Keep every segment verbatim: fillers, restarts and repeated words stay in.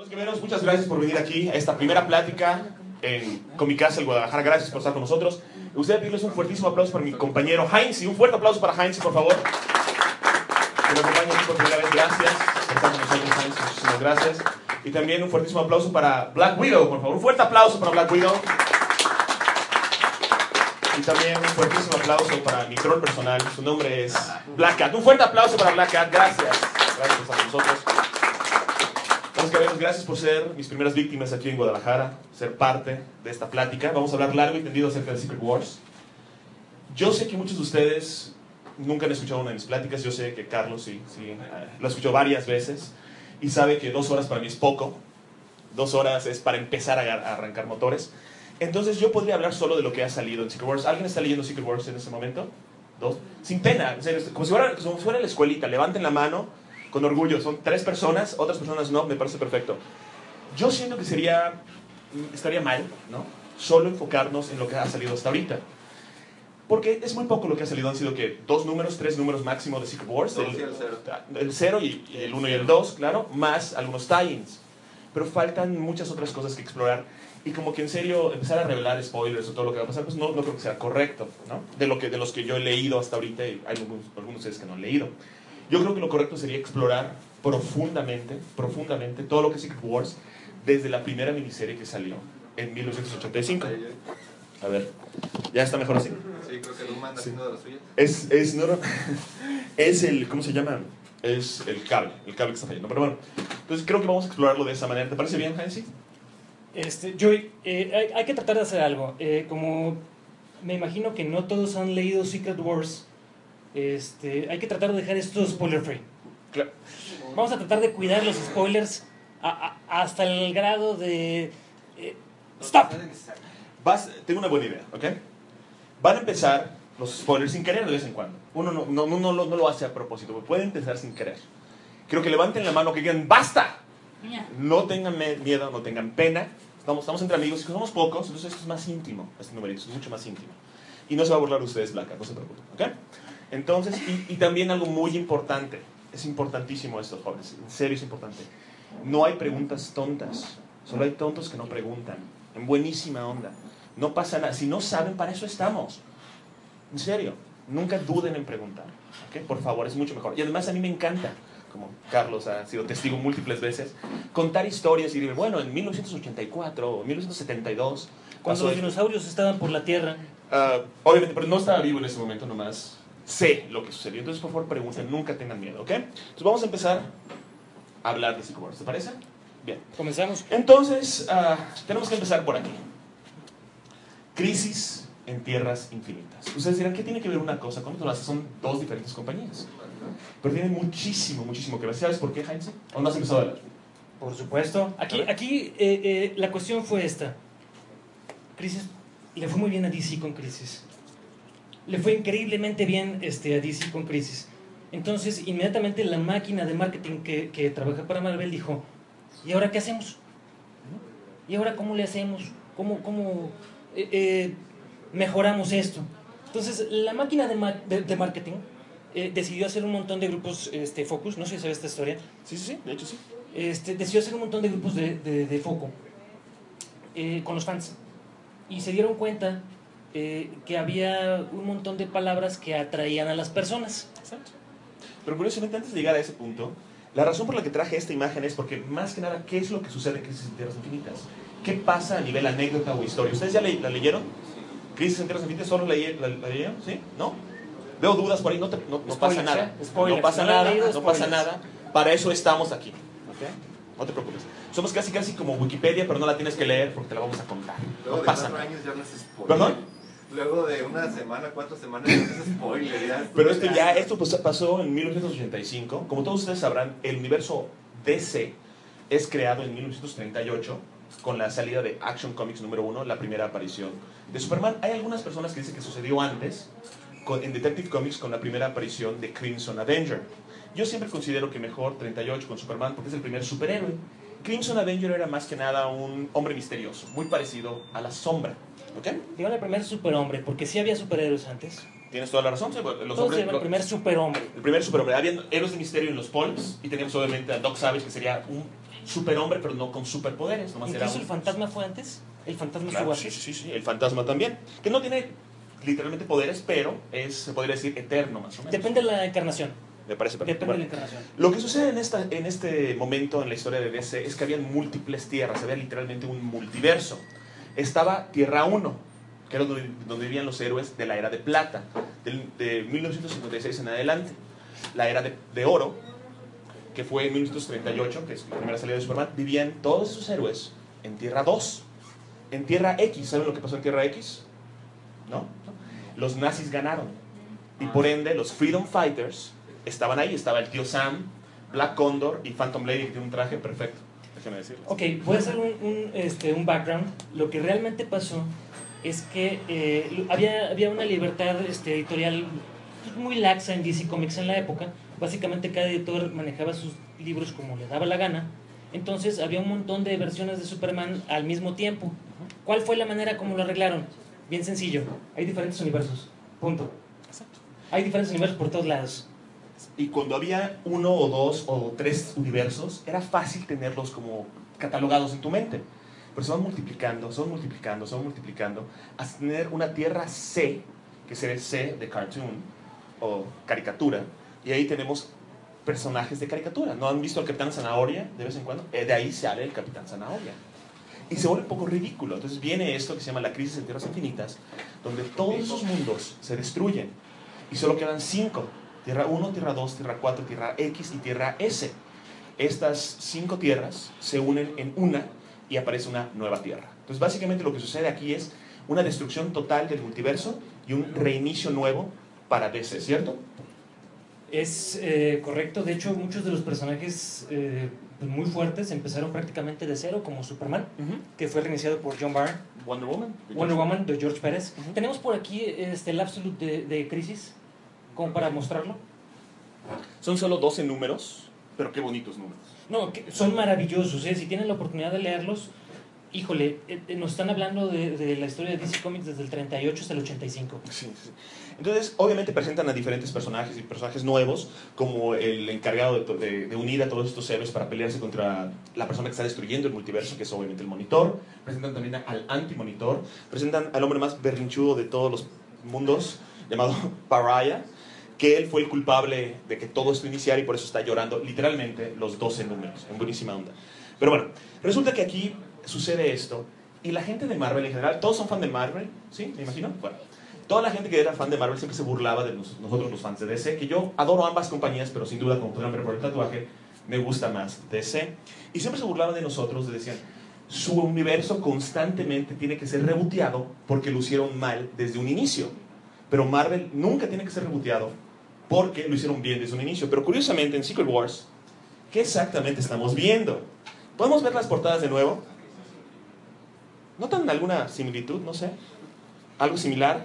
Los gemelos, muchas gracias por venir aquí a esta primera plática en Comicasa, el Guadalajara. Gracias por estar con nosotros. Me gustaría pedirles un fuertísimo aplauso para mi compañero Heinz. Un fuerte aplauso para Heinz, por favor. Que me acompaña aquí por primera vez. Gracias por estar con nosotros, Heinz. Muchísimas gracias. Y también un fuertísimo aplauso para Black Widow, por favor. Un fuerte aplauso para Black Widow. Y también un fuertísimo aplauso para mi troll personal. Su nombre es Black Cat. Un fuerte aplauso para Black Cat. Gracias. Gracias por estar con nosotros. Gracias por ser mis primeras víctimas aquí en Guadalajara, ser parte de esta plática. Vamos a hablar largo y tendido acerca de Secret Wars. Yo sé que muchos de ustedes nunca han escuchado una de mis pláticas. Yo sé que Carlos sí, sí lo ha escuchado varias veces y sabe que dos horas para mí es poco. Dos horas es para empezar a arrancar motores. Entonces yo podría hablar solo de lo que ha salido en Secret Wars. ¿Alguien está leyendo Secret Wars en este momento? ¿Dos? Sin pena, como si fuera, como si fuera la escuelita. Levanten la mano. Con orgullo, son tres personas, otras personas no, me parece perfecto. Yo siento que sería, estaría mal, ¿no? Solo enfocarnos en lo que ha salido hasta ahorita. Porque es muy poco lo que ha salido, han sido que dos números, tres números máximo de Secret Wars. El, el cero. El cero y, y el uno y el dos, claro, más algunos tie-ins. Pero faltan muchas otras cosas que explorar. Y como que en serio, empezar a revelar spoilers o todo lo que va a pasar, pues no, no creo que sea correcto, ¿no? De, lo que, de los que yo he leído hasta ahorita, y hay algunos, algunos de ustedes que no han leído. Yo creo que lo correcto sería explorar profundamente, profundamente todo lo que es Secret Wars desde la primera miniserie que salió en mil novecientos ochenta y cinco. A ver, ¿ya está mejor así? Sí, creo que Luma anda haciendo de las suyas. Es, es, no, no, es el, ¿cómo se llama? Es el cable, el cable que está fallando. Pero bueno, entonces creo que vamos a explorarlo de esa manera. ¿Te parece bien, Hansi? Este, Joey, eh, hay, hay que tratar de hacer algo. Eh, como me imagino que no todos han leído Secret Wars, Este, hay que tratar de dejar esto spoiler free. Claro. Vamos a tratar de cuidar los spoilers a, a, hasta el grado de eh, stop. Vas, tengo una buena idea, ¿ok? Van a empezar los spoilers sin querer de vez en cuando. Uno no, no, no, no, lo, no lo hace a propósito, puede empezar sin querer. Quiero que levanten la mano, que digan ¡basta! No tengan miedo, no tengan pena. Estamos, estamos entre amigos y somos pocos, entonces esto es más íntimo. Este numerito es mucho más íntimo. Y no se va a burlar de ustedes, Blanca, no se preocupen, ¿ok? Entonces, y, y también algo muy importante, es importantísimo esto, jóvenes, en serio es importante. No hay preguntas tontas, solo hay tontos que no preguntan, en buenísima onda. No pasa nada, si no saben, para eso estamos. En serio, nunca duden en preguntar, ¿ok? Por favor, es mucho mejor. Y además a mí me encanta, como Carlos ha sido testigo múltiples veces, contar historias y decir, bueno, en mil novecientos ochenta y cuatro o mil novecientos setenta y dos... Cuando los dinosaurios estaban por la Tierra. Uh, obviamente, pero no estaba vivo en ese momento nomás. Sé lo que sucedió, entonces por favor pregunten, nunca tengan miedo, ¿ok? Entonces vamos a empezar a hablar de Secret Wars, ¿te parece? Bien. Comenzamos. Entonces, uh, tenemos que empezar por aquí. Crisis en Tierras Infinitas. Ustedes dirán, ¿qué tiene que ver una cosa con otra? Son dos diferentes compañías. Pero tienen muchísimo, muchísimo que ver. ¿Sabes por qué, Heinz? ¿O no has empezado a hablar? Por supuesto. Aquí, aquí eh, eh, la cuestión fue esta. Crisis, le fue muy bien a D C con Crisis. Le fue increíblemente bien este, a D C con Crisis. Entonces, inmediatamente la máquina de marketing que, que trabaja para Marvel dijo, ¿y ahora qué hacemos? ¿Y ahora cómo le hacemos? ¿Cómo, cómo eh, eh, mejoramos esto? Entonces, la máquina de, ma de, de marketing eh, decidió hacer un montón de grupos este, focus. No sé si sabes esta historia. Sí, sí, sí, de hecho sí. Este, decidió hacer un montón de grupos de, de, de foco eh, con los fans. Y se dieron cuenta eh, que había un montón de palabras que atraían a las personas. Exacto. Pero curiosamente, antes de llegar a ese punto, la razón por la que traje esta imagen es porque, más que nada, ¿qué es lo que sucede en Crisis en Tierras Infinitas? ¿Qué pasa a nivel anécdota o historia? ¿Ustedes ya le la leyeron? ¿Crisis en Tierras Infinitas solo la, la, la leyeron? ¿Sí? ¿No? Veo dudas por ahí, no, te, no, no pasa nada. Spoilers, no pasa no nada, leído, no pasa nada. Para eso estamos aquí. ¿Okay? No te preocupes. Somos casi casi como Wikipedia, pero no la tienes que leer porque te la vamos a contar. Luego no de pasa cuatro nada. años ya no es spoiler. ¿Perdón? Luego de una semana, cuatro semanas ya no es spoiler. Ya pero esto ya, esto pues pasó en mil novecientos ochenta y cinco. Como todos ustedes sabrán, el universo D C es creado en mil novecientos treinta y ocho con la salida de Action Comics número uno, la primera aparición de Superman. Hay algunas personas que dicen que sucedió antes, con, en Detective Comics, con la primera aparición de Crimson Avenger. Yo siempre considero que mejor treinta y ocho con Superman porque es el primer superhéroe. Crimson Avenger era más que nada un hombre misterioso, muy parecido a la Sombra. ¿Ok? Digo el primer superhombre, porque sí había superhéroes antes. Tienes toda la razón. Sí, los Todos hombres, llevan el primer superhombre. El primer superhombre. Había héroes de misterio en los Pulps y teníamos obviamente a Doc Savage, que sería un superhombre, pero no con superpoderes. Nomás Incluso era un... el fantasma fue antes. El fantasma Claro, estuvo sí, antes. sí, sí, el fantasma también. Que no tiene literalmente poderes, pero es, se podría decir, eterno más o menos. Depende de la encarnación. Me parece perfecto. Depende Bueno, de la encarnación. lo que sucede en, esta, en este momento en la historia de D C es que había múltiples tierras, había literalmente un multiverso. Estaba Tierra uno, que era donde, donde vivían los héroes de la Era de Plata, de, de mil novecientos cincuenta y seis en adelante. La Era de, de Oro, que fue en mil novecientos treinta y ocho, que es la primera salida de Superman, vivían todos esos héroes en Tierra dos. En Tierra X, ¿saben lo que pasó en Tierra X? ¿No? Los nazis ganaron. Y por ende, los Freedom Fighters estaban ahí. Estaba el tío Sam, Black Condor y Phantom Lady, que tiene un traje perfecto. Déjenme decirles. Ok, voy a hacer un, un, este, un background. Lo que realmente pasó es que eh, había, había una libertad este, editorial muy laxa en D C Comics en la época. Básicamente cada editor manejaba sus libros como le daba la gana. Entonces había un montón de versiones de Superman al mismo tiempo. ¿Cuál fue la manera como lo arreglaron? Bien sencillo. Hay diferentes universos. Punto. Exacto. Hay diferentes universos por todos lados. Y cuando había uno o dos o tres universos, era fácil tenerlos como catalogados en tu mente. Pero se van multiplicando, se van multiplicando, se van multiplicando, hasta tener una Tierra C, que sería el C de cartoon o caricatura, y ahí tenemos personajes de caricatura. ¿No han visto al Capitán Zanahoria de vez en cuando? Eh, de ahí sale el Capitán Zanahoria. Y se vuelve un poco ridículo. Entonces viene esto que se llama la crisis en Tierras Infinitas, donde todos esos mundos se destruyen y solo quedan cinco. Tierra uno, Tierra dos, Tierra cuatro, Tierra X y Tierra S. Estas cinco tierras se unen en una y aparece una nueva Tierra. Entonces básicamente lo que sucede aquí es una destrucción total del multiverso y un reinicio nuevo para D C, ¿cierto? Es eh, correcto. De hecho, muchos de los personajes eh, muy fuertes empezaron prácticamente de cero, como Superman, Uh-huh. que fue reiniciado por John Byrne. Wonder Woman. Wonder Woman de George Pérez. Uh-huh. Tenemos por aquí este, el Absolute de, de Crisis, como para mostrarlo. Son solo doce números, pero qué bonitos números. No, que son maravillosos, ¿eh? Si tienen la oportunidad de leerlos, híjole, eh, nos están hablando de, de la historia de D C Comics desde el treinta y ocho hasta el ochenta y cinco. Sí, sí. Entonces, obviamente presentan a diferentes personajes y personajes nuevos, como el encargado de, de, de unir a todos estos héroes para pelearse contra la persona que está destruyendo el multiverso, que es obviamente el Monitor. Presentan también al Anti-Monitor. Presentan al hombre más berrinchudo de todos los mundos, llamado Pariah, que él fue el culpable de que todo esto iniciara y por eso está llorando literalmente los doce números, en buenísima onda. Pero bueno, resulta que aquí sucede esto y la gente de Marvel en general, todos son fan de Marvel, ¿sí? ¿Me imagino? Bueno, toda la gente que era fan de Marvel siempre se burlaba de nos, nosotros los fans de D C, que yo adoro ambas compañías, pero sin duda, como podrán ver por el tatuaje, me gusta más D C. Y siempre se burlaban de nosotros, y decían, su universo constantemente tiene que ser reboteado porque lo hicieron mal desde un inicio. Pero Marvel nunca tiene que ser reboteado porque lo hicieron bien desde un inicio. Pero curiosamente en Secret Wars, ¿qué exactamente estamos viendo? ¿Podemos ver las portadas de nuevo? ¿Notan alguna similitud? No sé. ¿Algo similar?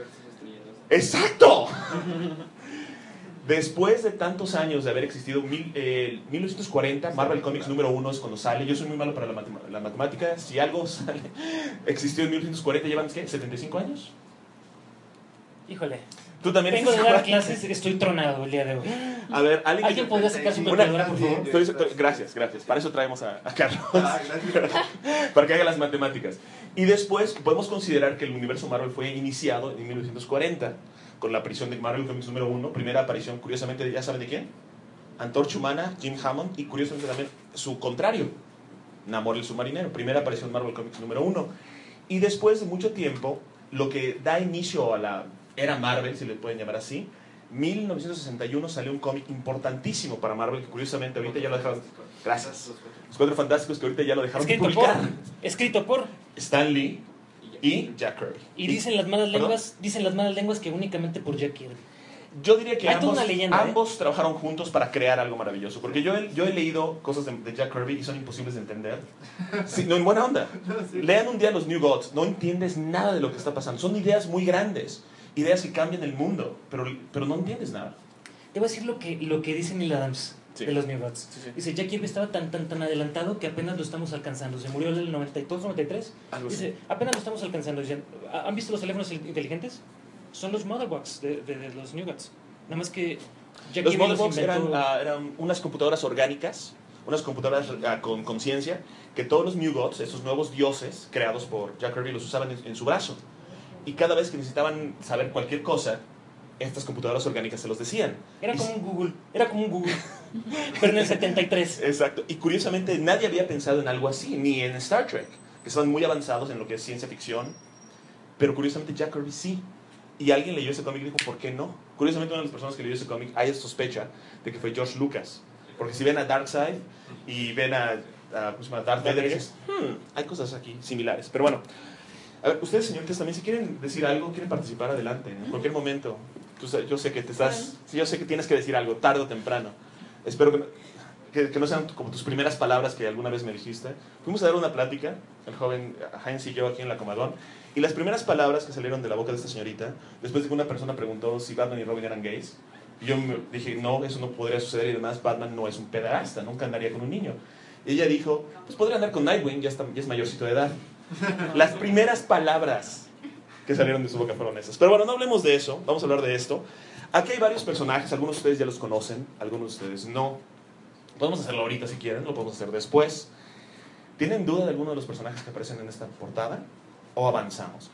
¡Exacto! Después de tantos años de haber existido, mil, eh, mil novecientos cuarenta, Marvel Comics número uno es cuando sale. Yo soy muy malo para la, matem la matemática. Si algo sale, existió en mil novecientos cuarenta, ¿llevan qué? ¿setenta y cinco años? Híjole. ¿Tú también? Vengo de dar clases, estoy tronado el día de hoy. A ver, ¿alguien, ¿Alguien podría sacar su Una- calculadora, por favor? Estoy- estoy- gracias, gracias. Para eso traemos a, a Carlos. Ah, gracias. Para que haga las matemáticas. Y después podemos considerar que el universo Marvel fue iniciado en mil novecientos cuarenta con la aparición de Marvel Comics número uno. Primera aparición, curiosamente, ¿ya saben de quién? Antorcha Humana, Jim Hammond, y curiosamente también su contrario, Namor el Submarinero. Primera aparición en Marvel Comics número uno. Y después de mucho tiempo, lo que da inicio a la era Marvel, si le pueden llamar así, mil novecientos sesenta y uno salió un cómic importantísimo para Marvel, que curiosamente ahorita ya lo dejaron. Gracias. Los Cuatro Fantásticos, que ahorita ya lo dejaron de Escrito por, publicar. escrito por. Stan Lee y Jack Kirby. Y dicen las malas ¿Perdón? lenguas, dicen las malas lenguas que únicamente por Jack Kirby. Yo diría que Hay toda ambos, una leyenda, ¿eh? ambos trabajaron juntos para crear algo maravilloso. Porque yo he, yo he leído cosas de, de Jack Kirby y son imposibles de entender. Sí, no, en buena onda. Lean un día los New Gods. No entiendes nada de lo que está pasando. Son ideas muy grandes. Ideas que cambian el mundo. Pero, pero no entiendes nada. Te voy a decir lo que, lo que dice Neil Adams Sí. de los New Gods. Sí, sí. Dice, Jack Kirby estaba tan, tan, tan adelantado que apenas lo estamos alcanzando. Se murió en el noventa y dos, noventa y tres. Algo así. Dice, apenas lo estamos alcanzando. Dicen, ¿han visto los teléfonos inteligentes? son los Motherbox de, de, de los Nuggets. Nada más que Jack Los Kirby Motherbox eran, inventó- uh, eran unas computadoras orgánicas, unas computadoras uh, con conciencia, que todos los New Gods, esos nuevos dioses creados por Jack Kirby, los usaban en, en su brazo. Y cada vez que necesitaban saber cualquier cosa, estas computadoras orgánicas se los decían. Era Y- como un Google, era como un Google, pero en el setenta y tres. Exacto. Y curiosamente nadie había pensado en algo así, ni en Star Trek, que estaban muy avanzados en lo que es ciencia ficción. Pero curiosamente Jack Kirby sí. Y alguien leyó ese cómic y dijo, ¿por qué no? Curiosamente una de las personas que leyó ese cómic, hay sospecha de que fue George Lucas. Porque si ven a Darkseid y ven a, a, ¿cómo se llama? Darth Vader, dices, hmm, hay cosas aquí similares. Pero bueno, a ver, ustedes, señoritas, también si quieren decir algo, quieren participar, adelante, en cualquier momento. Tú sa- yo sé que te estás, sí, yo sé que tienes que decir algo, tarde o temprano. Espero que no, que, que no sean como tus primeras palabras que alguna vez me dijiste. Fuimos a dar una plática, el joven Heinz y yo aquí en la Comadón, y las primeras palabras que salieron de la boca de esta señorita, después de que una persona preguntó si Batman y Robin eran gays, y yo me dije, no, eso no podría suceder, y además Batman no es un pederasta, nunca andaría con un niño. Y ella dijo, pues podría andar con Nightwing, ya, está, ya es mayorcito de edad. Las primeras palabras que salieron de su boca fueron esas. Pero bueno, no hablemos de eso, vamos a hablar de esto. Aquí hay varios personajes, algunos de ustedes ya los conocen, algunos de ustedes no. Podemos hacerlo ahorita si quieren, lo podemos hacer después. ¿Tienen duda de alguno de los personajes que aparecen en esta portada? ¿O avanzamos?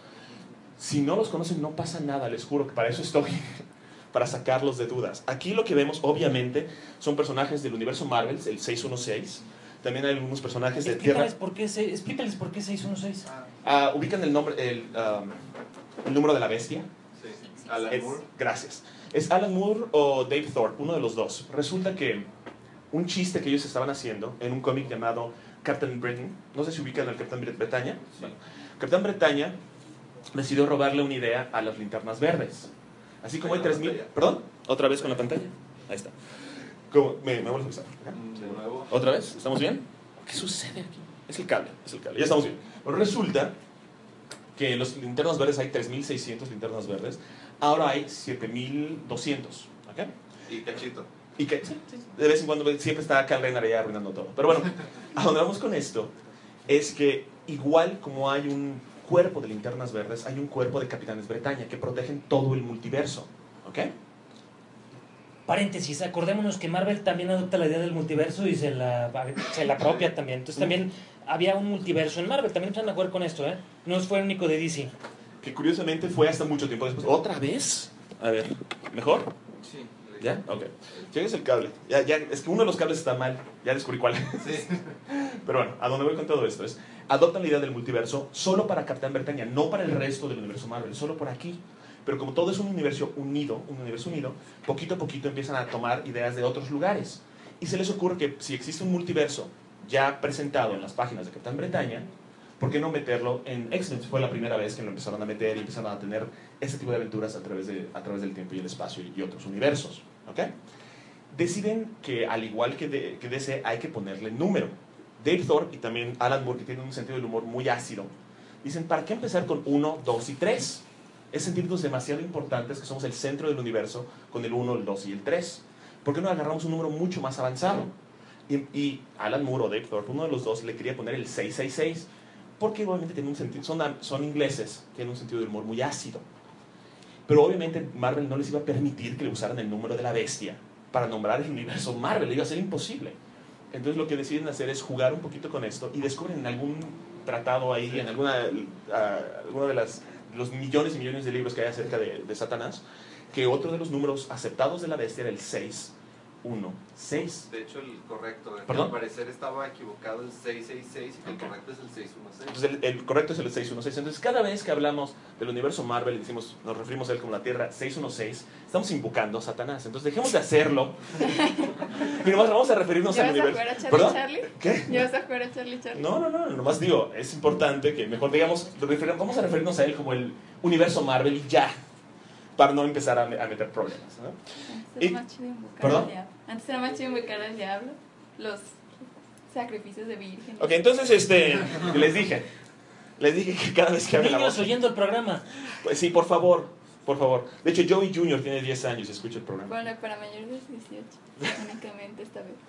Si no los conocen, no pasa nada, les juro que para eso estoy, para sacarlos de dudas. Aquí lo que vemos, obviamente, son personajes del universo Marvel, el seiscientos dieciséis. También hay algunos personajes de Tierra... Explícales por qué, se, explícales por qué seiscientos dieciséis. Ah, ubican el nombre, el, um, el número de la bestia. Sí. Alan Es- Moore. gracias. ¿Es Alan Moore o Dave Thorpe? Uno de los dos. Resulta que un chiste que ellos estaban haciendo en un cómic llamado Captain Britain, no sé si ubican al Capitán Bre- Bretaña. Bueno, Capitán Bretaña decidió robarle una idea a las linternas verdes. Así como hay Ahí tres la mil... pantalla. ¿Perdón? ¿Otra vez con la pantalla? Ahí está. Como- me, me vuelvo a usar. Mm, De nuevo. ¿Otra vez? ¿Estamos bien? ¿Qué sucede aquí? Es el cable, es el cable. Ya estamos bien. Pues resulta que en los linternas verdes hay tres mil seiscientos linternas verdes. Ahora hay siete mil doscientos. ¿Ok? Y cachito. Y que sí, sí, de vez en cuando siempre está Kyle Rayner allá arruinando todo. Pero bueno, a donde vamos con esto es que igual como hay un cuerpo de linternas verdes, hay un cuerpo de Capitanes Bretaña que protegen todo el multiverso. ¿Ok? Paréntesis, acordémonos que Marvel también adopta la idea del multiverso y se la, se la apropia también. Entonces también había un multiverso en Marvel, también empezaron a jugar con esto, ¿eh? No fue el único de D C. Que curiosamente fue hasta mucho tiempo después. ¿Otra vez? A ver, ¿mejor? Sí. ¿Ya? Ok. Llegues el cable. Ya, ya, es que uno de los cables está mal. Ya descubrí cuál. Sí. Pero bueno, a donde voy con todo esto es, adoptan la idea del multiverso solo para Capitán Bretaña, no para el resto del universo Marvel, solo por aquí. Pero como todo es un universo unido, un universo unido, poquito a poquito empiezan a tomar ideas de otros lugares. Y se les ocurre que si existe un multiverso ya presentado en las páginas de Capitán Bretaña, ¿por qué no meterlo en X-Men? Fue la primera vez que lo empezaron a meter y empezaron a tener ese tipo de aventuras a través, de, a través del tiempo y el espacio y, y otros universos. ¿Ok? Deciden que, al igual que, de, que D C, hay que ponerle número. Dave Thorpe y también Alan Moore, que tienen un sentido del humor muy ácido, dicen, ¿para qué empezar con uno, dos y tres? Es sentirnos demasiado importantes, que somos el centro del universo, con el uno, el dos y el tres. ¿Por qué no agarramos un número mucho más avanzado? Y, y Alan Moore o Dave Thorpe, uno de los dos, le quería poner el seiscientos sesenta y seis, porque obviamente tiene un sentido, son, son ingleses, tienen un sentido del humor muy ácido. Pero obviamente Marvel no les iba a permitir que le usaran el número de la bestia para nombrar el universo Marvel, iba a ser imposible. Entonces lo que deciden hacer es jugar un poquito con esto y descubren en algún tratado ahí, en alguna, uh, alguna de las los millones y millones de libros que hay acerca de, de Satanás, que otro de los números aceptados de la bestia era el seiscientos dieciséis. De hecho, el correcto. ¿Perdón? Al parecer estaba equivocado el seiscientos sesenta y seis y que el correcto es el seiscientos dieciséis. Entonces el, el correcto es el seiscientos dieciséis. Entonces cada vez que hablamos del universo Marvel y decimos, nos referimos a él como la Tierra seiscientos dieciséis, estamos invocando a Satanás. Entonces dejemos de hacerlo y nomás vamos a referirnos ¿Ya al vas a universo. jugar a Charlie ¿Perdón? Charlie? ¿Qué? ¿Ya vas a jugar a Charlie Charlie? No, no, no, nomás digo, es importante que mejor digamos, refer- vamos a referirnos a él como el universo Marvel y ya, para no empezar a, me- a meter problemas, ¿no? Antes Y- era más chido invocar ¿Perdón? al diablo. Antes era más chido invocar al diablo. Los sacrificios de virgen. Ok, entonces este, les dije, les dije que cada vez que hable la Niños voz, oyendo el programa. pues sí, por favor, por favor. De hecho, Joey junior tiene diez años y escucha el programa. Bueno, para mayores de dieciocho. Únicamente esta vez.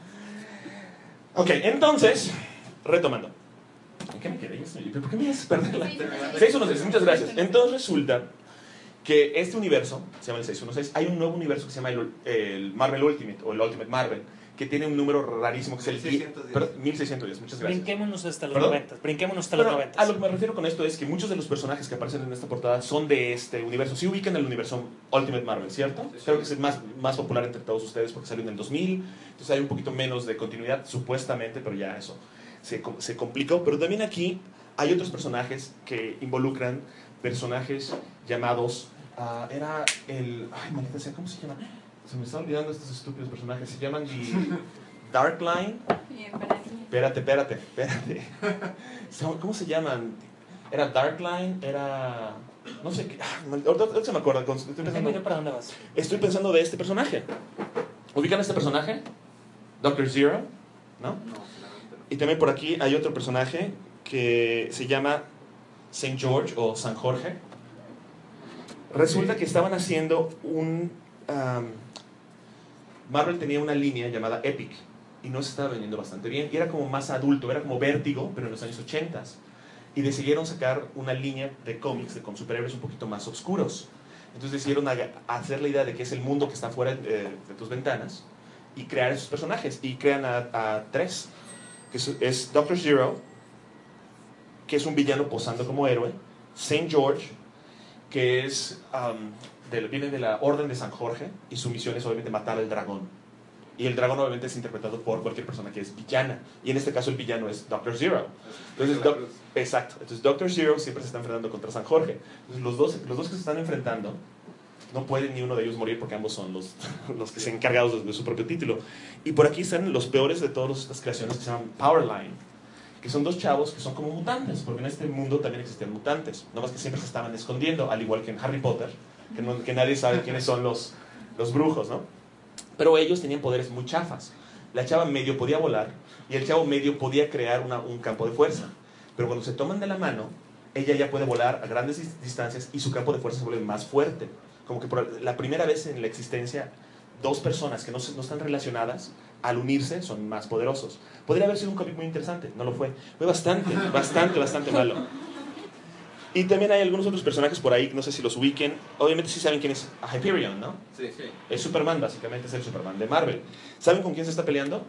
Ok, entonces, retomando. ¿En qué me quedé? ¿Por qué me haces perder la...? Sí, sí, sí. seiscientos dieciséis, muchas gracias. Entonces resulta que este universo, se llama el seiscientos dieciséis, hay un nuevo universo que se llama el, el Marvel Ultimate, o el Ultimate Marvel, que tiene un número rarísimo, que es el mil seiscientos diez. perdón, mil seiscientos diez, muchas gracias. Brinquémonos hasta los ¿Perdón? noventas. Brinquémonos hasta Bueno, los a noventas. lo que me refiero con esto es que muchos de los personajes que aparecen en esta portada son de este universo. Sí ubican el universo Ultimate Marvel, ¿cierto? Sí, sí. Creo que es el más, más popular entre todos ustedes porque salió en el dos mil, entonces hay un poquito menos de continuidad, supuestamente, pero ya eso se, se complicó. Pero también aquí hay otros personajes que involucran personajes llamados... Uh, era el... Ay, maldita sea, ¿cómo se llama? Se me están olvidando estos estúpidos personajes. Se llaman the Dark Line. Bien, para ti. Espérate, espérate, espérate. ¿Cómo se llaman? Era Dark Line, era... No sé qué... ah, mal- Ahorita ahorita se me acuerda. Estoy Déjame pensando, ver para dónde vas. estoy pensando de este personaje. ¿Ubican este personaje? Doctor Zero, ¿no? No, claramente no. Y también por aquí hay otro personaje que se llama Saint George o San Jorge. Resulta que estaban haciendo un... um, Marvel tenía una línea llamada Epic y no se estaba vendiendo bastante bien. Y era como más adulto, era como Vértigo, pero en los años ochenta. Y decidieron sacar una línea de cómics de, con superhéroes un poquito más oscuros. Entonces decidieron haga- hacer la idea de que es el mundo que está fuera eh, de tus ventanas y crear esos personajes. Y crean a, a tres, que es, es Doctor Zero, que es un villano posando como héroe, Saint George, que es um, de, viene de la Orden de San Jorge y su misión es obviamente matar al dragón. Y el dragón obviamente es interpretado por cualquier persona que es villana. Y en este caso el villano es Doctor Zero. Entonces, Doc- exacto. Entonces Doctor Zero siempre se está enfrentando contra San Jorge. Entonces los dos, los dos que se están enfrentando no pueden ni uno de ellos morir porque ambos son los, los que se encargados de, de su propio título. Y por aquí están los peores de todas estas creaciones que se llaman Powerline, que son dos chavos que son como mutantes, porque en este mundo también existían mutantes, no más que siempre se estaban escondiendo, al igual que en Harry Potter, que, no- que nadie sabe quiénes son los, los brujos, ¿no? Pero ellos tenían poderes muy chafas. La chava medio podía volar y el chavo medio podía crear una- un campo de fuerza. Pero cuando se toman de la mano, ella ya puede volar a grandes dis- distancias y su campo de fuerza se vuelve más fuerte. Como que por la primera vez en la existencia, dos personas que no, se- no están relacionadas, al unirse, son más poderosos. Podría haber sido un cómic muy interesante, no lo fue. Fue bastante, bastante, bastante malo. Y también hay algunos otros personajes por ahí, no sé si los ubiquen. Obviamente sí saben quién es Hyperion, ¿no? Sí, sí. Es Superman, básicamente es el Superman de Marvel. ¿Saben con quién se está peleando?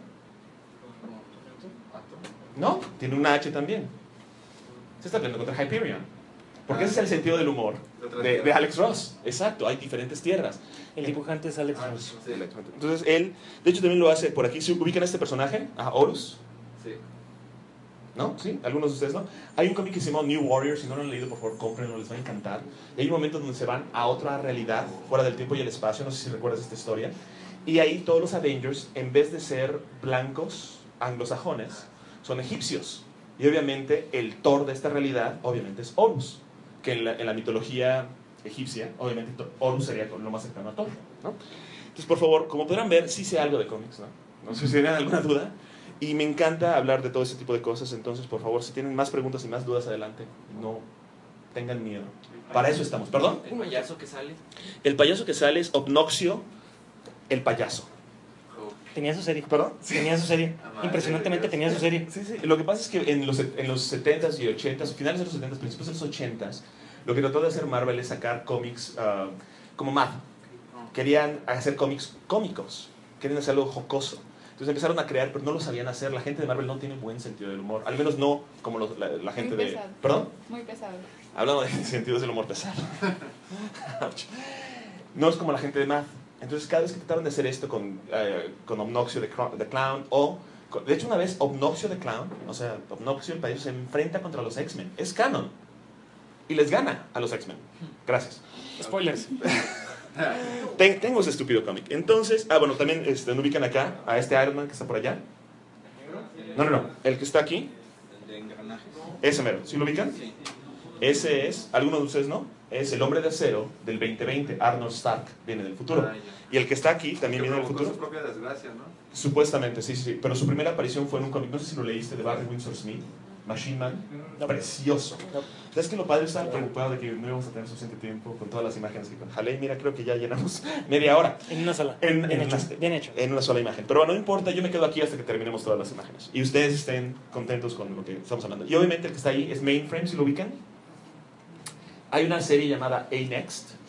No, tiene una H también. Se está peleando contra Hyperion. Porque ese es el sentido del humor de, de Alex Ross. Exacto, hay diferentes tierras. El dibujante es Alex Ross. Sí, Entonces él, de hecho también lo hace por aquí. ¿Se ubican a este personaje? A Horus. sí. ¿No? ¿Sí? Algunos de ustedes no. Hay un cómic que se llama New Warrior. Si no lo han leído, por favor, cómprenlo, les va a encantar. Y hay un momento donde se van a otra realidad, fuera del tiempo y el espacio. No sé si recuerdas esta historia. Y ahí todos los Avengers, en vez de ser blancos anglosajones, son egipcios. Y obviamente el Thor de esta realidad, obviamente es Horus. Que en la, en la mitología egipcia, obviamente Thor- Horus sería lo más cercano a Thor, ¿no? Entonces, por favor, como podrán ver, sí sé algo de cómics, ¿no? No sé si tienen alguna duda. Y me encanta hablar de todo ese tipo de cosas. Entonces, por favor, si tienen más preguntas y más dudas, adelante. No tengan miedo. Para eso estamos. ¿Perdón? ¿El payaso que sale? El payaso que sale es Obnoxio, el payaso. Tenía su serie. ¿Perdón? Tenía su serie. Ah, madre Impresionantemente de Dios. tenía su serie. Sí, sí. Lo que pasa es que en los, en los setentas y ochentas, finales de los setentas, principios de los ochentas, lo que trató de hacer Marvel es sacar cómics ah, como Mad. Querían hacer cómics cómicos. Querían hacer algo jocoso. Entonces empezaron a crear, pero no lo sabían hacer. La gente de Marvel no tiene buen sentido del humor. Al menos no como los- la, la gente Muy de... pesado. ¿Perdón? Muy pesado. Hablando de sentidos del humor pesado. Ouch. No es como la gente de Math. Entonces, cada vez que trataron de hacer esto con, eh, con Obnoxio the, Cro- the Clown, o. con- de hecho, una vez Obnoxio the Clown, o sea, Obnoxio el payaso, se enfrenta contra los X-Men. Es canon. Y les gana a los X-Men. Gracias. Spoilers. Ten- tengo ese estúpido cómic. Entonces, ah, bueno, también este, ¿no ubican acá a este Iron Man que está por allá? No, no, no. El que está aquí, El de engranajes. ese mero. ¿Sí lo ubican? Sí. Ese es, algunos de ustedes no, es el hombre de acero del veinte veinte, Arnold Stark, viene del futuro. Ah, ya. Y el que está aquí también Que viene del provocó su futuro. propia desgracia, ¿no? Supuestamente, sí, sí, sí. Pero su primera aparición fue en un cómic, no sé si lo leíste, de Barry Windsor Smith, Machine Man. Precioso. ¿Sabes que lo padre? Estaba preocupado de que no íbamos a tener suficiente tiempo con todas las imágenes que jalé. Mira, creo que ya llenamos media hora En una sola. En- bien, en hecho, una- bien hecho. en una sola imagen. Pero bueno, no importa, yo me quedo aquí hasta que terminemos todas las imágenes. Y ustedes estén contentos con lo que estamos hablando. Y obviamente el que está ahí es Mainframe, si lo ubican. Hay una serie llamada A-Next,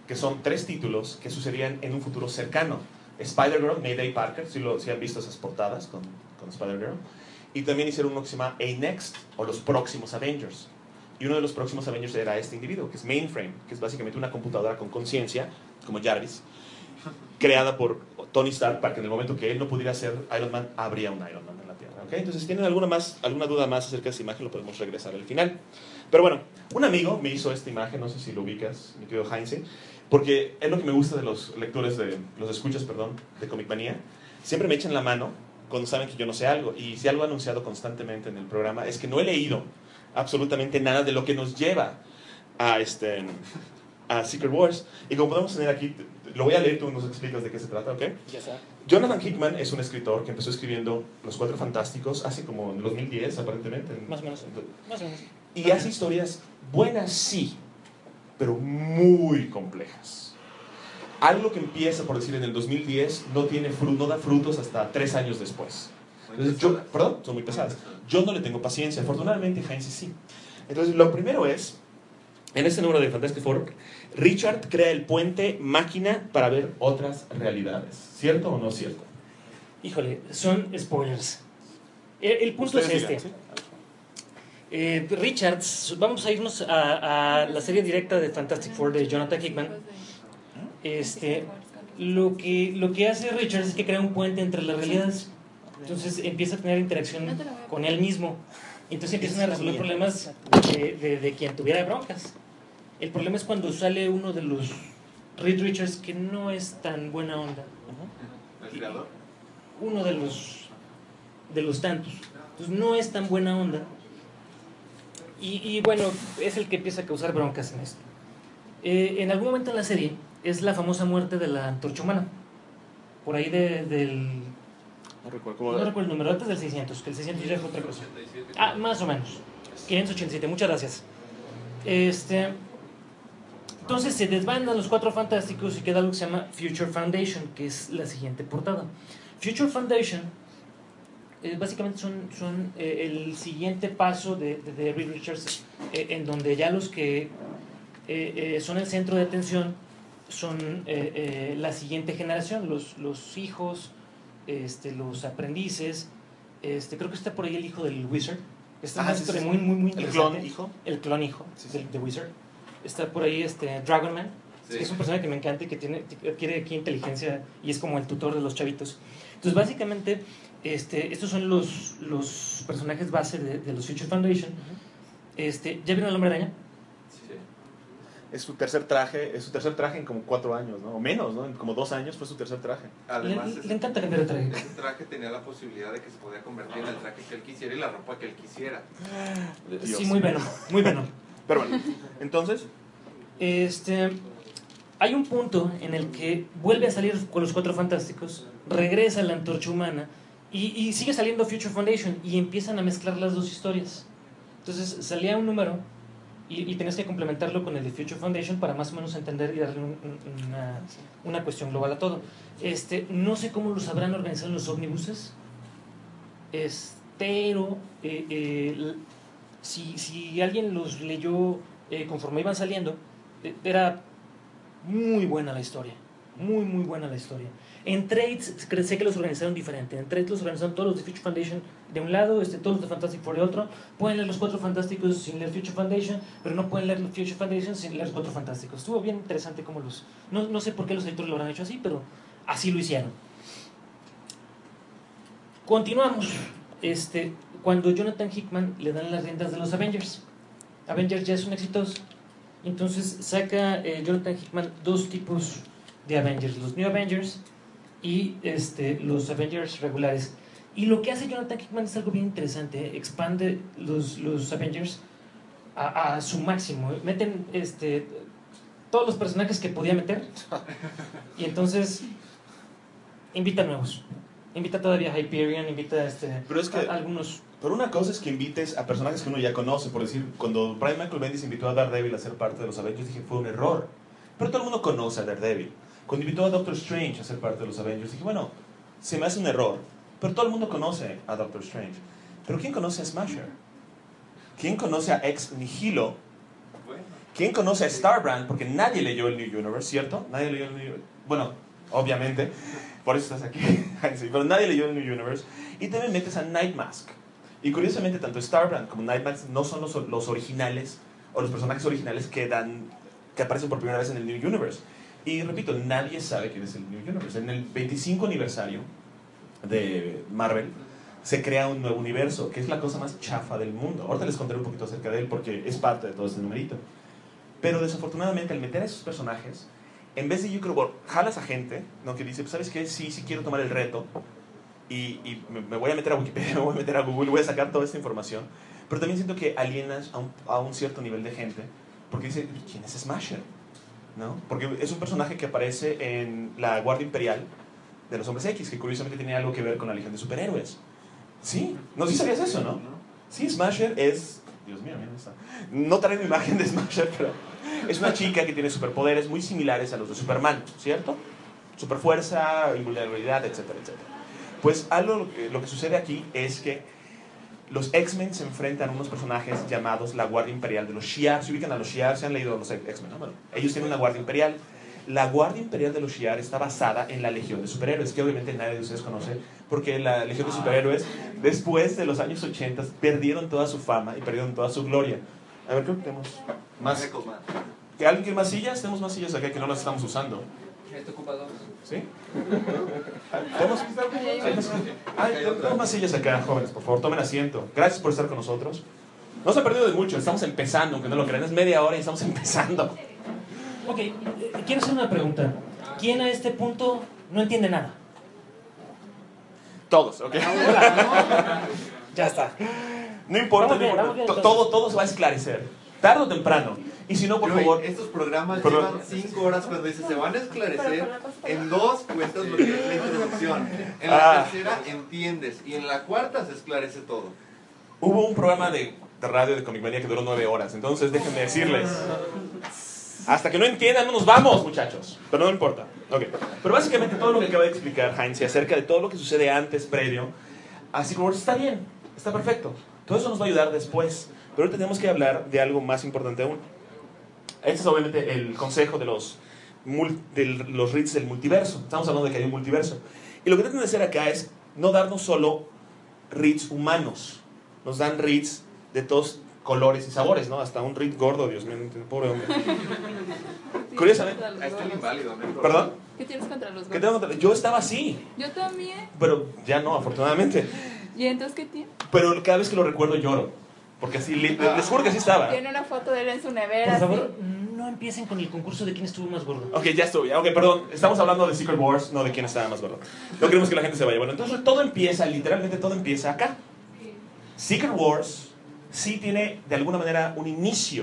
que son tres títulos que sucedían en un futuro cercano. Spider-Girl, Mayday Parker, si, lo, si han visto esas portadas con, con Spider-Girl. Y también hicieron uno que se llama A-Next, o los próximos Avengers. Y uno de los próximos Avengers era este individuo, que es Mainframe, que es básicamente una computadora con conciencia, como Jarvis, creada por Tony Stark para que en el momento que él no pudiera ser Iron Man, habría un Iron Man en la Tierra. ¿Okay? Entonces, si tienen alguna, más, alguna duda más acerca de esa imagen, lo podemos regresar al final. Pero bueno, un amigo me hizo esta imagen, no sé si lo ubicas, mi querido Heinze, porque es lo que me gusta de los lectores, de los escuchas, perdón, de Comic Manía. Siempre me echan la mano cuando saben que yo no sé algo. Y si algo he anunciado constantemente en el programa es que no he leído absolutamente nada de lo que nos lleva a, este, a Secret Wars. Y como podemos tener aquí, lo voy a leer, tú nos explicas de qué se trata, ¿ok? Ya está. Jonathan Hickman es un escritor que empezó escribiendo Los Cuatro Fantásticos hace como en el dos mil diez, aparentemente. Más o menos. Más o menos. Y hace historias buenas, sí, pero muy complejas. Algo que empieza, por decir, en el dos mil diez, no, tiene fru no da frutos hasta tres años después. Entonces, yo, perdón, son muy pesadas. Yo no le tengo paciencia. Afortunadamente, Heinz sí. Entonces, lo primero es, en este número de Fantastic Four, Richard crea el puente máquina para ver otras realidades. ¿Cierto o no cierto? Híjole, son spoilers. El, el punto es Ustedes este. digan, ¿sí? Eh, Richards, vamos a irnos a, a la serie directa de Fantastic Four de Jonathan Hickman. Este, lo que, lo que hace Richards es que crea un puente entre las realidades. Entonces empieza a tener interacción con él mismo. Entonces empiezan a resolver problemas de, de, de quien tuviera broncas. El problema es cuando sale uno de los Reed Richards que no es tan buena onda. ¿El creador? Uno de los de los tantos. Entonces no es tan buena onda. Y, y bueno, es el que empieza a causar broncas en esto. Eh, en algún momento en la serie es la famosa muerte de la Antorcha Humana. Por ahí de, del... No recuerdo cómo No recuerdo el número, antes del seiscientos, que el seiscientos ya es otra cosa. Ah, más o menos. quinientos ochenta y siete, muchas gracias. Este, entonces se desbandan los Cuatro Fantásticos y queda algo que se llama Future Foundation, que es la siguiente portada. Future Foundation, eh, básicamente son, son eh, el siguiente paso de, de, de Reed Richards, eh, en donde ya los que eh, eh, son el centro de atención son eh, eh, la siguiente generación, los, los hijos, este, los aprendices. Este, creo que está por ahí el hijo del Wizard. Está Ah, una sí, historia sí, muy, muy, muy ¿El interesante. clon hijo? El clon hijo Sí, sí. del de Wizard. Está por ahí este Dragon Man, Sí. que es un personaje que me encanta y que tiene, adquiere aquí inteligencia y es como el tutor de los chavitos. Entonces, básicamente, este, estos son los, los personajes base de, de los Future Foundation. Este, ¿ya vieron al Hombre Araña? Sí. Es su tercer traje, es su tercer traje en como cuatro años, ¿no? O menos, ¿no? En como dos años fue su tercer traje. Además, le, ese, le encanta cambiar de traje. ese traje tenía la posibilidad de que se podía convertir en el traje que él quisiera y la ropa que él quisiera. Dios. Sí, muy bueno, muy bueno. Pero bueno, entonces, Este, hay un punto en el que vuelve a salir con los Cuatro Fantásticos, regresa la Antorcha Humana y, y sigue saliendo Future Foundation y empiezan a mezclar las dos historias. Entonces salía un número y, y tenías que complementarlo con el de Future Foundation para más o menos entender y darle un- un- una, una cuestión global a todo. Este, no sé cómo los habrán organizado en los ómnibuses, es, pero eh, eh, l- si, si alguien los leyó eh, conforme iban saliendo, eh, era muy buena la historia, muy muy buena la historia. En trades cre- sé que los organizaron diferente. En trades los organizaron todos los de Future Foundation de un lado, este, todos los de Fantastic Four de otro. Pueden leer los Cuatro Fantásticos sin leer Future Foundation, pero no pueden leer los Future Foundation sin leer los Cuatro Fantásticos. Estuvo bien interesante como los... No, no sé por qué los editores lo habrán hecho así, pero así lo hicieron. Continuamos. Este, cuando Jonathan Hickman le dan las riendas de los Avengers. Avengers ya es un exitoso. Entonces saca eh, Jonathan Hickman dos tipos de Avengers, los New Avengers y este, los Avengers regulares. Y lo que hace Jonathan Hickman es algo bien interesante, ¿eh? Expande los, los Avengers a, a su máximo. Meten este, todos los personajes que podía meter y entonces invita nuevos. Invita todavía a Hyperion, invita este, Pero es que- a, a algunos... pero una cosa es que invites a personajes que uno ya conoce. Por decir, cuando Brian Michael Bendis invitó a Daredevil a ser parte de los Avengers, dije, fue un error. Pero todo el mundo conoce a Daredevil. Cuando invitó a Doctor Strange a ser parte de los Avengers, dije, bueno, se me hace un error. Pero todo el mundo conoce a Doctor Strange. Pero ¿quién conoce a Smasher? ¿Quién conoce a Ex Nihilo? Bueno, ¿Quién conoce a Starbrand? Porque nadie leyó el New Universe, ¿cierto? Nadie leyó el New Universe. Bueno, obviamente, por eso estás aquí. Sí, pero nadie leyó el New Universe. Y también metes a Nightmask. Y curiosamente, tanto Starbrand como Nightmask no son los, los originales, o los personajes originales que, dan, que aparecen por primera vez en el New Universe. Y repito, nadie sabe quién es el New Universe. En el veinticinco aniversario de Marvel se crea un nuevo universo, que es la cosa más chafa del mundo. Ahorita les contaré un poquito acerca de él porque es parte de todo este numerito. Pero desafortunadamente, al meter a esos personajes, en vez de yo creo, bueno, jalas a gente, ¿no? Que dice, pues, ¿sabes qué? Sí, sí quiero tomar el reto y, y me, me voy a meter a Wikipedia, me voy a meter a Google, voy a sacar toda esta información. Pero también siento que alienas a un, a un cierto nivel de gente porque dice, ¿quién es Smasher? ¿No? Porque es un personaje que aparece en la Guardia Imperial de los Hombres X, que curiosamente tiene algo que ver con la Legión de Superhéroes. Sí, no sé si sabías eso, ¿no? Sí, Smasher es... Dios mío, mira, está. No trae una imagen de Smasher, pero es una chica que tiene superpoderes muy similares a los de Superman, ¿cierto? Superfuerza, invulnerabilidad, etcétera, etcétera. Pues algo lo que, lo que sucede aquí es que los X-Men se enfrentan a unos personajes llamados la Guardia Imperial de los Shi'ar. Se ubican a los Shi'ar, se han leído los X-Men, ¿no? Bueno, ellos tienen una Guardia Imperial. La Guardia Imperial de los Shi'ar está basada en la Legión de Superhéroes, que obviamente nadie de ustedes conoce, porque la Legión de Superhéroes, después de los años ochenta, perdieron toda su fama y perdieron toda su gloria. A ver, creo que tenemos más. ¿Que alguien quiere más sillas? Tenemos más sillas acá que no las estamos usando. ¿Este ocupa dos? ¿Sí? ¿Tenemos? Ay, tenemos más sillas acá, jóvenes, por favor, tomen asiento. Gracias por estar con nosotros. No se ha perdido de mucho, estamos empezando, aunque no lo crean, es media hora y estamos empezando. Ok, eh, quiero hacer una pregunta. ¿Quién a este punto no entiende nada? Todos, ¿ok? Ya está. No importa, Vamos bien, no importa. vamos bien, To- entonces. todo, todo se va a esclarecer, tarde o temprano. Y si no, por Joey, favor... estos programas Perdón. llevan cinco horas cuando dice se van a esclarecer. En dos cuentas lo que es la introducción. En la Ah. tercera entiendes. Y en la cuarta se esclarece todo. Hubo un programa de, de radio de Comic Manía que duró nueve horas, entonces déjenme decirles... Hasta que no entiendan, no nos vamos, muchachos. Pero no importa. Okay. Pero básicamente todo lo que acaba de explicar Heinz acerca de todo lo que sucede antes, previo, así como está bien, está perfecto. Todo eso nos va a ayudar después. Pero ahora tenemos que hablar de algo más importante aún. Este es obviamente el consejo de los, mul- de los reads del multiverso. Estamos hablando de que hay un multiverso. Y lo que tratan de hacer acá es no darnos solo reads humanos. Nos dan reads de todos colores y sabores, ¿no? Hasta un read gordo, Dios mío, pobre hombre. Curiosamente. Ahí está el inválido, ¿no? ¿Perdón? ¿Qué tienes contra los ¿Qué gordos? tengo contra- Yo estaba así, Yo también. pero ya no, afortunadamente. ¿Y entonces qué tiene? Pero cada vez que lo recuerdo lloro. Porque así, le- les juro que así estaba. Tiene una foto de él en su nevera. Por favor, así. no empiecen con el concurso de quién estuvo más gordo. Ok, ya estuvo. ya. Ok, perdón. Estamos hablando de Secret Wars, no de quién estaba más gordo. No queremos que la gente se vaya. Bueno, entonces todo empieza, literalmente todo empieza acá. Secret Wars sí tiene, de alguna manera, un inicio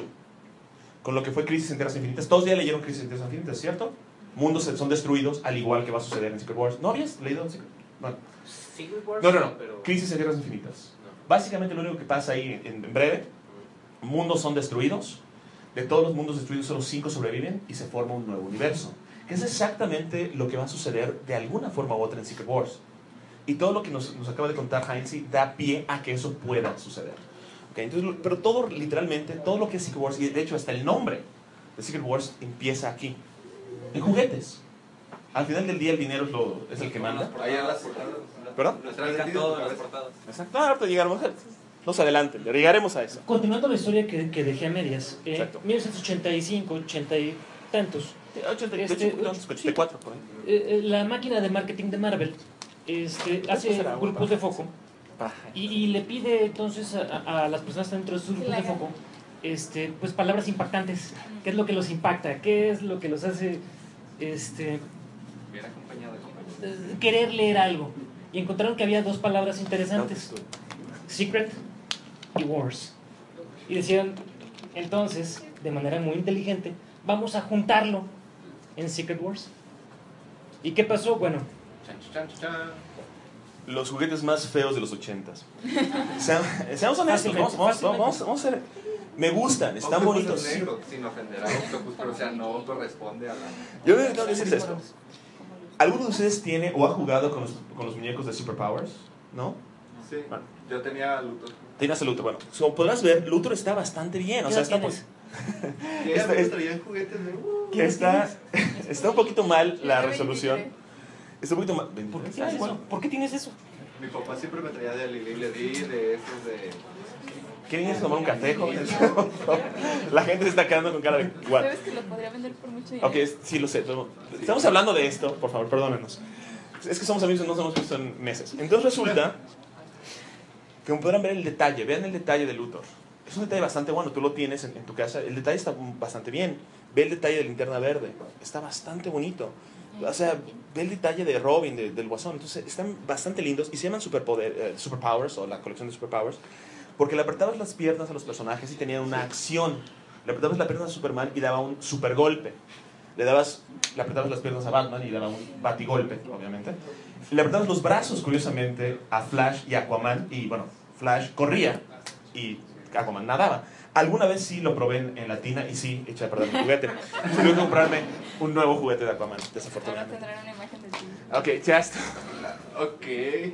con lo que fue Crisis en Tierras Infinitas. Todos ya leyeron Crisis en Tierras Infinitas, ¿cierto? Mundos son destruidos, al igual que va a suceder en Secret Wars. ¿No habías leído Secret? Bueno. Secret Wars. No, no, no. Pero... Crisis en Tierras Infinitas. No. Básicamente lo único que pasa ahí, en, en breve, mundos son destruidos. De todos los mundos destruidos, solo cinco sobreviven y se forma un nuevo universo. Que es exactamente lo que va a suceder de alguna forma u otra en Secret Wars. Y todo lo que nos, nos acaba de contar Heinz da pie a que eso pueda suceder. Okay, entonces, pero todo, literalmente, todo lo que es Secret Wars, y de hecho hasta el nombre de Secret Wars empieza aquí. En juguetes. Al final del día el dinero es, lo, es el que manda. Ahí en las portadas. ¿Perdón? Las Explica transmitidas todo por en la las vez. portadas. Exacto. Ah, ahorita llegaremos. Nos adelante, le llegaremos a eso. Continuando la historia que, que dejé a medias, eh, Exacto. mil novecientos ochenta y cinco, ochenta y tantos, ochenta, Este, de hecho, ochenta y cuatro, por ahí. eh, eh, la máquina de marketing de Marvel este, hace será, grupos guapa? de foco y, y le pide entonces a, a- a las personas que están dentro de sus grupos de foco este, pues palabras impactantes. ¿Qué es lo que los impacta? ¿Qué es lo que los hace este, Bien acompañado, acompañado. eh, querer leer algo? Y encontraron que había dos palabras interesantes: Secret y Wars. Y decían, entonces, de manera muy inteligente, vamos a juntarlo en Secret Wars. ¿Y qué pasó? Bueno, Chan, chan, chan, chan. Los juguetes más feos de los ochentas. Seam- Seamos honestos, vamos, vamos, vamos, vamos, vamos a ser... Me gustan, están Octopus bonitos. es negro, sin ofender a Octopus, pero o sea, no corresponde a la... Yo tengo que decirles esto. ¿Alguno de ustedes tiene o ha jugado con los, con los muñecos de Superpowers? ¿No? Sí, Bueno. yo tenía Luthor. Tienes a Luthor. Bueno, como podrás ver, Luthor está bastante bien. O ¿qué sea, edad está tienes? pues, Que Está- antes es- traían juguetes de... Uh, ¿Qué Está, está un poquito mal la Tiene resolución. veintitrés. Está un poquito mal. ¿Por qué Ah, tienes igual. eso? ¿Por qué tienes eso? mi papá siempre me traía de Lili Ledi, de esos de... ¿Quieren ir a tomar un café, jóvenes? La gente se está quedando con cara de... "What?". Sabes que lo podría vender por mucho dinero. Ok, es- sí lo sé. pero estamos hablando de esto, por favor, perdónenos. Es que somos amigos y no nos hemos visto en meses. Entonces resulta que como podrán ver el detalle, vean el detalle de Luthor. Es un detalle bastante bueno, tú lo tienes en, en tu casa. El detalle está bastante bien. Ve el detalle de Linterna Verde, está bastante bonito. O sea, ve el detalle de Robin, de- del Guasón. Entonces están bastante lindos y se llaman superpoder, eh, Superpowers o la colección de Superpowers porque le apretabas las piernas a los personajes y tenían una acción. Le apretabas la pierna a Superman y daba un super golpe. Le dabas, le apretabas las piernas a Batman y daba un batigolpe, obviamente. Le apretabas los brazos, curiosamente, a Flash y Aquaman. Y bueno, Flash corría y Aquaman nadaba. Alguna vez sí lo probé en, en la tina y sí, eché a perder mi juguete. Tuve que comprarme un nuevo juguete de Aquaman, Ahora desafortunadamente. tendrán una imagen de ti. Ok, ya está. Ok.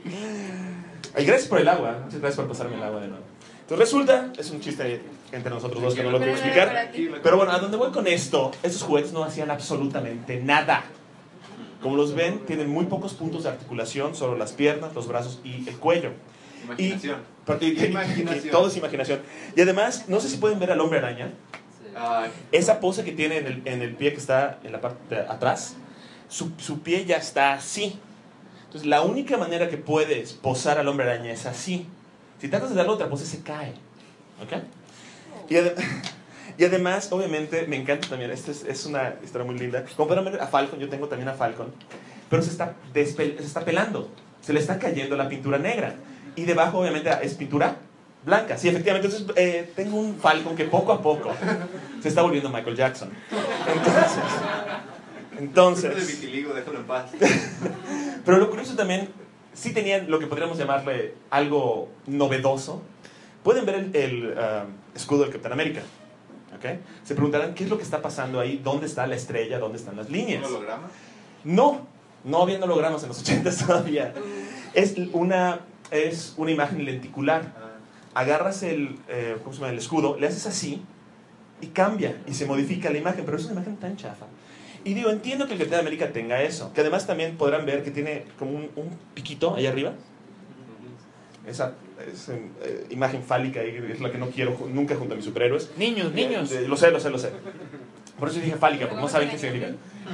Ay, gracias por el agua. Muchas gracias por pasarme el agua de nuevo. Entonces resulta, es un chiste entre nosotros dos que no lo quiero Pero no era explicar. para ti. Pero bueno, a donde voy con esto, estos juguetes no hacían absolutamente nada. Como los ven, tienen muy pocos puntos de articulación, solo las piernas, los brazos y el cuello. Imaginación. Y, y- y- Imaginación. y todo es imaginación. Y además, no sé si pueden ver al hombre araña. Ay, Esa pose que tiene en el, en el pie que está en la parte de atrás, su, su pie ya está así. Entonces, la única manera que puedes posar al hombre araña es así. Si tratas de darle otra pose, se cae. ¿Ok? Y, ade- y además, obviamente, me encanta también, esta es, es una historia muy linda. Como pueden ver a Falcon, yo tengo también a Falcon, pero se está, despe- se está pelando. Se le está cayendo la pintura negra. Y debajo, obviamente, es pintura blanca. Sí, efectivamente. Entonces, eh, tengo un Falcon que poco a poco se está volviendo Michael Jackson. Entonces, siempre de entonces vitiligo, déjalo en paz. pero lo curioso también, sí tenían lo que podríamos llamarle algo novedoso. Pueden ver el, el, ah, escudo del Capitán América. ¿Ok? Se preguntarán qué es lo que está pasando ahí, dónde está la estrella, dónde están las ¿Un líneas. holograma? No, no había hologramas en los ochentas todavía. Es una, es una imagen lenticular. Ah, Agarras el, eh, ¿cómo se llama? El escudo, le haces así y cambia y se modifica la imagen, pero es una imagen tan chafa. Y digo, entiendo que el Capitán América tenga eso, que además también podrán ver que tiene como un, un piquito ahí arriba. Esa, esa, eh, imagen fálica ahí es la que no quiero ju- nunca junto a mis superhéroes. Niños, niños. Eh, lo sé, lo sé, lo sé. Por eso dije fálica, porque no saben qué significa.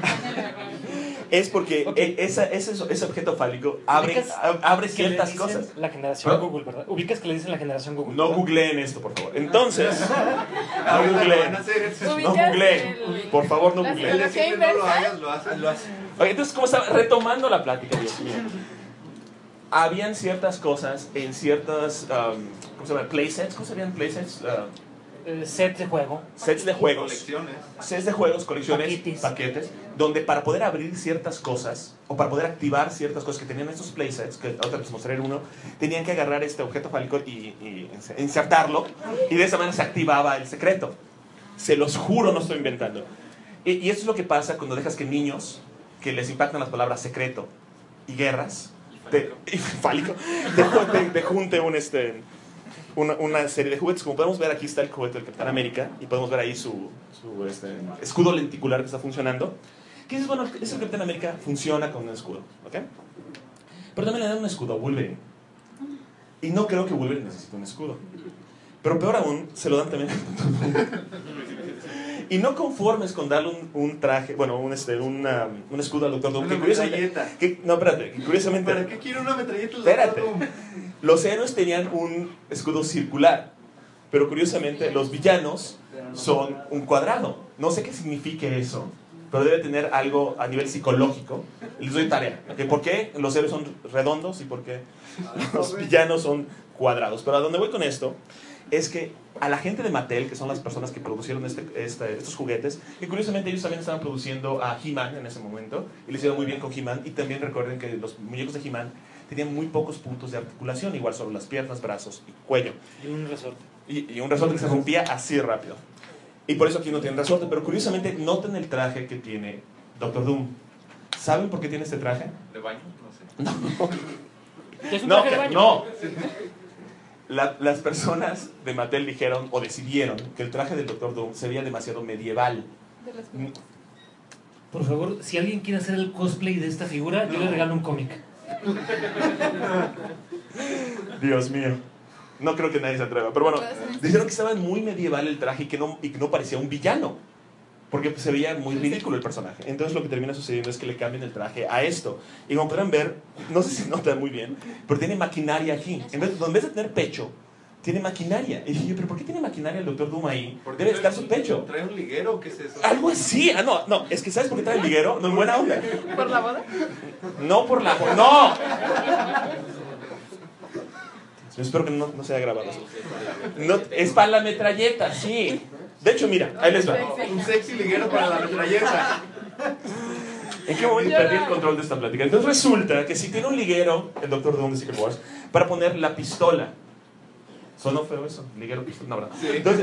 Es porque Ok. e- esa, ese, ese objeto fálico abre, Ubicas a- abre que le ciertas dicen cosas. La generación ¿Ah? Google, ¿verdad? Ubicas que le dicen la generación Google. No ¿verdad? googleen esto, por favor. Entonces, no ahorita lo van a googleen. hacer. No ¿Ubicas googleen. el- Por favor, no la googleen. Él psicología decirle no lo inversa? hagas, lo hace. Lo hace. Ok, entonces, ¿cómo estaba? Retomando la plática, Dios mío. Habían ciertas cosas en ciertas, um, ¿cómo se llama? Playsets, ¿cómo se llaman playsets? Uh, Eh, set de juego. sets de juegos. Colecciones. Sets de juegos, colecciones, Paquetes. paquetes, donde para poder abrir ciertas cosas, o para poder activar ciertas cosas que tenían estos playsets, que ahorita les mostraré uno, tenían que agarrar este objeto fálico y, y insertarlo, y de esa manera se activaba el secreto. Se los juro, no estoy inventando. Y, y eso es lo que pasa cuando dejas que niños, que les impactan las palabras secreto y guerras, te, y fálico, te, te- te junte un, este, una, una serie de juguetes. Como podemos ver, aquí está el juguete del Capitán América, y podemos ver ahí su, su este, escudo lenticular que está funcionando. Que dices, bueno, es el Capitán América, funciona con un escudo, ¿ok? Pero también le dan un escudo a Wolverine. Y no creo que Wolverine necesite un escudo. Pero peor aún, se lo dan también y no conformes con darle un, un traje, bueno, un, este, una, un escudo al Doctor Doom. Una Que curiosamente, metralleta. que, no, espérate, que curiosamente... ¿Para qué quiere una metralleta? el Espérate. Doctor Doom? Los héroes tenían un escudo circular, pero curiosamente los villanos son un cuadrado. No sé qué signifique eso, pero debe tener algo a nivel psicológico. Les doy tarea. ¿Ok? ¿Por qué los héroes son redondos y por qué los villanos son cuadrados? Pero a donde voy con esto es que a la gente de Mattel, que son las personas que producieron este, este, estos juguetes, que curiosamente ellos también estaban produciendo a He-Man en ese momento, y le hicieron muy bien con He-Man, y también recuerden que los muñecos de He-Man tenían muy pocos puntos de articulación, igual solo las piernas, brazos y cuello. Y un resorte. Y, y un resorte que se rompía así rápido. Y por eso aquí no tienen resorte, pero curiosamente noten el traje que tiene Doctor Doom. ¿Saben por qué tiene este traje? ¿De baño? No sé. ¿Qué es un No, traje de que- baño? no. La, las personas de Mattel dijeron o decidieron que el traje del doctor Doom se veía demasiado medieval. De las cosas. Por favor, si alguien quiere hacer el cosplay de esta figura, yo le regalo un cómic. Dios mío. No creo que nadie se atreva. Pero bueno, dijeron que estaba muy medieval el traje y que no, y que no parecía un villano. Porque pues, se veía muy ridículo el personaje. Entonces lo que termina sucediendo es que le cambian el traje a esto. Y como podrán ver, no sé si notan muy bien, pero tiene maquinaria aquí. En vez, en vez de tener pecho, tiene maquinaria. Y dije yo, ¿pero por qué tiene maquinaria el doctor Doom ahí? Debe estar su pecho. ¿Trae un liguero o qué es eso? Algo así. Ah, no, no. Es que ¿sabes por qué trae el liguero? No, en buena onda. ¿Por la boda? No por la... ¡No! Yo espero que no, no se haya grabado eso. No, es para la metralleta, sí. De hecho, mira, ahí les va. Un sexy liguero para la metralleta. ¿En qué momento perdí el control de esta plática? Entonces resulta que si tiene un liguero, el doctor Doom de Secret Wars, para poner la pistola. ¿Sonó feo eso? Liguero, pistola, no, ¿verdad? Sí. Entonces,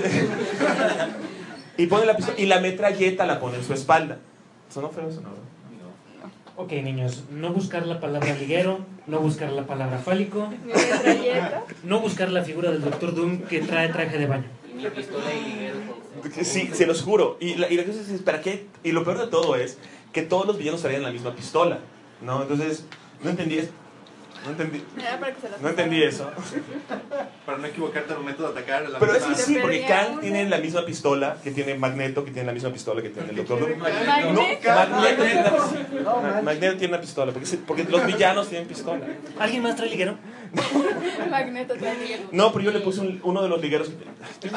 y pone la pistola y la metralleta la pone en su espalda. ¿Sonó feo eso? No, ¿verdad? Ok, niños, no buscar la palabra liguero, no buscar la palabra fálico, Mi metralleta. no buscar la figura del doctor Doom que trae traje de baño. Y mi pistola y liguero. Sí, se los juro. Y la, y la cosa es, ¿para qué? Y lo peor de todo es que todos los villanos traían la misma pistola, ¿no? Entonces, no entendí eso. No entendí, Era para que se las no entendí eso. Para no equivocarte al momento de atacar. La Pero misma- es que sí, porque perdía Kang una. tiene la misma pistola que tiene Magneto, que tiene la misma pistola que tiene el Doctor Doom. Magneto. No, Magneto tiene una, Magneto tiene una pistola, porque, sí- porque los villanos tienen pistola. ¿Alguien más trae liguero? Magneto trae liguero. No, pero yo le puse un- uno de los ligueros. que-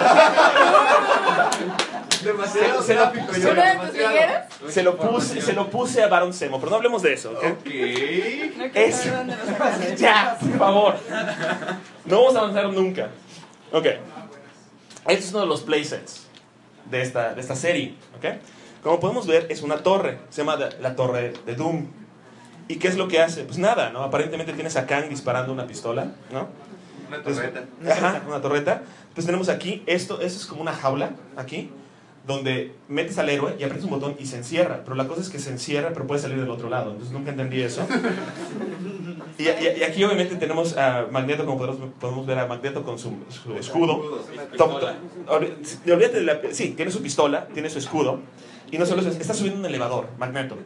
Demasiado Se- se lo- gráfico, se yo, ¿Uno de tus demasiado. ligueros? Se lo puse, se lo puse a Baron Zemo, pero no hablemos de eso, ¿ok? Ok. No quiero Eso. saber dónde lo sacaste. Ya, por favor. No vamos a avanzar nunca. Ok. Este es uno de los playsets de esta, de esta serie. ¿Ok? Como podemos ver, es una torre. Se llama la, la torre de Doom. ¿Y qué es lo que hace? Pues nada, ¿no? Aparentemente tienes a Kang disparando una pistola, ¿no? Una torreta. Ajá, una torreta. Entonces tenemos aquí, esto, esto es como una jaula, aquí, donde metes al héroe y aprietas un botón y se encierra. Pero la cosa es que se encierra, pero puede salir del otro lado. Entonces nunca entendí eso. Y, y- y aquí obviamente tenemos a Magneto, como podemos, podemos ver a Magneto con su, su escudo. Tom- tom- olvi- olvídate de la- sí, tiene su pistola, tiene su escudo. Y no solo eso, está subiendo un elevador, Magneto.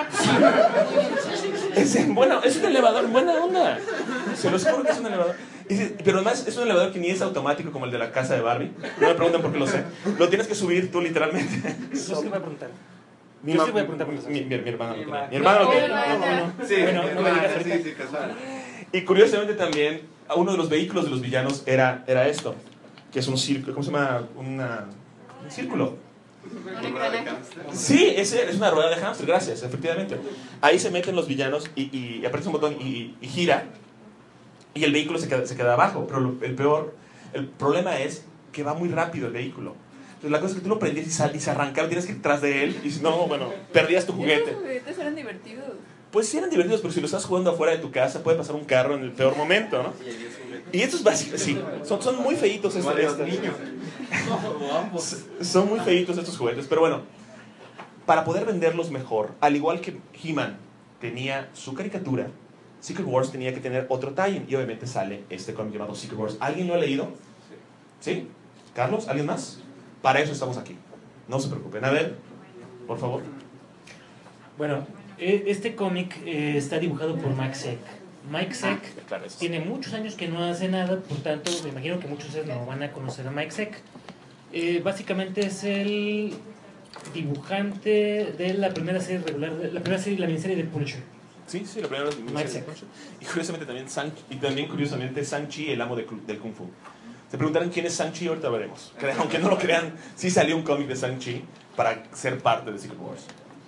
Es, bueno, es un elevador en buena onda. Se los juro que es un elevador. Y sí, pero además es un elevador que ni es automático como el de la casa de Barbie. No me preguntan por qué lo sé. Lo tienes que subir tú literalmente. Yo sí voy a preguntar. Mi, Yo ma- sí voy a preguntar por eso. mi, mi, mi hermano lo Mi tiene. ma- Mi hermano lo No, tiene. no, No, no. Sí, Bueno, no me digas hermana, ahorita. sí, sí, casual. Y curiosamente también, uno de los vehículos de los villanos era, era esto. Que es un círculo. ¿Cómo se llama? Una, un círculo. Un engranaje. Sí, es, es una rueda de hámster, gracias, efectivamente. Ahí se meten los villanos y, y aprietas un botón y, y gira y el vehículo se queda, se queda abajo. Pero lo- el peor, el problema es que va muy rápido el vehículo. Entonces la cosa es que tú lo prendías y, sal, y se arrancaba, tienes que ir tras de él y si no, bueno, perdías tu Y juguete. esos juguetes eran divertidos. Pues sí eran divertidos, pero si lo estás jugando afuera de tu casa puede pasar un carro en el peor momento, ¿no? Y estos básicos, sí, son, son muy feitos estos, Igual los estos. niños. O ambos. Son muy feitos estos juguetes, pero bueno, para poder venderlos mejor, al igual que He-Man tenía su caricatura, Secret Wars tenía que tener otro tie-in y obviamente sale este cómic llamado Secret Wars. ¿Alguien lo ha leído? ¿Sí? ¿Carlos? ¿Alguien más? Para eso estamos aquí. No se preocupen. A ver, por favor. Bueno, eh, este cómic eh, está dibujado por Mike Zeck. Mike Zeck Ah, claro, eso. tiene muchos años que no hace nada, por tanto, me imagino que muchos de ustedes no van a conocer a Mike Zeck. Eh, básicamente es el dibujante de la primera serie regular, de- la primera serie, la miniserie de Punisher. Sí, sí, la primera vez. Mike Zeck. Y curiosamente también, San, y también curiosamente Sanchi, el amo de cru- del Kung Fu. Se preguntarán quién es Sanchi, ahorita veremos. Cre- Aunque no lo crean, sí salió un cómic de Sanchi para ser parte de Secret Wars.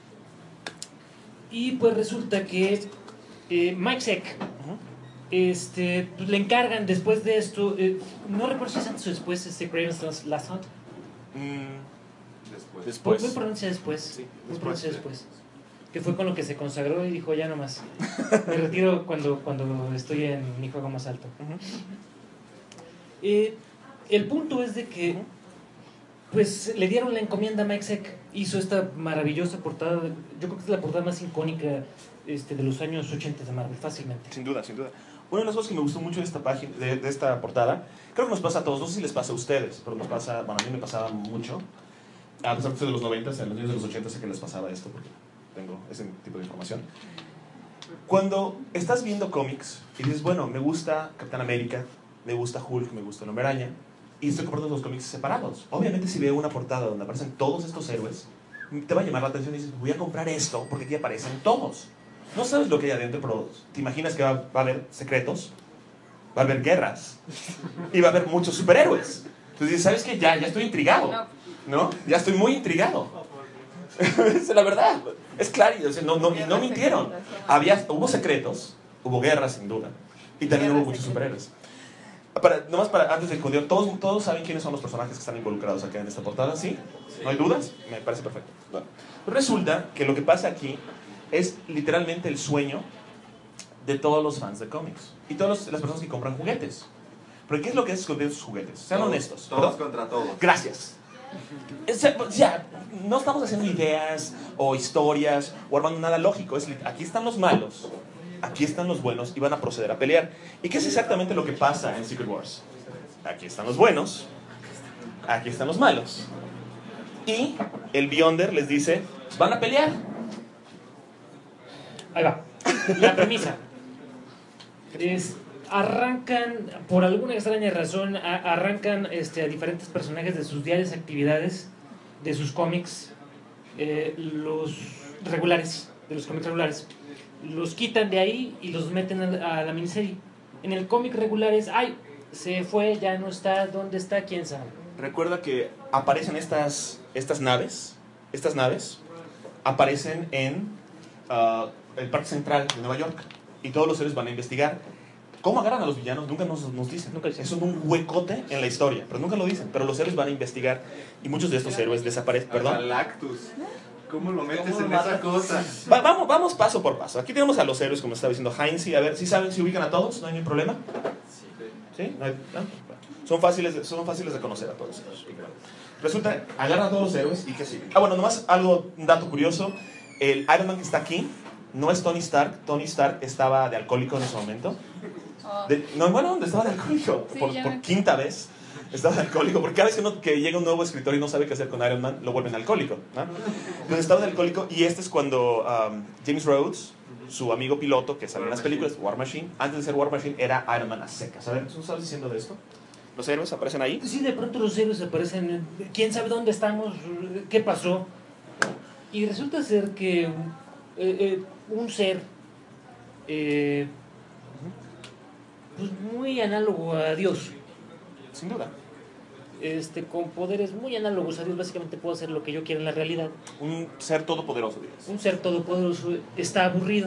Y pues resulta que eh, Mike Zeck este, pues, le encargan después de esto, eh, no recuerdo si es antes o después, este Kraven's Last- Last Hunt. Mm, Después. después. Muy pronuncia después. Sí, Muy después, pronuncia sí. después. Que fue con lo que se consagró y dijo ya nomás. Me retiro cuando, cuando estoy en mi juego más alto. Ujú. Eh, el punto es de que pues le dieron la encomienda a Mike Zeck. Hizo esta maravillosa portada. Yo creo que es la portada más icónica este, de los años ochenta de Marvel, fácilmente. Sin duda, sin duda. Una de las cosas que me gustó mucho de esta página, de, de esta portada, creo que nos pasa a todos, no sé si les pasa a ustedes, pero nos pasa, bueno, a mí me pasaba mucho, a pesar de ser de los noventa, en los años de los ochenta sé que les pasaba esto, porque tengo ese tipo de información. Cuando estás viendo cómics y dices, bueno, me gusta Capitán América, me gusta Hulk, me gusta el Hombre Araña, y estoy comprando los cómics separados. Obviamente si veo una portada donde aparecen todos estos héroes, te va a llamar la atención y dices, voy a comprar esto porque aquí aparecen todos. No sabes lo que hay adentro, pero te imaginas que va, va a haber secretos, va a haber guerras y va a haber muchos superhéroes. Entonces dices, ¿sabes qué? Ya, ya estoy intrigado, ¿no? Ya estoy muy intrigado. Es la verdad. Es claro, o sea, no, no, y no mintieron. Había, hubo secretos, hubo guerras sin duda, y también hubo muchos superhéroes. Para, nomás para, antes de continuar, ¿todos, ¿todos saben quiénes son los personajes que están involucrados acá en esta portada? ¿Sí? ¿No hay dudas? Me parece perfecto. Bueno, resulta que lo que pasa aquí es literalmente el sueño de todos los fans de cómics y todas las personas que compran juguetes. Pero ¿qué es lo que haces con esos juguetes? Sean todos, honestos. Todos ¿Perdón? contra todos. Gracias. Ya, no estamos haciendo ideas o historias o armando nada lógico. Es, aquí están los malos, aquí están los buenos y van a proceder a pelear. ¿Y qué es exactamente lo que pasa en Secret Wars? Aquí están los buenos, aquí están los malos. Y el Beyonder les dice, van a pelear. Ahí va. La premisa es, arrancan, por alguna extraña razón, a, arrancan este, a diferentes personajes de sus diarias actividades, de sus cómics, eh, los regulares, de los cómics regulares, los quitan de ahí y los meten a, a la miniserie. En el cómic regular es, ay, se fue, ya no está, ¿dónde está? ¿Quién sabe? Recuerda que aparecen estas, estas naves, estas naves aparecen en uh, el Parque Central de Nueva York y todos los héroes van a investigar. ¿Cómo agarran a los villanos? Nunca nos, nos dicen. Nunca dicen. Es un huecote en la historia, pero nunca lo dicen. Pero los héroes van a investigar y muchos de estos héroes desaparecen. ¿Perdón? Galactus. ¿Cómo lo metes ¿Cómo en lo esa matas? cosa? Va, vamos, vamos paso por paso. Aquí tenemos a los héroes, como estaba diciendo Heinz. A ver, si saben, si ubican a todos, no hay ningún problema. ¿Sí? ¿No hay, no? Son, fáciles de, son fáciles de conocer a todos ellos. Resulta, agarran a todos los héroes y ¿qué sigue? Ah, bueno, nomás algo, un dato curioso. El Iron Man que está aquí no es Tony Stark. Tony Stark estaba de alcohólico en ese momento. De, no, bueno, estaba de alcohólico Sí, por, ya por me- quinta vez. Estaba de alcohólico, porque cada vez que, uno, que llega un nuevo escritor y no sabe qué hacer con Iron Man, lo vuelven alcohólico, ¿no? Entonces estaba de alcohólico, y este es cuando um, James Rhodes, su amigo piloto que sale en las películas, War Machine, antes de ser War Machine era Iron Man a secas. A ver, ¿tú sabes diciendo de esto? ¿Los héroes aparecen ahí? Sí, de pronto los héroes aparecen, quién sabe dónde estamos, qué pasó. Y resulta ser que eh, eh, un ser eh, pues muy análogo a Dios, Sin duda. este, con poderes muy análogos a Dios, básicamente puedo hacer lo que yo quiera en la realidad. Un ser todopoderoso, digas. Un ser todopoderoso está aburrido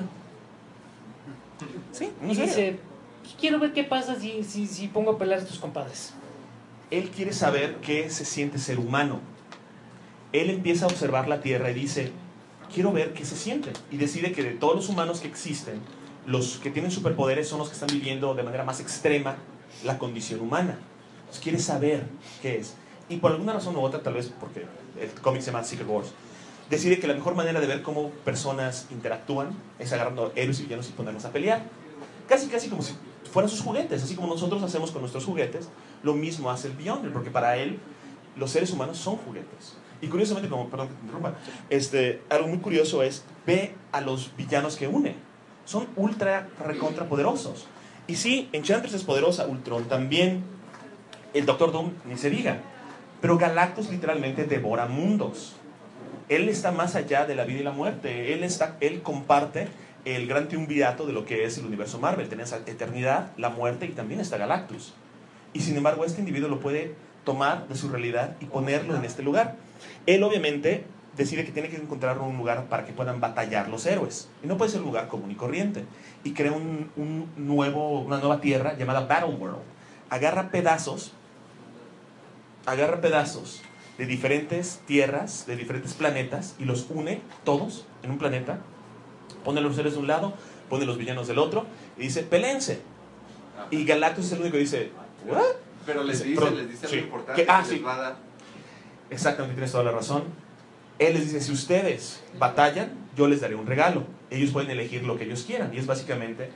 Sí, y dice, pues, quiero ver qué pasa si, si, si pongo a pelear a estos compadres. Él quiere saber qué se siente ser humano. Él empieza a observar la Tierra y dice, quiero ver qué se siente. Y decide que de todos los humanos que existen, los que tienen superpoderes son los que están viviendo de manera más extrema la condición humana. Entonces quiere saber qué es. Y por alguna razón u otra, tal vez porque el cómic se llama Secret Wars, decide que la mejor manera de ver cómo personas interactúan es agarrando héroes y villanos y ponerlos a pelear. Casi, casi como si fueran sus juguetes. Así como nosotros hacemos con nuestros juguetes, lo mismo hace el Beyonder, porque para él los seres humanos son juguetes. Y curiosamente, como, perdón que te interrumpa, este, algo muy curioso es, ve a los villanos que une. Son ultra recontra poderosos. Y sí, Enchantress es poderosa, Ultron también, el Doctor Doom ni se diga. Pero Galactus literalmente devora mundos. Él está más allá de la vida y la muerte. Él, está, él comparte el gran triunvirato de lo que es el universo Marvel. Tenés la eternidad, la muerte y también está Galactus. Y sin embargo, este individuo lo puede tomar de su realidad y ponerlo en este lugar. Él obviamente decide que tiene que encontrar un lugar para que puedan batallar los héroes. Y no puede ser un lugar común y corriente. Y crea un, un nuevo, una nueva tierra llamada Battleworld. Agarra pedazos, agarra pedazos de diferentes tierras, de diferentes planetas, y los une todos en un planeta. Pone a los héroes de un lado, pone a los villanos del otro, y dice, peléense. Y Galactus es el único que dice, ¿what? Pero les Dice, dice, pero- les dice sí. lo importante Que- ah, que sí. les va a dar. Exactamente, tienes toda la razón. Él les dice, si ustedes batallan, yo les daré un regalo. Ellos pueden elegir lo que ellos quieran. Y es básicamente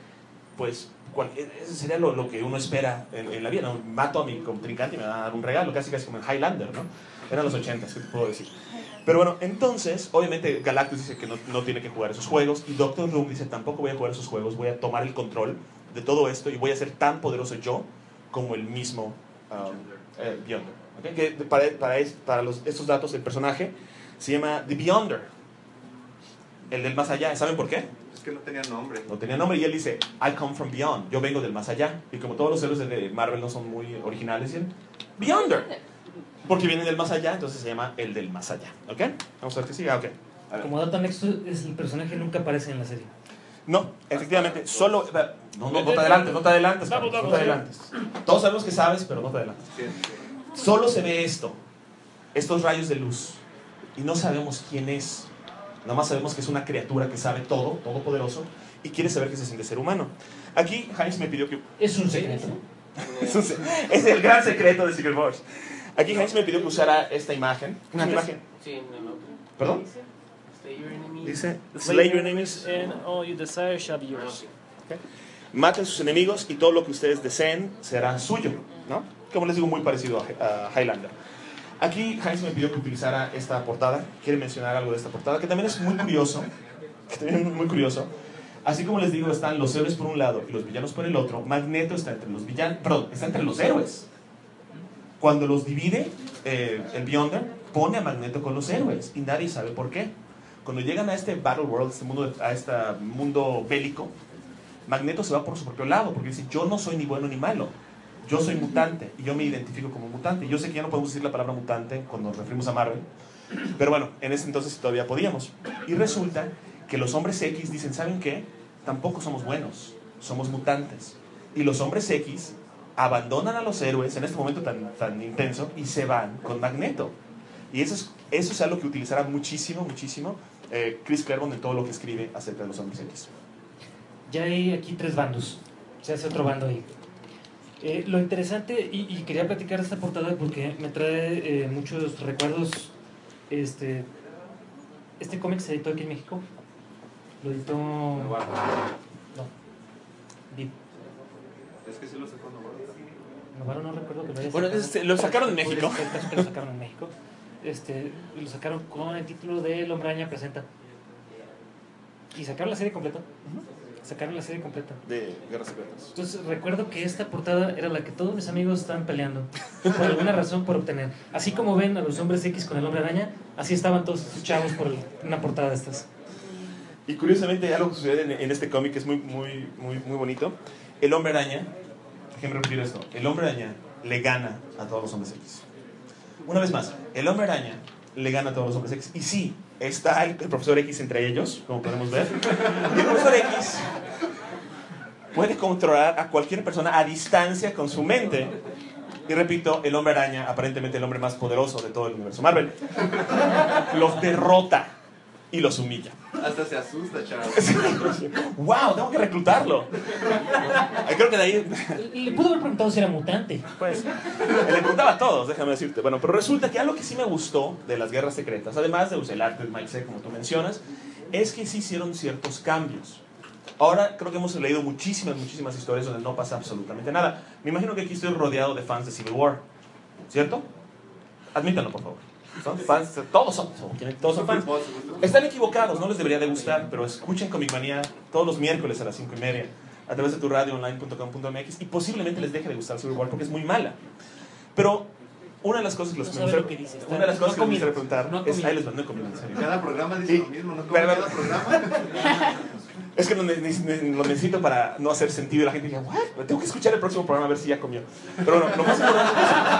pues cual, eso sería lo, lo que uno espera en, en la vida, ¿no? Mato a mi contrincante y me va a dar un regalo, casi casi como en Highlander, ¿no? Eran los ochentas, ¿qué te puedo decir? Pero bueno, entonces, obviamente Galactus dice que no, no tiene que jugar esos juegos, y Doctor Doom dice, tampoco voy a jugar esos juegos, voy a tomar el control de todo esto y voy a ser tan poderoso yo como el mismo um, eh, Beyonder. ¿Okay? Que para, para, es, para los, estos datos, el personaje se llama The Beyonder, el del más allá. ¿Saben por qué? Es que no tenía nombre. No tenía nombre, y él dice, I come from beyond, yo vengo del más allá. Y como todos los héroes de Marvel no son muy originales, dicen, Beyonder, porque viene del más allá, entonces se llama el del más allá. ¿Ok? Vamos a ver qué sigue. Ok. A ver. Como dato anexo, es el personaje nunca aparece en la serie. No, efectivamente, solo... No, no, no te adelantes, no te adelantes, Carlos, no te adelantes. Todos sabemos que sabes, pero no te adelantes. Sí, sí. Solo se ve esto, estos rayos de luz, y no sabemos quién es. Nada más sabemos que es una criatura que sabe todo, todopoderoso, y quiere saber qué se siente ser humano. Aquí Heinz me pidió que... Es un secreto. Es, un se- es el gran secreto de Secret Wars. Aquí Heinz me pidió que usara esta imagen. Una imagen. Sí, no, no. ¿Perdón? Slay your enemies. Dice, slay your enemies. and all you desire shall be Ah, yours. sí. Maten sus enemigos y todo lo que ustedes deseen será suyo, ¿no? Como les digo, muy parecido a, a Highlander. Aquí Heinz me pidió que utilizara esta portada. Quiere mencionar algo de esta portada, que también es muy curioso. Que también es muy curioso. Así como les digo, están los héroes por un lado y los villanos por el otro. Magneto está entre los villanos, perdón, está entre los héroes. Cuando los divide, eh, el Beyonder pone a Magneto con los héroes y nadie sabe por qué. Cuando llegan a este Battle World, este mundo, a este mundo bélico, Magneto se va por su propio lado, porque dice, yo no soy ni bueno ni malo, yo soy mutante, y yo me identifico como mutante. Yo sé que ya no podemos decir la palabra mutante cuando nos referimos a Marvel, pero bueno, en ese entonces todavía podíamos. Y resulta que los hombres X dicen, ¿saben qué? Tampoco somos buenos, somos mutantes. Y los hombres X abandonan a los héroes en este momento tan, tan intenso y se van con Magneto. Y eso es, eso es algo que utilizará muchísimo, muchísimo eh, Chris Claremont en todo lo que escribe acerca de los hombres X. Ya hay aquí tres bandos. Se hace otro bando ahí. Eh, lo interesante, y, y quería platicar esta portada porque me trae eh, muchos recuerdos. Este, este cómic se editó aquí en México. Lo editó. No. Vid. Es que sí lo sacó Novaro. Novaro no recuerdo que lo haya Bueno, sacado. este, lo sacaron en Puede México. ser el caso que lo sacaron en México. Este, lo sacaron con el título de El Hombre Araña Presenta. Y sacaron la serie completa. Sacaron la serie completa. De Guerras Secretas. Entonces recuerdo que esta portada era la que todos mis amigos estaban peleando por alguna razón por obtener. Así como ven a los hombres X con el Hombre Araña, así estaban todos sus chavos por el- una portada de estas. Y curiosamente hay algo que sucede en, en este cómic que es muy, muy, muy, muy bonito. El Hombre Araña, déjenme repetir esto, el Hombre Araña le gana a todos los hombres X. Una vez más, el Hombre Araña le gana a todos los hombres X. Y sí, está el, el profesor X entre ellos, como podemos ver. Y el profesor X puede controlar a cualquier persona a distancia con su mente. Y repito, el Hombre Araña, aparentemente el hombre más poderoso de todo el universo Marvel, los derrota y los humilla. Hasta se asusta, chaval. ¡Wow! Tengo que reclutarlo. Creo que de ahí... Le pudo haber preguntado si era mutante. Pues, le preguntaba a todos, déjame decirte. Bueno, pero resulta que algo que sí me gustó de las Guerras Secretas, además de usar el arte de Mike Zeck, como tú mencionas, es que sí hicieron ciertos cambios. Ahora creo que hemos leído muchísimas, muchísimas historias donde no pasa absolutamente nada. Me imagino que aquí estoy rodeado de fans de Civil War, ¿cierto? Admítanlo, por favor. Son fans, todos son, son- todos son fans. Están equivocados, no les debería de gustar, pero escuchen Comic Manía todos los miércoles a las cinco y media a través de tu radio online punto com punto m x y posiblemente les deje de gustar Civil War porque es muy mala. Pero una de las cosas que los No me sabe gustaría- lo que dice, está- una de las cosas no ha que les gustaría comido, preguntar no ha es, comido. ahí les va, no he comido, en serio. Cada programa dice Sí. lo mismo, ¿no? Como Pero- cada programa. Es que lo, ne- ne- lo necesito para no hacer sentido y la gente diga, ¿what? Tengo que escuchar el próximo programa a ver si ya comió. Pero bueno, lo más importante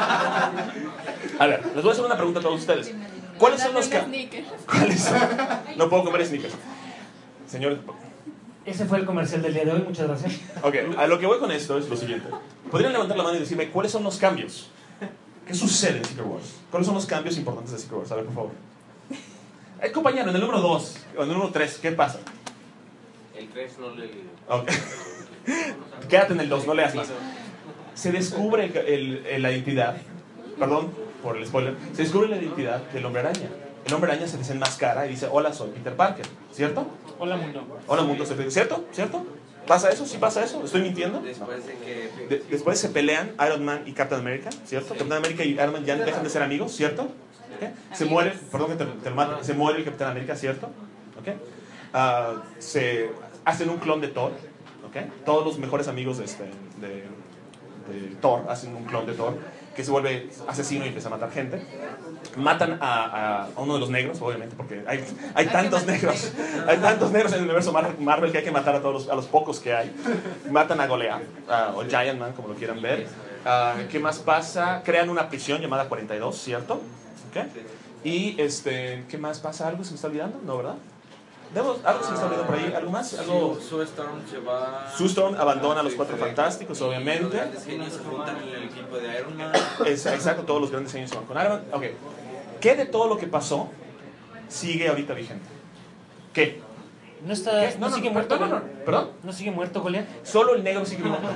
es... A ver, les voy a hacer una pregunta a todos ustedes. ¿Cuáles son los Dame que... un sneaker. ¿Cuáles son? No puedo comer sneakers. Señores, Ese fue el comercial del día de hoy, muchas gracias. ok, a lo que voy con esto es lo siguiente. ¿Podrían levantar la mano y decirme cuáles son los cambios? ¿Qué sucede en Secret Wars? ¿Cuáles son los cambios importantes de Secret Wars? A ver, por favor. Eh, compañero, en el número dos, o en el número tres, ¿qué pasa? El tres no le he leído. Ok. Quédate en el dos, no leas más. Se descubre el- el- el- la identidad, perdón por el spoiler, se descubre la identidad del Hombre Araña. El Hombre Araña se desenmascara y dice, hola, soy Peter Parker, ¿cierto? Hola mundo. Hola, mundo, soy Peter- ¿cierto? ¿Cierto? ¿Pasa eso? ¿Sí pasa eso? ¿Estoy mintiendo? Después de que... De- después se pelean Iron Man y Captain America, ¿cierto? Captain America y Iron Man ya dejan de ser amigos, ¿cierto? ¿Okay? Se muere, perdón que te, te lo mate, se muere el Capitán América, ¿cierto? ¿Okay? Uh, se hacen un clon de Thor, ¿okay? Todos los mejores amigos de, este, de, de Thor hacen un clon de Thor que se vuelve asesino y empieza a matar gente. Matan a, a uno de los negros, obviamente, porque hay, hay tantos negros, hay tantos negros en el universo Mar- Marvel que hay que matar a todos los, a los pocos que hay. Matan a Goliath, uh, o Giant Man, como lo quieran ver. Uh, ¿Qué más pasa? Crean una prisión llamada cuarenta y dos, ¿cierto? ¿Okay? Y, este, ¿qué más pasa? ¿Algo se me está olvidando? ¿No, verdad? Debo, ¿algo se me está olvidando por ahí? ¿Algo más? ¿Algo? Sue Storm se va... Sue Storm abandona a los Sí, Cuatro correcto. Fantásticos, obviamente. Los grandes genios se juntan en el equipo de Iron Man. Es, exacto, todos los grandes años se van con Iron Man. Ok. ¿Qué de todo lo que pasó sigue ahorita vigente? ¿Qué? ¿No, está, ¿Qué? no, No, no, sigue no, muerto? no, no, no, perdón. ¿No sigue muerto Goliath? Solo el negro sigue muerto.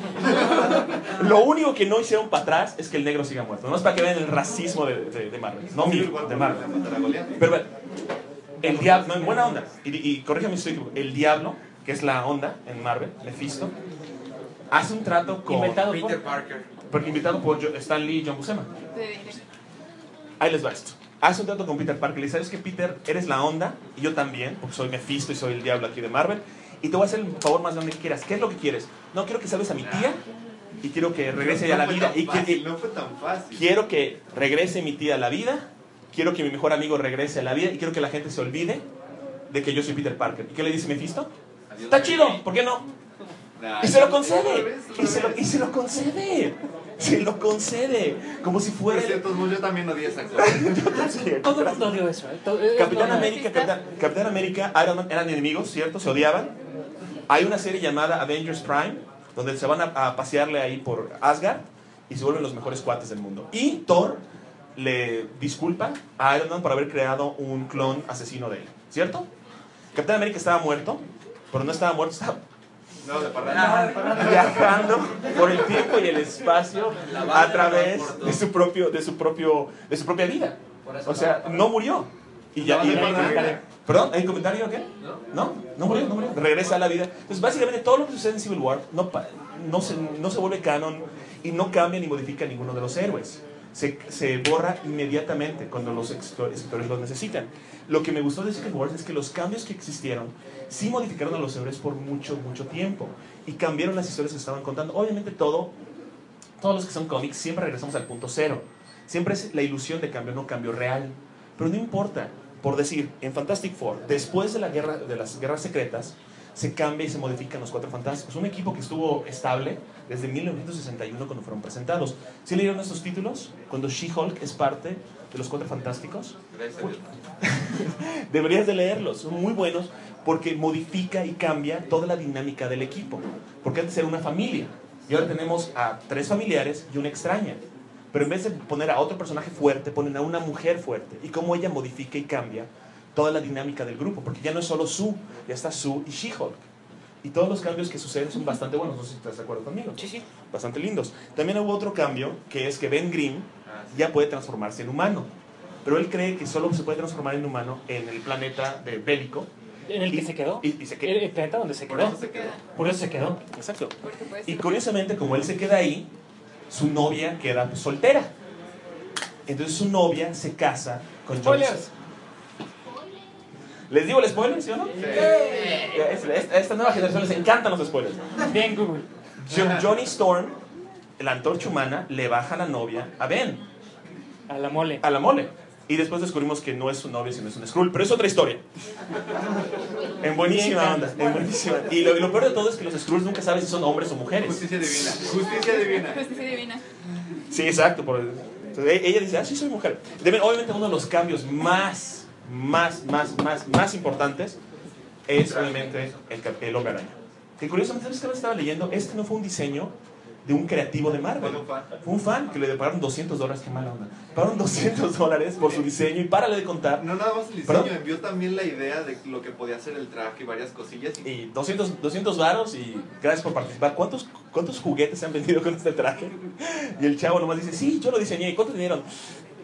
Lo único que no hicieron para atrás es que el negro siga muerto. No es para que vean el racismo de, de, de Marvel. No mío, de Marvel. Pero bueno, el diablo, no, en buena onda. Y, y corrígeme si estoy equivocado. El diablo, que es la onda en Marvel, Mephisto, hace un trato con... Inventado por... Peter Parker. Porque invitado por Jo- Stan Lee y John Buscema. Te diré. Ahí les va esto. Hace un trato con Peter Parker. Le dice, ¿sabes qué, Peter? Eres la onda, y yo también, porque soy Mephisto y soy el diablo aquí de Marvel. Y te voy a hacer el favor más grande que quieras. ¿Qué es lo que quieres? No, quiero que salves a mi tía y quiero que regrese ya a la vida. Y que, No fue tan fácil. quiero que regrese mi tía a la vida. Quiero que mi mejor amigo regrese a la vida. Y quiero que la gente se olvide de que yo soy Peter Parker. ¿Y qué le dice Mephisto? Está chido, ¿por qué no? Nah, Y se lo al concede. revés, al Y se lo, revés. y se lo concede. Se lo concede. Como si fuera... Por cierto, yo también odié esa cosa. Todo el mundo odió eso, ¿eh? Todo- es Capitán normal. América, Capitán, Capitán América, Iron Man eran enemigos, ¿cierto? Se odiaban. Hay una serie llamada Avengers Prime, donde se van a, a pasearle ahí por Asgard y se vuelven los mejores cuates del mundo. Y Thor le disculpa a Iron Man por haber creado un clon asesino de él, ¿cierto? Capitán América estaba muerto, pero no estaba muerto, estaba No, de parranda. viajando por el tiempo y el espacio a través de su propio, de su propio, de su propia vida. O sea, no murió. Y ya, y- ¿Perdón? ¿Hay comentario o qué? No, no murió, no murió. Regresa a la vida. Entonces, básicamente, todo lo que sucede en Civil War no, pa- no, se, no se vuelve canon y no cambia ni modifica ninguno de los héroes. Se, se borra inmediatamente cuando los escritor- escritores los necesitan. Lo que me gustó de Secret Wars es que los cambios que existieron sí modificaron a los héroes por mucho, mucho tiempo. Y cambiaron las historias que estaban contando. Obviamente, todo, todos los que son cómics siempre regresamos al punto cero. Siempre es la ilusión de cambio, no cambio real. Pero no importa. Por decir, en Fantastic Four, después de, la guerra, de las guerras secretas, se cambia y se modifican los Cuatro Fantásticos. Un equipo que estuvo estable desde mil novecientos sesenta y uno cuando fueron presentados. ¿Sí leyeron estos títulos? Cuando She-Hulk es parte de los Cuatro Fantásticos. Gracias a Dios. Deberías de leerlos, son muy buenos porque modifica y cambia toda la dinámica del equipo. Porque antes era una familia y ahora tenemos a tres familiares y una extraña. Pero en vez de poner a otro personaje fuerte, ponen a una mujer fuerte. Y cómo ella modifica y cambia toda la dinámica del grupo. Porque ya no es solo Sue, ya está Sue y She-Hulk. Y todos los cambios que suceden son bastante buenos. No sé si estás de acuerdo conmigo. Sí, sí. Bastante lindos. También hubo otro cambio, que es que Ben Grimm ya puede transformarse en humano. Pero él cree que solo se puede transformar en humano en el planeta de Bélico. ¿En el que Y- se quedó? y- y se quedó. El, el planeta donde se Por quedó. eso se quedó. Por eso se quedó. Exacto. Porque puede Y ser- curiosamente, como él se queda ahí, su novia queda pues, soltera. Entonces su novia se casa con Johnny. Spoilers. ¿Les digo el spoiler, sí o no? A esta, esta nueva generación les encantan los spoilers. Bien, Google. Jo- Johnny Storm, la antorcha humana, le baja la novia a Ben, A la mole. a la mole. Y después descubrimos que no es su novia, sino es un Skrull. Pero es otra historia. En buenísima Bien, onda. En buenísima. Y lo, y lo peor de todo es que los Skrulls nunca saben si son hombres o mujeres. Justicia divina. Justicia divina. Justicia divina. Sí, exacto. Por, entonces, e- ella dice, ah, sí, soy mujer. Deben- obviamente uno de los cambios más, más, más, más, más importantes es obviamente el, cap- el hombre araña. Que curiosamente, ¿sabes qué estaba leyendo? Este no fue un diseño de un creativo de Marvel. Fue un fan. Fue un fan que le pagaron doscientos dólares, qué mala onda. Pagaron doscientos dólares por su diseño y párale de contar. No nada más el diseño, ¿Perdón? envió también la idea de lo que podía hacer el traje y varias cosillas. Y Y doscientos, doscientos varos y gracias por participar. ¿Cuántos, ¿Cuántos juguetes se han vendido con este traje? Y el chavo nomás dice, sí, yo lo diseñé. ¿Y cuánto te dieron?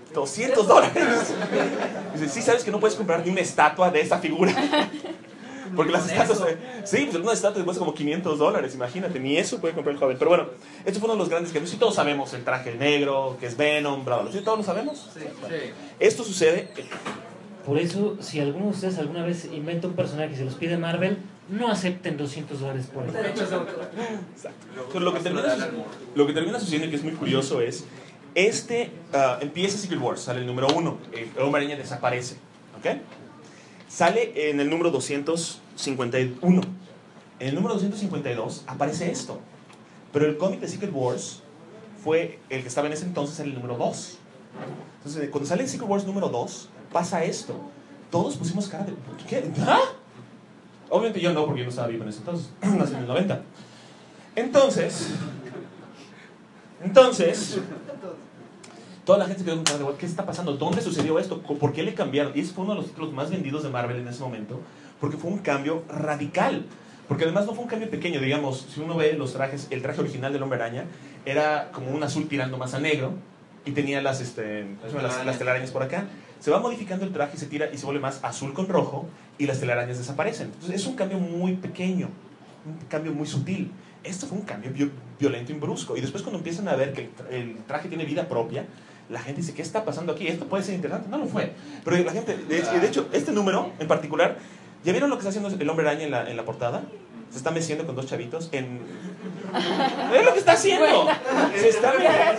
doscientos dólares. Dice, sí, sabes que no puedes comprar ni una estatua de esa figura. Porque las Con estatuas, eso. eh, sí, pues una estatua cuesta como quinientos dólares, imagínate, ni eso puede comprar el joven. Pero bueno, esto fue uno de los grandes cambios. Sí, todos sabemos el traje negro, que es Venom, bla, bla, bla. ¿Sí, todos lo sabemos? Sí. Esto sucede. Por eso, si alguno de ustedes alguna vez inventa un personaje y se los pide Marvel, no acepten doscientos dólares por él. Derechos de autor. Entonces, lo, que termina, lo que termina sucediendo, y que es muy curioso, es este uh, empieza Secret Wars, sale el número uno, el Hombre Araña desaparece, ¿ok? Sale en el número doscientos cincuenta y uno. En el número doscientos cincuenta y dos aparece esto, pero el cómic de Secret Wars fue el que estaba en ese entonces, el número dos. Entonces, cuando sale Secret Wars número dos, pasa esto. Todos pusimos cara de... ¿Qué? ¿Ah? Obviamente yo no, porque yo no estaba vivo en ese entonces. Nací en el noventa. Entonces... Entonces... Toda la gente se quedó con cara de... ¿Qué está pasando? ¿Dónde sucedió esto? ¿Por qué le cambiaron? Y ese fue uno de los títulos más vendidos de Marvel en ese momento, porque fue un cambio radical. Porque además no fue un cambio pequeño. Digamos, si uno ve los trajes, el traje original del Hombre Araña era como un azul tirando más a negro, y tenía las, este, las, las telarañas por acá. Se va modificando el traje y se tira y se vuelve más azul con rojo, y las telarañas desaparecen. Entonces es un cambio muy pequeño, un cambio muy sutil. Esto fue un cambio violento y brusco. Y después, cuando empiezan a ver que el traje tiene vida propia, la gente dice, ¿qué está pasando aquí? Esto puede ser interesante. No lo fue. Pero la gente, de, de hecho, este número en particular, ¿ya vieron lo que está haciendo el Hombre Araña en la, en la portada? Se está meciendo con dos chavitos en... ¿Ves lo que está haciendo? Se está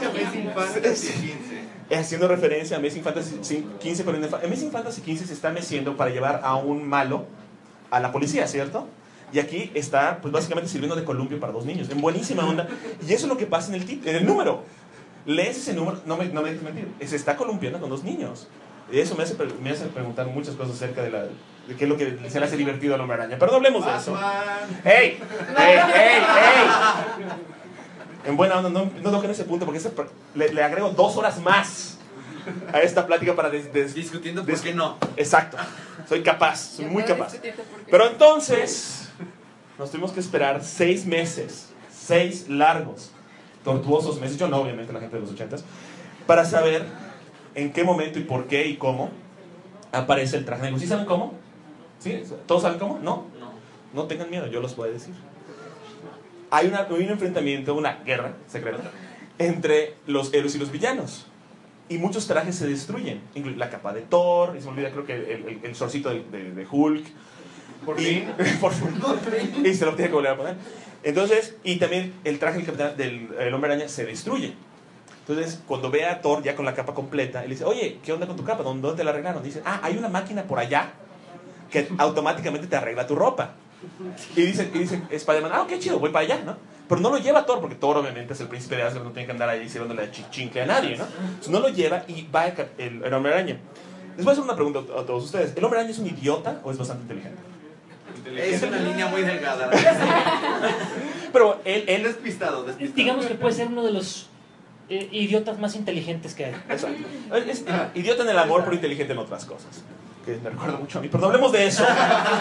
haciendo referencia a Amazing Fantasy quince, pero en Amazing Fantasy quince se está meciendo para llevar a un malo a la policía, ¿cierto? Y aquí está, pues básicamente sirviendo de columpio para dos niños, en buenísima onda. Y eso es lo que pasa en el, en el número. Lees ese número, no me, no me dejes mentir, se está columpiando con dos niños. Y eso me hace, me hace preguntar muchas cosas acerca de, la, de qué es lo que se le hace divertido al Hombre Araña. Pero no hablemos de eso. ¡Ey! ¡Ey! ¡Ey! ¡Ey! En buena onda, no, no toquen ese punto, porque ese, le, le agrego dos horas más a esta plática para des, des, discutiendo por des, qué no. Exacto, soy capaz, soy muy capaz. Pero entonces nos tuvimos que esperar seis meses, seis largos, tortuosos meses, yo no, obviamente, la gente de los ochentas, para saber en qué momento y por qué y cómo aparece el traje negro. ¿Sí saben cómo? ¿Sí? ¿Todos saben cómo? ¿No? No. No tengan miedo, yo los voy a decir. Hay, una, hay un enfrentamiento, una guerra secreta entre los héroes y los villanos. Y muchos trajes se destruyen. Incluye la capa de Thor, y se me olvida, creo que el, el, el shortcito de, de, de Hulk. Por y, fin. por fin. Y se lo tiene que volver a poner. Entonces, y también el traje del, capitán, del el Hombre Araña se destruye. Entonces, cuando ve a Thor ya con la capa completa, él dice, oye, ¿qué onda con tu capa? ¿Dónde te la arreglaron? Dice, ah, hay una máquina por allá que automáticamente te arregla tu ropa. Y dice, y dice Spider-Man, ah, ok, chido, voy para allá, ¿no? Pero no lo lleva Thor, porque Thor obviamente es el príncipe de Asgard, no tiene que andar ahí sirviéndole chincle a nadie, ¿no? Entonces no lo lleva y va el, el, el Hombre Araña. Les voy a hacer una pregunta a todos ustedes. ¿El Hombre Araña es un idiota o es bastante inteligente? Es una línea muy delgada. Pero él, él El despistado, despistado. Digamos que puede ser uno de los eh, idiotas más inteligentes que hay. Exacto. Es, es idiota en el amor, pero inteligente en otras cosas. Que me recuerda mucho a mí. Pero no hablemos de eso.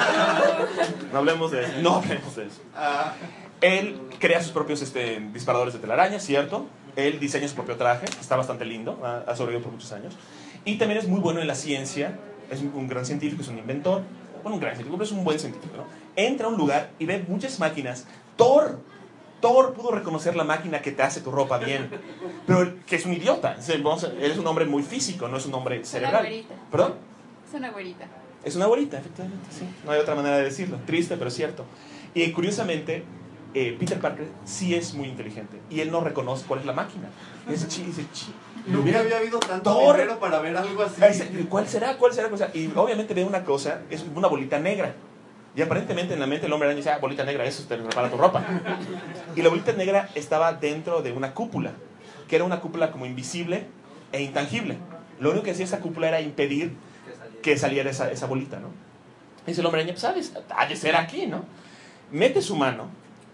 No hablemos de eso. No hablemos de eso. Él crea sus propios este, disparadores de telaraña, ¿cierto? Él diseña su propio traje, está bastante lindo, ha, ha sobrevivido por muchos años. Y también es muy bueno en la ciencia, es un, un gran científico, es un inventor. Bueno, un gran científico, pero es un buen científico, ¿no? Entra a un lugar y ve muchas máquinas. Thor, Thor pudo reconocer la máquina que te hace tu ropa bien, pero él, que es un idiota. Él es un hombre muy físico, no es un hombre cerebral. ¿Perdón? Es una güerita. Es una abuelita, efectivamente, sí. No hay otra manera de decirlo. Triste, pero es cierto. Y curiosamente, eh, Peter Parker sí es muy inteligente. Y él no reconoce cuál es la máquina. Y dice, chi, dice, chi. Nunca había habido tanto Thor. dinero para ver algo así. ¿Cuál será? ¿Cuál será? Y obviamente ve una cosa, es una bolita negra. Y aparentemente en la mente el Hombre Araña dice, ah, bolita negra, eso te repara tu ropa. Y la bolita negra estaba dentro de una cúpula, que era una cúpula como invisible e intangible. Lo único que hacía esa cúpula era impedir que saliera esa, esa bolita, ¿no? Dice el Hombre Araña, pues sabes, ha de ser aquí, ¿no? Mete su mano,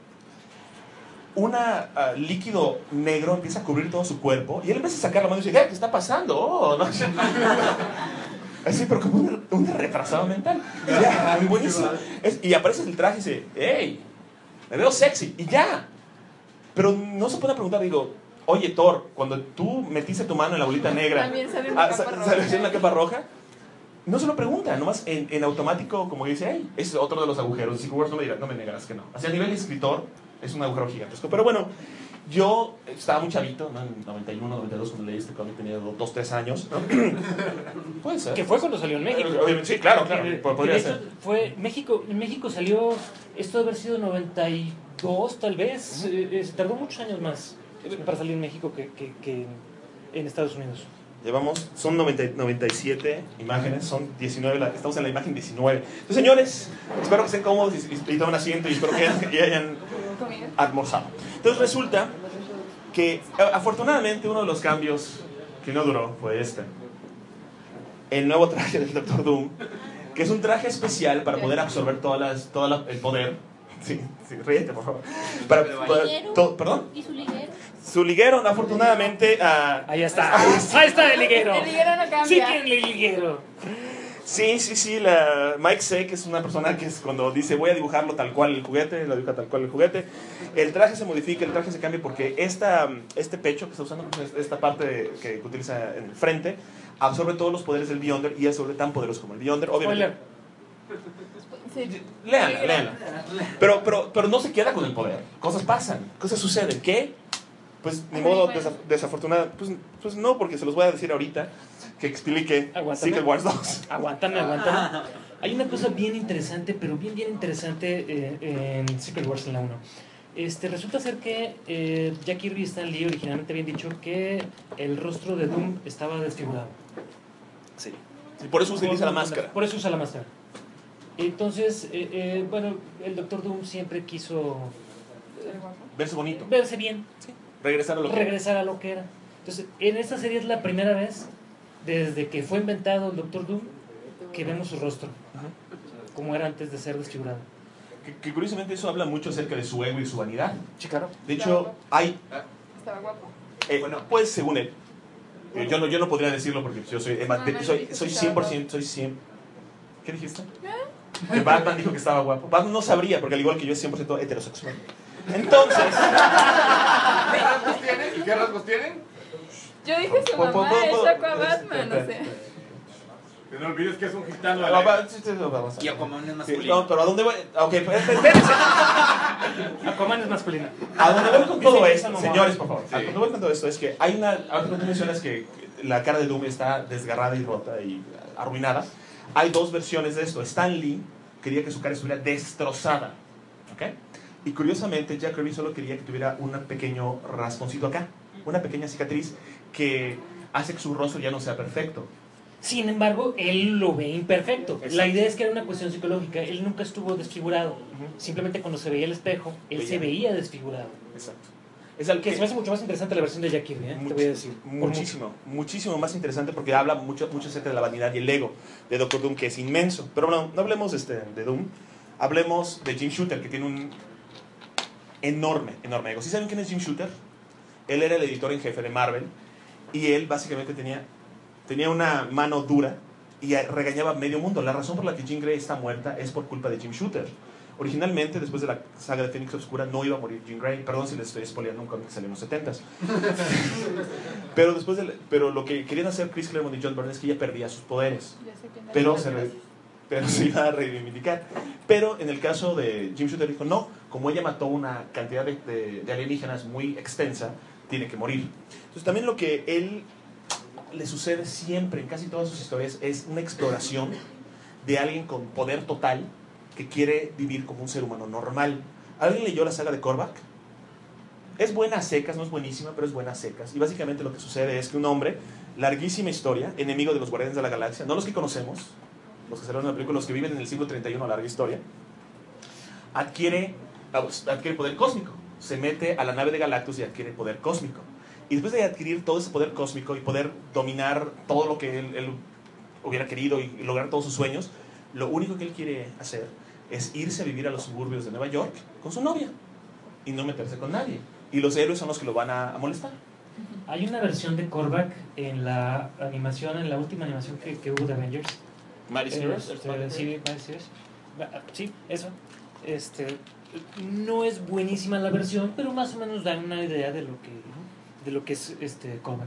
un uh, líquido negro empieza a cubrir todo su cuerpo, y él empieza a sacar la mano y dice, ¿qué está pasando? Oh, no. Así, pero como un, un retrasado mental. Ya, muy buenísimo. Es, y aparece el traje y dice, hey, me veo sexy, y ya. Pero no se puede preguntar, digo, oye, Thor, cuando tú metiste tu mano en la bolita negra, También sale una ah, capa sa- roja. ¿sale una capa roja? no se lo pregunta, nomás en, en automático, como dice, hey, ese es otro de los agujeros. De Secret Wars, no me, digas, no me negarás que no. Así a nivel de escritor, es un agujero gigantesco. Pero bueno, yo estaba muy chavito, ¿no? En noventa y uno, noventa y dos, cuando leí este cómic, tenía dos, tres años, ¿no? Puede ser. Que fue cuando salió en México. Obviamente, sí, claro, claro. Que- Podría que de hecho ser. fue México, en México salió, esto debe haber sido noventa y dos tal vez, eh, eh, se tardó muchos años más eh, para salir en México que, que, que en Estados Unidos. Llevamos, son noventa, noventa y siete imágenes, son diecinueve, la- estamos en la imagen diecinueve. Entonces, señores, espero que estén cómodos y, y, y tomen asiento y espero que hayan, que hayan Comida. almorzado. Entonces resulta que a- afortunadamente uno de los cambios que no duró fue este. El nuevo traje del Doctor Doom, que es un traje especial para poder absorber todas las, todo la- el poder. Sí, sí, ríete, por favor. Para, para- to- ¿Perdón? ¿Y su liguero? Su liguero, afortunadamente... ah, Ahí está, ahí está el liguero. El liguero no cambia. Sí, quieren el liguero. Sí, sí, sí, la Mike Seck es una persona que es cuando dice voy a dibujarlo tal cual el juguete, lo dibuja tal cual el juguete. El traje se modifica, el traje se cambia porque esta, este pecho que está usando, esta parte que utiliza en el frente, absorbe todos los poderes del Beyonder y absorbe tan poderoso como el Beyonder. Obviamente. Spoiler. Sí. Léanla, léanla. Pero, pero, pero no se queda con el poder. Cosas pasan, cosas suceden. ¿Qué? Pues ni modo, desa- desafortunada. Pues, pues no, porque se los voy a decir ahorita que explique Aguántame. Secret Wars dos. Aguántame, aguántame. Hay una cosa bien interesante, pero bien, bien interesante eh, en Secret Wars en la uno. Este, resulta ser que eh, Jack Kirby y Stan Lee originalmente habían dicho que el rostro de Doom estaba desfigurado. Sí. Sí, por eso utiliza la máscara. Por eso usa la máscara. Entonces, eh, eh, bueno, el Doctor Doom siempre quiso Verse bonito. verse bien, Regresar a lo que regresar a lo que era. Entonces, en esta serie es la primera vez desde que fue inventado el Doctor Doom que vemos su rostro, como era antes de ser desfigurado. Que, que curiosamente eso habla mucho acerca de su ego y su vanidad. Sí, claro. De hecho, hay... Estaba guapo. eh, pues según él. Eh, yo, no, yo no podría decirlo porque yo soy, eh, No, no, soy, dijiste soy que cien por estaba ciento, soy cien. ¿Qué dijiste? Que Batman dijo que estaba guapo. Batman no sabría porque al igual que yo es cien por ciento heterosexual. Entonces... ¿Qué rasgos tienen? ¿Y qué rasgos tienen? Yo dije su ¿Puedo- mamá, puedo- es puedo- Aquabatman, no sé. Que no olvides que es un gitano. Ah, va, sí, sí, vamos a- Y Aquaman es Sí, masculino. no, pero ¿a dónde voy? Ok, pues, espérense. Aquaman es masculina. A dónde voy con todo Dicen que esto, esa mamá. señores, por favor. Sí. A dónde voy con todo esto es que hay una. Ahora que tú mencionas que la cara de Doom está desgarrada y rota y arruinada, hay dos versiones de esto. Stan Lee quería que su cara estuviera destrozada, ¿ok? Y curiosamente, Jack Kirby solo quería que tuviera un pequeño rasponcito acá, una pequeña cicatriz que hace que su rostro ya no sea perfecto. Sin embargo, él lo ve imperfecto. Exacto. La idea es que era una cuestión psicológica. Él nunca estuvo desfigurado. Ujú. Simplemente cuando se veía el espejo, él Veía. se veía desfigurado. Exacto. Es algo Que se me hace mucho más interesante la versión de Jack Kirby, ¿eh? Te voy a decir. Por mucho. Muchísimo, muchísimo más interesante porque habla mucho, mucho acerca de la vanidad y el ego de Doctor Doom, que es inmenso. Pero no, no hablemos este, de Doom, hablemos de Jim Shooter, que tiene un enorme, enorme ego. ¿Sí saben quién es Jim Shooter? Él era el editor en jefe de Marvel y él básicamente tenía, tenía una mano dura y regañaba a medio mundo. La razón por la que Jean Grey está muerta es por culpa de Jim Shooter. Originalmente, después de la saga de Fénix Obscura, no iba a morir Jean Grey. Perdón si les estoy spoileando un cómic que salió en los setentas. pero, después de, pero lo que querían hacer Chris Claremont y John Byrne es que ella perdía sus poderes. Ya sé quién es. Pero se, re- pero se iba a reivindicar. Pero en el caso de Jim Shooter dijo, no, como ella mató una cantidad de, de- de alienígenas muy extensa, tiene que morir. Entonces también lo que él le sucede siempre en casi todas sus historias es una exploración de alguien con poder total que quiere vivir como un ser humano normal. ¿Alguien leyó la saga de Korvac? Es buena a secas, no es buenísima, pero es buena a secas. Y básicamente lo que sucede es que un hombre, larguísima historia, enemigo de los Guardianes de la Galaxia, no los que conocemos, los que salieron en la película, los que viven en el siglo treinta y uno, larga historia, adquiere, adquiere poder cósmico. Se mete a la nave de Galactus y adquiere poder cósmico. Y después de adquirir todo ese poder cósmico y poder dominar todo lo que él, él hubiera querido y lograr todos sus sueños, lo único que él quiere hacer es irse a vivir a los suburbios de Nueva York con su novia y no meterse con nadie. Y los héroes son los que lo van a, a molestar. Hay una versión de Korvac en la animación, en la última animación que, que hubo de Avengers. Miley Eh, Cyrus, este, sí, Miley Cyrus. Ah, sí, eso. Este, no es buenísima la versión, pero más o menos da una idea de lo que, de lo que es este Korvac.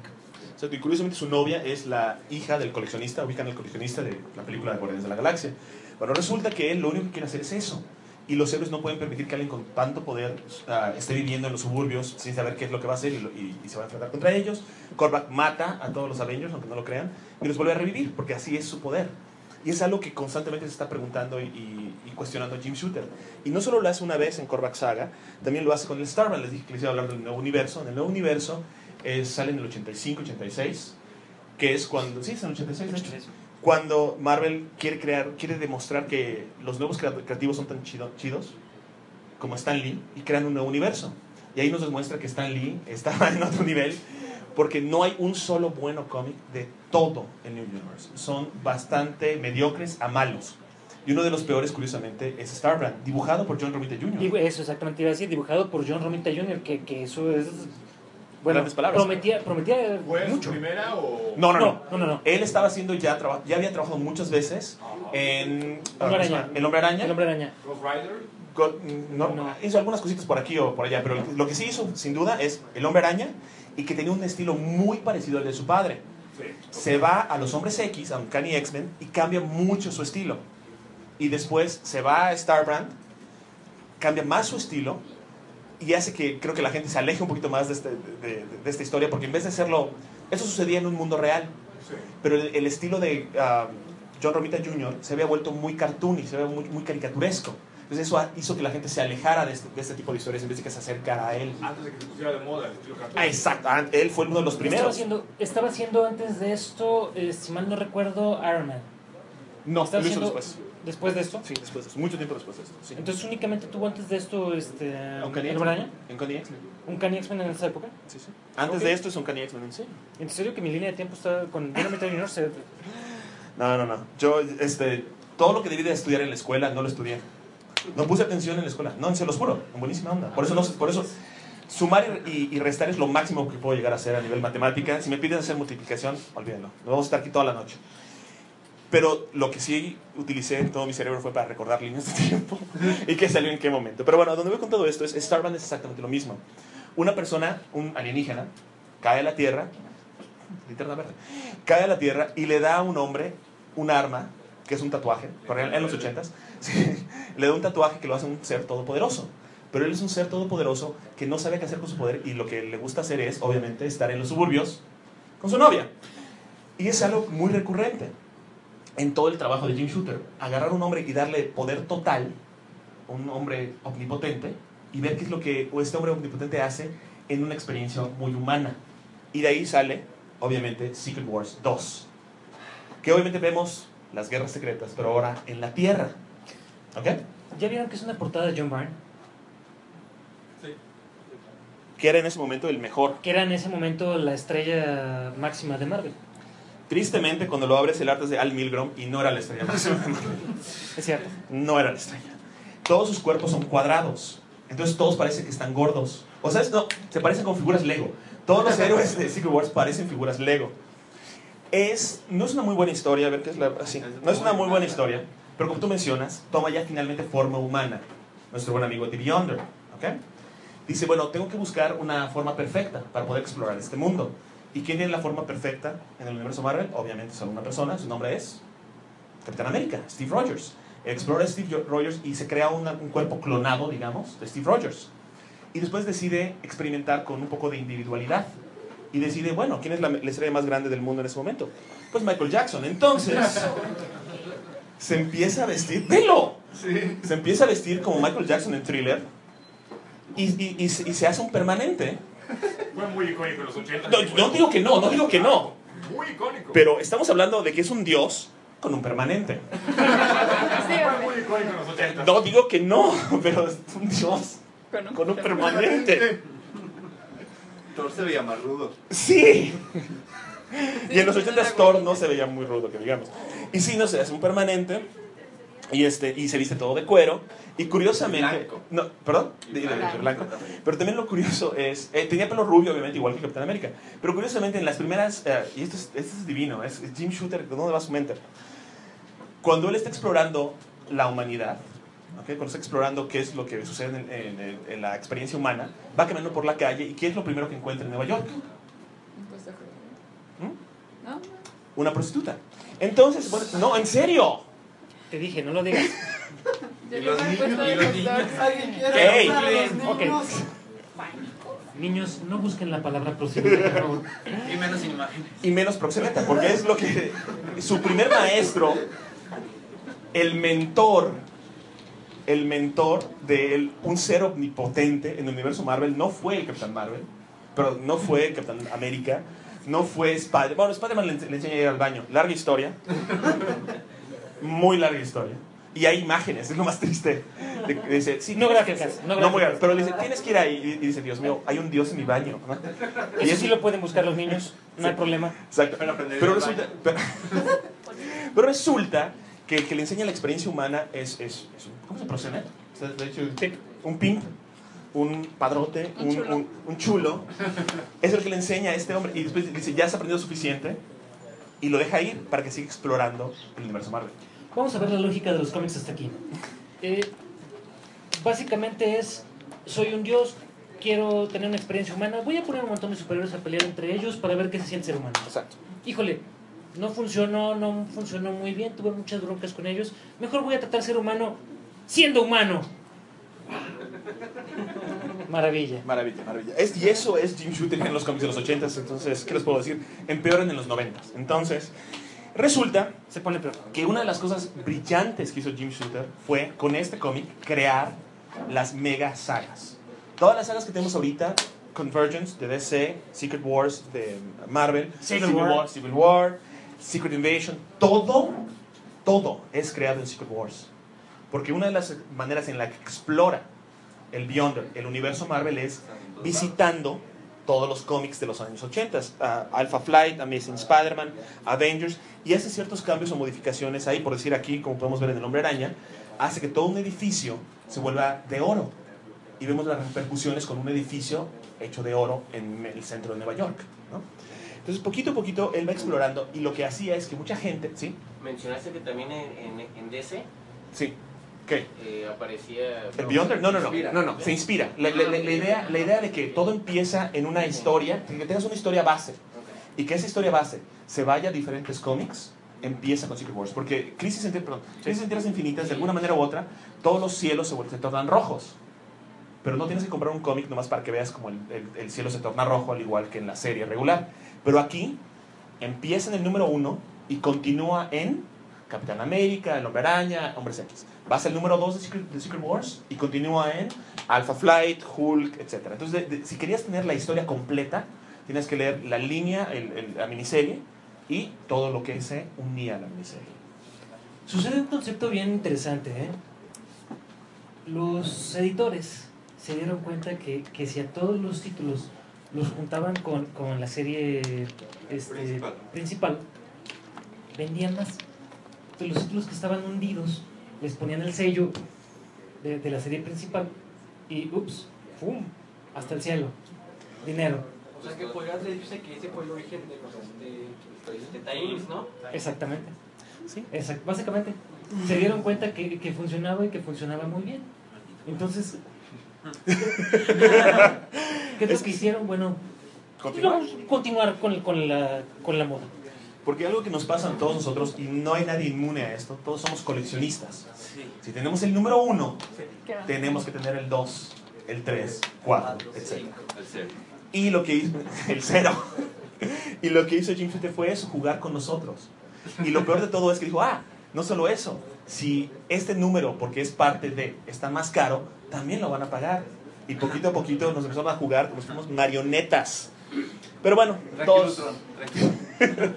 Exacto, y curiosamente su novia es la hija del coleccionista, ubican al coleccionista de la película de Guardianes de la Galaxia. Bueno, resulta que él lo único que quiere hacer es eso. Y los héroes no pueden permitir que alguien con tanto poder uh, esté viviendo en los suburbios sin saber qué es lo que va a hacer y, lo, y, y se va a enfrentar contra ellos. Korvac mata a todos los Avengers, aunque no lo crean, y los vuelve a revivir, porque así es su poder. Y es algo que constantemente se está preguntando y, y, y cuestionando Jim Shooter. Y no solo lo hace una vez en Korvac Saga, también lo hace con el Starman. Les dije que les iba a hablar del nuevo universo. En el nuevo universo eh, sale en el ochenta y cinco, ochenta y seis, que es cuando... Sí, es en el ochenta y seis, de hecho. Cuando Marvel quiere crear, quiere demostrar que los nuevos creativos son tan chido, chidos como Stan Lee y crean un nuevo universo. Y ahí nos demuestra que Stan Lee estaba en otro nivel, porque no hay un solo bueno cómic de todo el New Universe. Son bastante mediocres a malos. Y uno de los peores, curiosamente, es Starbrand, dibujado por John Romita junior Digo, eso exactamente iba a decir, dibujado por John Romita junior, que, que eso es... Bueno, Grandes palabras. prometía, prometía ¿Fue mucho. su primera o...? No, no, no. No, no, no, no. Él estaba haciendo ya, traba- ya había trabajado muchas veces en... Hombre Araña. ¿El Hombre Araña? El Hombre Araña. ¿Ghost Rider? Go- no, No. Hizo algunas cositas por aquí o por allá, pero lo que sí hizo, sin duda, es El Hombre Araña, y que tenía un estilo muy parecido al de su padre. Sí. Se va a los Hombres X, a Uncanny X-Men, y cambia mucho su estilo. Y después se va a Starbrand, cambia más su estilo, y hace que creo que la gente se aleje un poquito más de, este, de, de, de esta historia, porque en vez de hacerlo, eso sucedía en un mundo real, Sí. pero el, el estilo de uh, John Romita junior se había vuelto muy cartoony, se había muy, muy caricaturesco. Entonces eso hizo que la gente se alejara de este, de este tipo de historias en vez de que se acercara a él. Antes de que se pusiera de moda el estilo cartoon. Ah, exacto, ah, él fue uno de los Estaba primeros. haciendo, estaba haciendo antes de esto, eh, si mal no recuerdo, Iron Man. No, Estaba lo hizo haciendo después. Después de esto. Sí, después de esto, mucho tiempo después de esto. Sí. Entonces únicamente tuvo antes de esto este, Uncanny ¿El X-Men. Hombre Araña? Uncanny X-Men. Un Uncanny X-Men en esa época. Sí, sí. Antes Ok. de esto es Uncanny X-Men, ¿en serio? En serio que mi línea de tiempo está con John Romita junior se... No, no, no. Yo, este, todo lo que debí de estudiar en la escuela no lo estudié. No puse atención en la escuela. No, se los juro, en buenísima onda. Por eso, no, por eso sumar y, y restar es lo máximo que puedo llegar a hacer a nivel matemática. Si me piden hacer multiplicación, olvídenlo. Nos vamos a estar aquí toda la noche. Pero lo que sí utilicé en todo mi cerebro fue para recordar líneas de tiempo y qué salió en qué momento. Pero bueno, donde voy con todo esto es Starman es exactamente lo mismo. Una persona, un alienígena, cae a la Tierra, linterna verde, cae a la Tierra y le da a un hombre un arma, que es un tatuaje, corría en los ochentas, sí, le da un tatuaje que lo hace un ser todopoderoso. Pero él es un ser todopoderoso que no sabe qué hacer con su poder y lo que le gusta hacer es, obviamente, estar en los suburbios con su novia. Y es algo muy recurrente en todo el trabajo de Jim Shooter. Agarrar a un hombre y darle poder total, un hombre omnipotente, y ver qué es lo que este hombre omnipotente hace en una experiencia muy humana. Y de ahí sale, obviamente, Secret Wars dos. Que obviamente vemos las guerras secretas, pero ahora en la Tierra. ¿Ok? ¿Ya vieron que es una portada de John Byrne? Sí. Que era en ese momento el mejor. Que era en ese momento la estrella máxima de Marvel. Tristemente, cuando lo abres, el arte es de Al Milgrom y no era la estrella máxima de Marvel. Es cierto. No era la estrella. Todos sus cuerpos son cuadrados. Entonces todos parecen que están gordos. O sea, no, se parecen con figuras Lego. Todos los héroes de Secret Wars parecen figuras Lego. Es, no es una muy buena historia, a ver qué es la... Sí, no es una muy buena historia, pero como tú mencionas, toma ya finalmente forma humana. Nuestro buen amigo The Beyonder, ¿ok? Dice, bueno, tengo que buscar una forma perfecta para poder explorar este mundo. ¿Y quién tiene la forma perfecta en el universo Marvel? Obviamente solo una persona, su nombre es Capitán América, Steve Rogers. Explora a Steve Rogers y se crea una, un cuerpo clonado, digamos, de Steve Rogers. Y después decide experimentar con un poco de individualidad. Y decide, bueno, ¿quién es la, la estrella más grande del mundo en ese momento? Pues Michael Jackson. Entonces, se empieza a vestir, ¡velo! Sí. Se empieza a vestir como Michael Jackson en Thriller y, y, y, se, y se hace un permanente. Fue muy icónico en los ochenta. No, no digo que no, no digo que no. Muy icónico. Pero estamos hablando de que es un dios con un permanente. Sí, Fue muy icónico en los ochenta. No digo que no, pero es un dios con un, con un permanente. Thor se veía más rudo. Sí. Y en los sí, ochentas sí, Thor no se veía muy rudo, que digamos. Y sí, no sé, hace un permanente y, este, y se viste todo de cuero. Y curiosamente... Blanco. No, ¿perdón? De, de- de blanco. Pero también lo curioso es... eh, tenía pelo rubio, obviamente, igual que Capitán América. Pero curiosamente en las primeras... eh, y esto es, esto es divino, es, es Jim Shooter, ¿de dónde va su mente? Cuando él está explorando la humanidad, ¿okay? Cuando está explorando qué es lo que sucede en, en- en- en la experiencia humana, va caminando por la calle y ¿qué es lo primero que encuentra en Nueva York? un puesto de ¿No? Una prostituta. Entonces, bueno, no, en serio. Te dije, no lo digas. Yo Y le los hubiera niños, puesto y de los hot niños. dogs. ¿Alguien quiere Ey. ayudar a los Ok. niños? Niños, no busquen la palabra prostituta, por favor. Y menos imágenes. Y menos proxeneta, porque es lo que su primer maestro, el mentor, el mentor de el- un ser omnipotente en el universo Marvel, no fue el Capitán Marvel, pero no fue el Capitán América, no fue Spider-Man. Bueno, Spider-Man le, le enseña a ir al baño. Larga historia. Muy larga historia. Y hay imágenes, es lo más triste. De- de- dice, sí, No tienes que- gráficas, no muy gráficas. gráficas, pero le dice, tienes que ir ahí. Y dice, Dios mío, hay un Dios en mi baño. ¿no? Y eso sí lo pueden buscar los niños, no hay problema. Exacto. Para aprender Pero el resulta, pero, pero resulta que el que le enseña la experiencia humana es, es, es un, ¿cómo se procede? O sea, de hecho, un pimp, un padrote, Un un, chulo. un- un chulo. Es el que le enseña a este hombre. Y después dice, ya has aprendido suficiente. Y lo deja ir para que siga explorando el universo Marvel. Vamos a ver la lógica de los cómics hasta aquí. Eh, básicamente es, soy un dios, quiero tener una experiencia humana, voy a poner un montón de superhéroes a pelear entre ellos para ver qué se siente ser humano. Exacto. Híjole, no funcionó, no funcionó muy bien, tuve muchas broncas con ellos, mejor voy a tratar de ser humano siendo humano. Maravilla. Maravilla, maravilla. Es, y eso es Jim Shooter en los cómics de los ochentas. Entonces, ¿qué les puedo decir? Empeoran en los noventas. Entonces, resulta Se pone peor. que una de las cosas brillantes que hizo Jim Shooter fue, con este cómic, crear las mega sagas. Todas las sagas que tenemos ahorita, Convergence de D C, Secret Wars de Marvel, Civil War. Civil War, Secret Invasion, todo, todo es creado en Secret Wars. Porque una de las maneras en la que explora el Beyonder, el universo Marvel, es visitando todos los cómics de los años ochenta, uh, Alpha Flight, Amazing Spider-Man, Avengers, y hace ciertos cambios o modificaciones ahí, por decir aquí, como podemos ver en El Hombre Araña, hace que todo un edificio se vuelva de oro. Y vemos las repercusiones con un edificio hecho de oro en el centro de Nueva York, ¿no? Entonces, poquito a poquito, él va explorando, y lo que hacía es que mucha gente, ¿sí? Mencionaste que también en, en, en D C Sí. ¿Qué? eh, aparecía... ¿El Beyonder? No, no, no, Inspira. no, no, se inspira. La, la- la- la idea, la idea de que todo empieza en una historia, que tengas una historia base, y que esa historia base se vaya a diferentes cómics, empieza con Secret Wars. Porque Crisis en, perdón, Crisis en Tierras Infinitas, de alguna manera u otra, todos los cielos se, vuelven- se tornan rojos. Pero no tienes que comprar un cómic nomás para que veas como el, el- el cielo se torna rojo, al igual que en la serie regular. Pero aquí empieza en el número uno y continúa en Capitán América, El Hombre Araña, Hombres X. Vas al número dos de Secret, de Secret Wars y continúa en Alpha Flight, Hulk, etcétera. Entonces, de- de- si querías tener la historia completa, tienes que leer la línea, el- el- la miniserie y todo lo que se unía a la miniserie. Sucede un concepto bien interesante, ¿eh? Los editores se dieron cuenta que, que si a todos los títulos los juntaban con, con la serie este, Principal. principal, vendían más. Entonces los títulos que estaban hundidos les ponían el sello de, de la serie principal y ups, ¡fum! Hasta el cielo. Dinero. O sea que podrías decirse que ese fue el origen de los este, de Times, ¿no? Exactamente. Sí, exact- básicamente. Se dieron cuenta que, que funcionaba y que funcionaba muy bien. Entonces, ¿qué es lo que hicieron? Bueno, ¿Continuar? vamos a continuar con, con, la, con la moda. Porque algo que nos pasa a todos nosotros, y no hay nadie inmune a esto, todos somos coleccionistas. Sí. Si tenemos el número uno, ¿Qué va? tenemos que tener el dos, el tres, cuatro, etcétera. El cero. Y lo que hizo, el cero. Y lo que hizo Jim Shooter fue eso, jugar con nosotros. Y lo peor de todo es que dijo, ah, no solo eso, si este número, porque es parte de, está más caro, también lo van a pagar. Y poquito a poquito nos empezaron a jugar como si fuéramos marionetas. Pero bueno, Tranquilo, todos... Tron, tranquilo.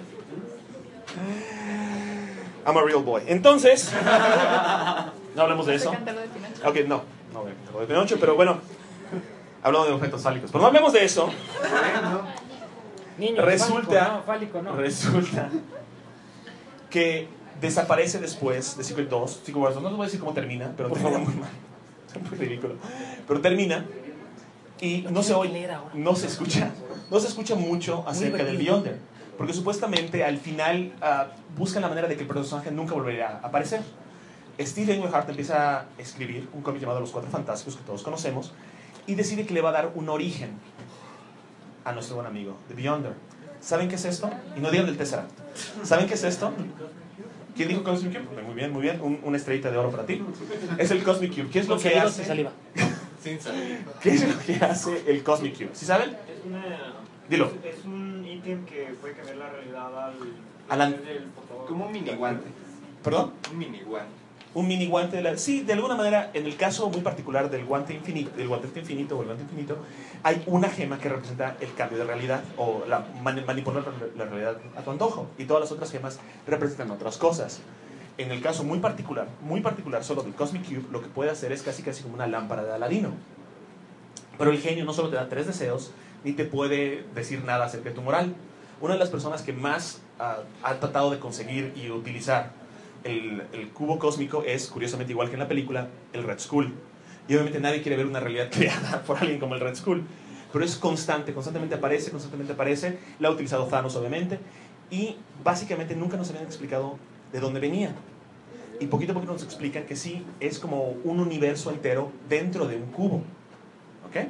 I'm a real boy. Entonces, no hablemos de ¿Vas a eso. cantar lo de Pinocho? Ok, no, no voy a cantar lo de Pinocho, pero bueno, hablamos de objetos fálicos. Pero no hablemos de eso. Niño, Resulta- fálico, no, fálico, no. Resulta que desaparece después de Secret dos. Secret Wars dos, no les voy a decir cómo termina, pero Por termina favor. muy mal. Es muy ridículo. Pero termina y no se oye, no se escucha, no se escucha mucho acerca del Beyonder. Porque supuestamente al final ah, buscan la manera de que el personaje nunca volvería a aparecer. Steve Englehart empieza a escribir un cómic llamado Los Cuatro Fantásticos, que todos conocemos, y decide que le va a dar un origen a nuestro buen amigo, The Beyonder. ¿Saben qué es esto? Y no digan del Tesseract. ¿Saben qué es esto? ¿Quién dijo Cosmic Cube? Muy bien, muy bien. Un, una estrellita de oro para ti. Es el Cosmic Cube. ¿Qué es lo Con que saliva, hace? sin saliva. Sin salir. ¿Qué es lo que hace el Cosmic Cube? ¿Sí saben? Es una... Dilo. Es, es un ítem que puede cambiar la realidad al... A la- del portador. Como un mini guante. ¿Perdón? Un mini guante. Un mini guante de la... Sí, de alguna manera, en el caso muy particular del guante infinito, del guante infinito o el guante infinito, hay una gema que representa el cambio de realidad o la, man, manipular la realidad a tu antojo. Y todas las otras gemas representan otras cosas. En el caso muy particular, muy particular solo del Cosmic Cube, lo que puede hacer es casi casi como una lámpara de Aladino. Pero el genio no solo te da tres deseos, ni te puede decir nada acerca de tu moral. Una de las personas que más uh, ha tratado de conseguir y utilizar el, el cubo cósmico es, curiosamente igual que en la película, el Red Skull. Y obviamente nadie quiere ver una realidad creada por alguien como el Red Skull. Pero es constante, constantemente aparece, constantemente aparece. La ha utilizado Thanos, obviamente. Y básicamente nunca nos habían explicado de dónde venía. Y poquito a poquito nos explican que sí, es como un universo entero dentro de un cubo. ¿Ok?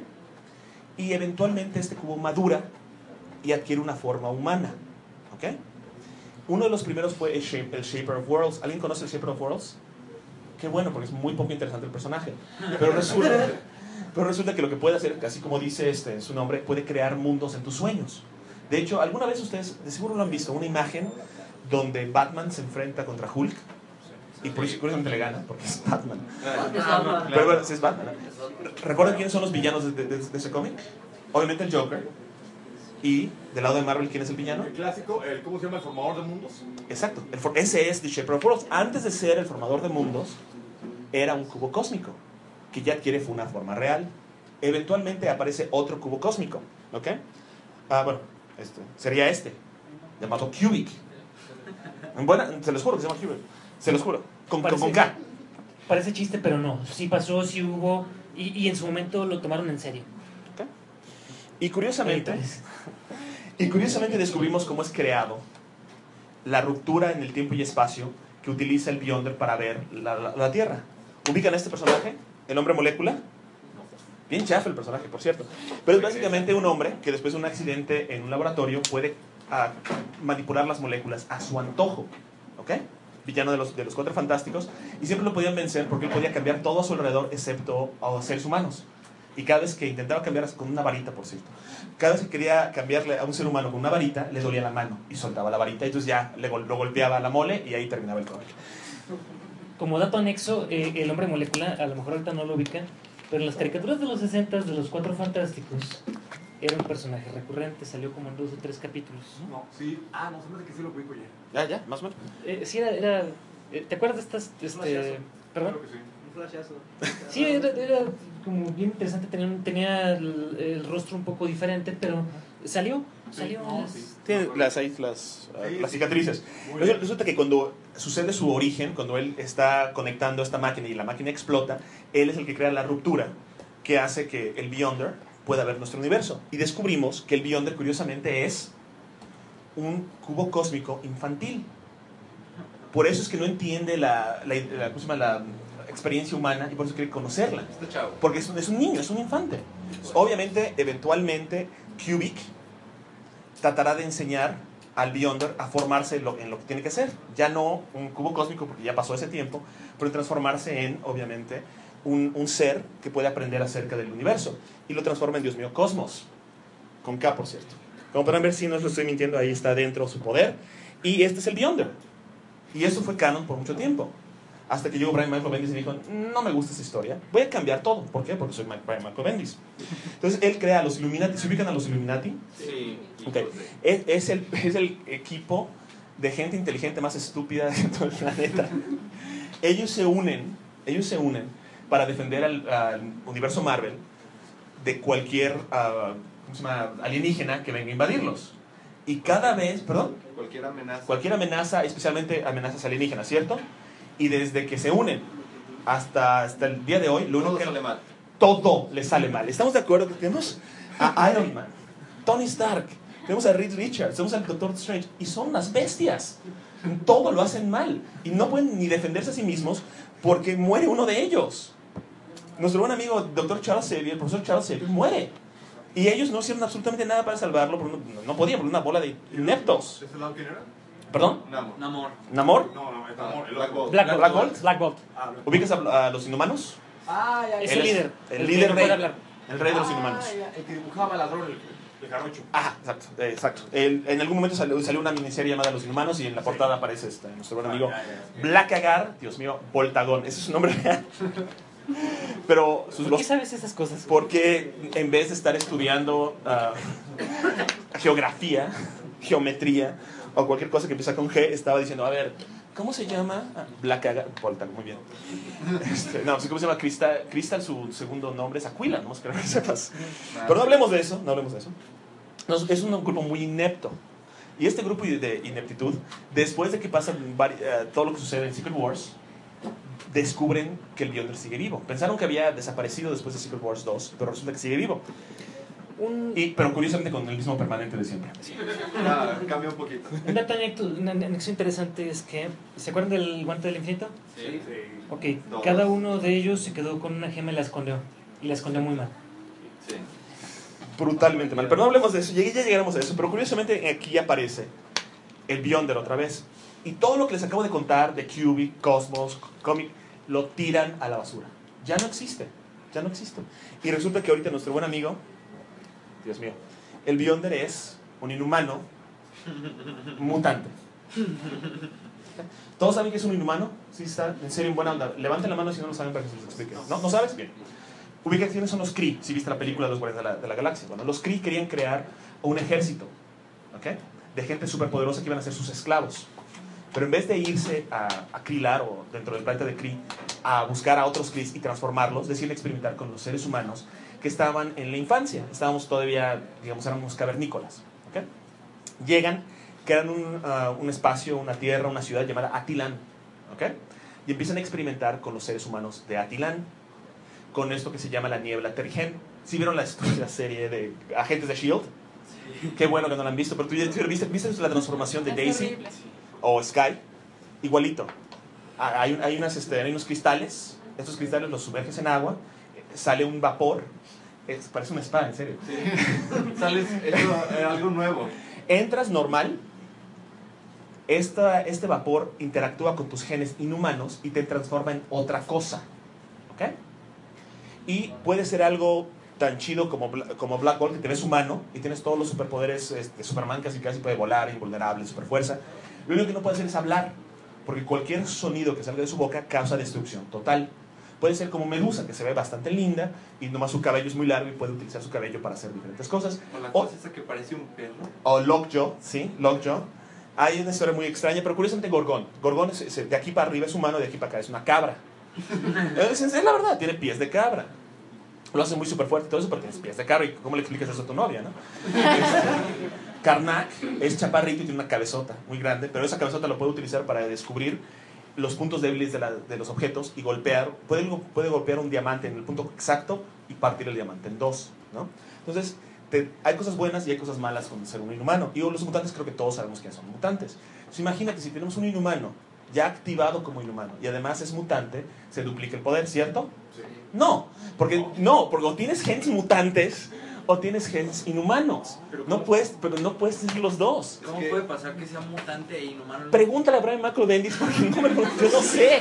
Y eventualmente este cubo madura y adquiere una forma humana. ¿Ok? Uno de los primeros fue el, Shape, el Shaper of Worlds. ¿Alguien conoce el Shaper of Worlds? Qué bueno, porque es muy poco interesante el personaje. Pero resulta, pero resulta que lo que puede hacer, así como dice este, su nombre, puede crear mundos en tus sueños. De hecho, alguna vez ustedes de seguro lo han visto, una imagen donde Batman se enfrenta contra Hulk. Y por eso curiosamente le gana, porque es Batman. Pero bueno, sí es Batman. ¿Recuerdan quiénes son los villanos de, de, de, de ese cómic? Obviamente el Joker. Y del lado de Marvel, ¿quién es el villano? El clásico, el, ¿cómo se llama? El formador de mundos. Exacto. El for ese es The Shaper of Worlds. Antes de ser el formador de mundos, era un cubo cósmico, que ya adquiere una forma real. Eventualmente aparece otro cubo cósmico. ¿Ok? Ah, bueno, este, sería este, llamado Cubic. Bueno, se los juro que se llama Cubic. Se los juro. Con, Parece- con K. Parece chiste, pero no. Sí pasó, sí hubo. Y, y en su momento lo tomaron en serio. Y curiosamente, y curiosamente descubrimos cómo es creado la ruptura en el tiempo y espacio que utiliza el Beyonder para ver la, la, la Tierra. ¿Ubican a este personaje? ¿El hombre molécula? Bien chafa el personaje, por cierto. Pero es básicamente un hombre que después de un accidente en un laboratorio puede uh, manipular las moléculas a su antojo. ¿Ok? Villano de los, de los Cuatro Fantásticos. Y siempre lo podían vencer porque él podía cambiar todo a su alrededor excepto a seres humanos. Y cada vez que intentaba cambiar con una varita, por cierto, cada vez que quería cambiarle a un ser humano con una varita, le dolía la mano y soltaba la varita. Y entonces ya le, lo golpeaba la mole y ahí terminaba el cómic. Como dato anexo, eh, el hombre molécula, a lo mejor ahorita no lo ubican, pero en las caricaturas de los sesenta de los Cuatro Fantásticos era un personaje recurrente, salió como en dos o tres capítulos. No, sí. Ah, no, se me hace que sí lo ubico ya. Ya, ya, más o menos. Eh, sí, era, era eh, ¿te acuerdas de estas? Este, flashazo. ¿Perdón? Creo que sí. Un flashazo. Sí, era, era como bien interesante, tenía, un- tenía el, el rostro un poco diferente, pero salió, salió. no, las- sí. Tiene las, ahí, las, uh, Sí, las sí. cicatrices. Muy Resulta, bien. resulta que cuando sucede su origen, cuando él está conectando esta máquina y la máquina explota, él es el que crea la ruptura que hace que el Beyonder pueda ver nuestro universo. Y descubrimos que el Beyonder, curiosamente, es un cubo cósmico infantil. Por eso es que no entiende la, la, la, ¿cómo se llama? La experiencia humana y por eso quiere conocerla. Este chavo. Porque es un, es un niño, es un infante. Obviamente, eventualmente, Cubic tratará de enseñar al Beyonder a formarse lo- en lo que tiene que ser. Ya no un cubo cósmico, porque ya pasó ese tiempo, pero transformarse en, obviamente, un, un ser que puede aprender acerca del universo. Y lo transforma en, Dios mío, Cosmos. Con K, por cierto. Como podrán ver, si no os lo estoy mintiendo, ahí está dentro su poder. Y este es el Beyonder. Y eso fue canon por mucho tiempo. Hasta que llegó Brian Michael Bendis y dijo, no me gusta esa historia, voy a cambiar todo. ¿Por qué? Porque soy Brian Michael Bendis. Entonces él crea a los Illuminati. ¿Se ubican a los Illuminati? Sí. Ok. Es, es, el, es el equipo de gente inteligente más estúpida de todo el planeta. Ellos se unen, ellos se unen para defender al, al universo Marvel de cualquier uh, ¿cómo se llama? Alienígena que venga a invadirlos. Y cada vez, perdón, Cualquier amenaza. cualquier amenaza, especialmente amenazas alienígenas, ¿cierto? Y desde que se unen hasta, hasta el día de hoy, lo único Todo que sale mal. todo le sale mal. ¿Estamos de acuerdo que tenemos a Iron Man, Tony Stark, tenemos a Reed Richards, tenemos al Doctor Strange y son unas bestias? Todo lo hacen mal y no pueden ni defenderse a sí mismos porque muere uno de ellos. Nuestro buen amigo Doctor Charles Xavier, el profesor Charles Xavier, muere. Y ellos no hicieron absolutamente nada para salvarlo, porque no, no podían, por una bola de ineptos. ¿Ese lado quién era? ¿Perdón? Namor. Namor. ¿Namor? No, no, es Namor. El Black otro. Bolt. Black, Black Black Bolt. Bolt. Black Bolt. Ah, Black Bolt. ¿Ubicas a, a los inhumanos? Ah, ya, ya. Es Él el es líder. el El líder que no puede rey. hablar. El rey de los inhumanos. Ah, ya, el que dibujaba ladrón, el, el jarocho. Ajá, exacto, eh, exacto. El- en algún momento salió, salió una miniserie llamada Los Inhumanos y en la portada aparece este, nuestro buen amigo Ah, ya, ya. Black Agar, Dios mío, Voltagón, ese es su nombre real. Pero sus, ¿Por los, qué sabes esas cosas? porque en vez de estar estudiando ah, geografía, geometría o cualquier cosa que empieza con G, estaba diciendo, a ver, ¿cómo se llama? Ah, Black Agar, Voltagón, muy bien. Este, no, ¿cómo se llama? Crystal, Crystal, su segundo nombre es Aquila, no espero que sepas. Pero no hablemos de eso, no hablemos de eso. No, es un grupo muy inepto. Y este grupo de ineptitud, después de que pasa vari- uh, todo lo que sucede en Secret Wars, descubren que el Beyonder sigue vivo. Pensaron que había desaparecido después de Secret Wars dos, pero resulta que sigue vivo. Un, Y, pero curiosamente con el mismo permanente de siempre. Ah, cambia un poquito. un dato anecdo- una anexión interesante es que, ¿se acuerdan del guante del infinito? Sí. Ok, Todos. cada uno de ellos se quedó con una gema y la escondió. Y la escondió muy mal. Sí. Brutalmente mal. Pero no hablemos de eso, ya, ya llegaremos a eso. Pero curiosamente aquí aparece el Beyonder otra vez. Y todo lo que les acabo de contar de Q B, Cosmos, Comic, lo tiran a la basura. Ya no existe, ya no existe. Y resulta que ahorita nuestro buen amigo, Dios mío, el Beyonder es un inhumano mutante. ¿Todos saben que es un inhumano? ¿Sí está? ¿En serio en buena onda? Levanten la mano si no lo saben para que se los explique. ¿No? ¿No sabes? Bien. Ubica quiénes son los Kree, si viste la película de los Guardianes de la, de la Galaxia. Bueno, los Kree querían crear un ejército, ¿ok? De gente superpoderosa que iban a ser sus esclavos. Pero en vez de irse a, a Krilar o dentro del planeta de Kree a buscar a otros Kree y transformarlos, deciden experimentar con los seres humanos que estaban en la infancia. Estábamos todavía, digamos, éramos cavernícolas, ¿ok? Llegan, crean un, uh, un espacio, una tierra, una ciudad llamada Attilan, ¿ok? Y empiezan a experimentar con los seres humanos de Attilan, con esto que se llama la niebla Terrigen. ¿Sí vieron la, la serie de Agentes de Shield? Sí. Qué bueno que no la han visto, pero tú ya viste, ¿viste la transformación de Es Daisy horrible. o Sky? Igualito. Ah, Hay, hay, unas, este, hay unos cristales, estos cristales los sumerges en agua, eh, sale un vapor, es, parece una espada, en serio. Sí. Sales eso, eh, algo nuevo. Entras normal, esta, este vapor interactúa con tus genes inhumanos y te transforma en otra cosa, ¿ok? Y puede ser algo tan chido como, como Black Bolt, que te ves humano y tienes todos los superpoderes de este, Superman, casi casi puede volar, invulnerable, superfuerza. Lo único que no puede hacer es hablar, porque cualquier sonido que salga de su boca causa destrucción total. Puede ser como Medusa, que se ve bastante linda y nomás su cabello es muy largo y puede utilizar su cabello para hacer diferentes cosas. O la O- cosa esa que parece un perro. O Lockjaw, ¿sí? Lockjaw. Hay una historia muy extraña, pero curiosamente Gorgón. Gorgón es, es- de aquí para arriba es humano, de aquí para acá es una cabra. Es, es la verdad, tiene pies de cabra. Lo hace muy súper fuerte, todo eso porque tienes pies de cabra. ¿Y cómo le explicas eso a tu novia, no? Este, Karnak es chaparrito y tiene una cabezota muy grande, pero esa cabezota lo puede utilizar para descubrir los puntos débiles de, la, de los objetos y golpear, puede, puede golpear un diamante en el punto exacto y partir el diamante en dos, ¿no? Entonces, te, hay cosas buenas y hay cosas malas con ser un inhumano. Y los mutantes creo que todos sabemos que son mutantes. Entonces, imagínate, si tenemos un inhumano ya activado como inhumano y además es mutante, se duplica el poder, ¿cierto? Sí. No, porque no, porque o tienes genes mutantes o tienes genes inhumanos. No puedes, pero no puedes tener los dos. ¿Cómo Es que- puede pasar que sea mutante e inhumano? Pregúntale a Brian McLovendis porque no me lo, yo no sé.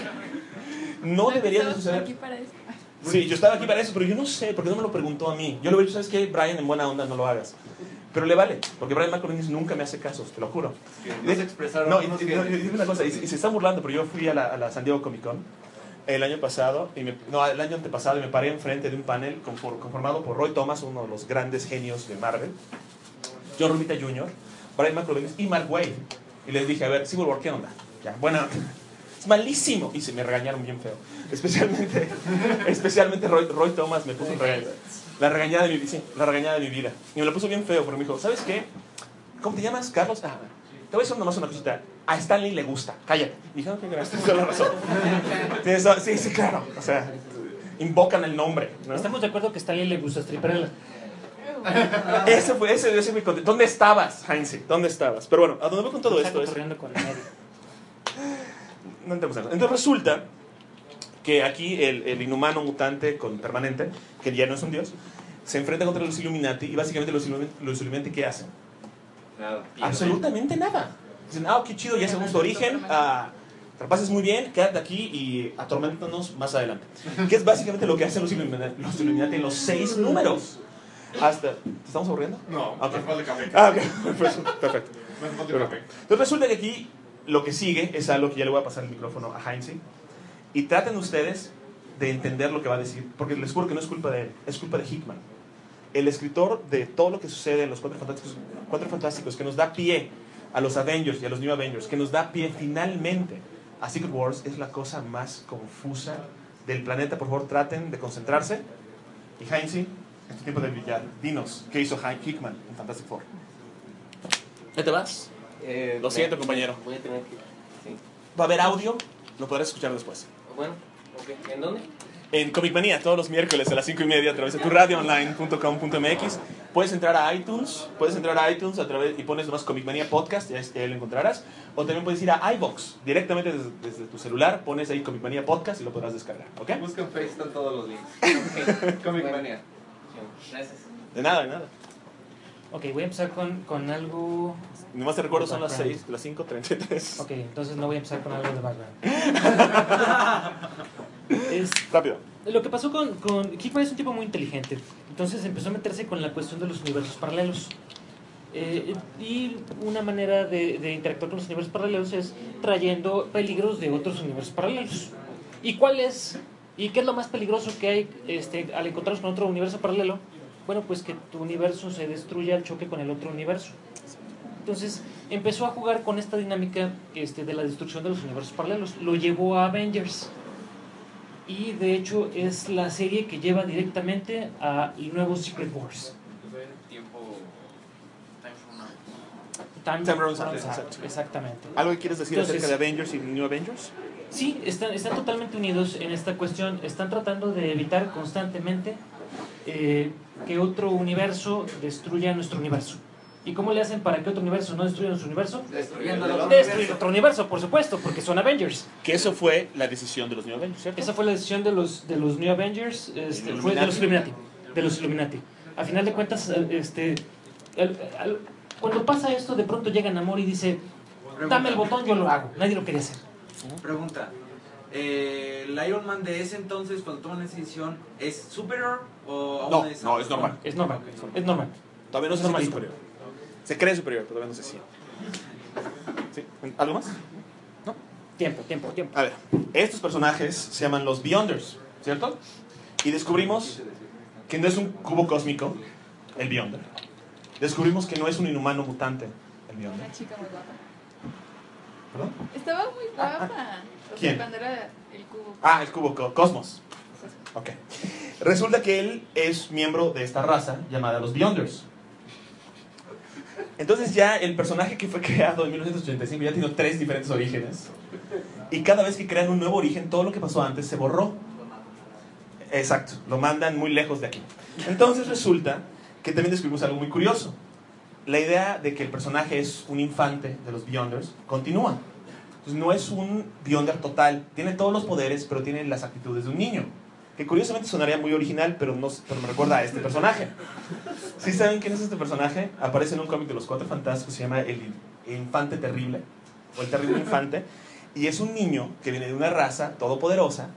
No debería de Estamos suceder. aquí para eso. Sí, yo estaba aquí para eso, pero yo no sé, porque no me lo preguntó a mí. Yo le hubiera dicho, ¿sabes qué? Brian, en buena onda, no lo hagas. Pero le vale, porque Brian McLovendis nunca me hace casos, te lo juro. Que no se expresaron No, y, unos y- que- no, y dime una cosa, y, y se está burlando, pero yo fui a la, a la San Diego Comic Con el año pasado, y me- no, el año antepasado, y me paré enfrente de un panel confor- conformado por Roy Thomas, uno de los grandes genios de Marvel, John Romita junior, Brian McLovendis y Mark Waid. Y les dije, a ver, Civil War, ¿qué onda? Ya, bueno, es malísimo. Y se me regañaron bien feo. Especialmente, especialmente Roy, Roy Thomas me puso un regaño. La regañada de mi, sí, la regañada de mi vida. Y me lo puso bien feo, porque me dijo, ¿sabes qué? ¿Cómo te llamas, Carlos? Ah, te voy a decir nomás una cosita. A Stanley le gusta. Cállate. Y dije, ok, gracias. Tienes toda la razón. Tienes toda- sí, sí, claro. O sea, invocan el nombre, ¿no? Estamos de acuerdo que a Stanley le gusta striparela. Ese fue, ese, ese fue mi contexto. ¿Dónde estabas, Heinz? ¿Dónde estabas? Pero bueno, ¿a dónde voy con todo Está esto? Es, corriendo con nadie. no entendemos nada. Entonces resulta que aquí el, el inhumano mutante con permanente, que ya no es un dios, se enfrenta contra los Illuminati y básicamente los Illuminati, los Illuminati ¿qué hacen? Nada. Absolutamente nada. Dicen, ah, qué chido, ya sabemos tu origen, ah, te la pases muy bien, quédate aquí y atorméntanos más adelante. Que es básicamente lo que hacen los Illuminati, los Illuminati en los seis números. Hasta, ¿te estamos aburriendo? No, Okay. me falta café. Ah, ok, perfecto. Me falta café. Entonces resulta que aquí lo que sigue es algo que ya le voy a pasar el micrófono a Heinze. Y traten ustedes de entender lo que va a decir, porque les juro que no es culpa de él, es culpa de Hickman. El escritor de todo lo que sucede en los Cuatro Fantásticos, Cuatro Fantásticos, que nos da pie a los Avengers y a los New Avengers, que nos da pie finalmente a Secret Wars, es la cosa más confusa del planeta. Por favor, traten de concentrarse. Y Heinze, es tu tiempo de brillar. Dinos, ¿qué hizo Hickman en Fantastic Four? ¿Ya te vas? Eh, Lo siento, compañero. Voy a tener que... Sí. Va a haber audio, lo podrás escuchar después. Bueno, ok. ¿En dónde? En Comic Manía, todos los miércoles a las cinco y media a través de tu radio online punto com punto m x. Puedes entrar a iTunes, puedes entrar a iTunes a través y pones nomás Comic Manía Podcast, ya ahí lo encontrarás. O también puedes ir a iVoox, directamente desde, desde tu celular, pones ahí Comic Manía Podcast y lo podrás descargar, ¿ok? Busca en Facebook, están todos los links. Comic Bueno. Mania. Gracias. De nada, de nada. Ok, voy a empezar con, con algo... Nomás te recuerdo, son las seis, las cinco treinta y tres. Ok, entonces no voy a empezar con algo de Batman. es, Rápido. Lo que pasó con, con Hickman es un tipo muy inteligente. Entonces empezó a meterse con la cuestión de los universos paralelos. Eh, y una manera de, de interactuar con los universos paralelos es trayendo peligros de otros universos paralelos. ¿Y cuál es? ¿Y qué es lo más peligroso que hay este, al encontrarnos con otro universo paralelo? Bueno, pues que tu universo se destruya al choque con el otro universo. Entonces empezó a jugar con esta dinámica este, de la destrucción de los universos paralelos. Lo llevó a Avengers. Y de hecho es la serie que lleva directamente a el nuevo Secret Wars. Tiempo. Time from now. Time Time Runs Runs Out, Out, exacto. exactamente. ¿Algo que quieres decir Entonces, acerca de Avengers y New Avengers? Sí, están, están totalmente unidos en esta cuestión. Están tratando de evitar constantemente eh, que otro universo destruya nuestro universo. ¿Y cómo le hacen para que otro universo no destruya nuestro universo? Destruyendo el Destruir otro universo, por supuesto, porque son Avengers. Que eso fue la decisión de los New Avengers, ¿cierto? Esa fue la decisión de los, de los New Avengers, este, fue de los Illuminati. De los Illuminati. A final de cuentas, este, el- el- cuando pasa esto, de pronto llega Namor y dice: dame el botón, yo lo hago. Nadie lo quería hacer. Pregunta. Eh, ¿El Iron Man de ese entonces, cuando toman esa decisión, es superior o aún No, es no, es normal. Es normal. Es normal. Todavía no se siente Normalito. superior. Se cree superior, pero todavía no se siente. ¿Sí? ¿Algo más? Tiempo, tiempo, tiempo. A ver, estos personajes se llaman los Beyonders, ¿cierto? Y descubrimos que no es un cubo cósmico, el Beyonder. Descubrimos que no es un inhumano mutante, el Beyonder. Una chica muy guapa. ¿Perdón? Estaba muy guapa. O sea, ¿Quién? cuando era el cubo. Ah, el cubo co- Cosmos. Ok. Resulta que él es miembro de esta raza llamada los Beyonders. Entonces ya el personaje que fue creado en mil novecientos ochenta y cinco ya tiene tres diferentes orígenes. Y cada vez que crean un nuevo origen, todo lo que pasó antes se borró. Exacto, lo mandan muy lejos de aquí. Entonces resulta que también descubrimos algo muy curioso. La idea de que el personaje es un infante de los Beyonders continúa. Entonces no es un Beyonder total, tiene todos los poderes, pero tiene las actitudes de un niño. Que curiosamente sonaría muy original, pero, no, pero me recuerda a este personaje. ¿Sí saben quién es este personaje? Aparece en un cómic de los Cuatro Fantásticos, se llama El Infante Terrible, o El Terrible Infante, y es un niño que viene de una raza todopoderosa,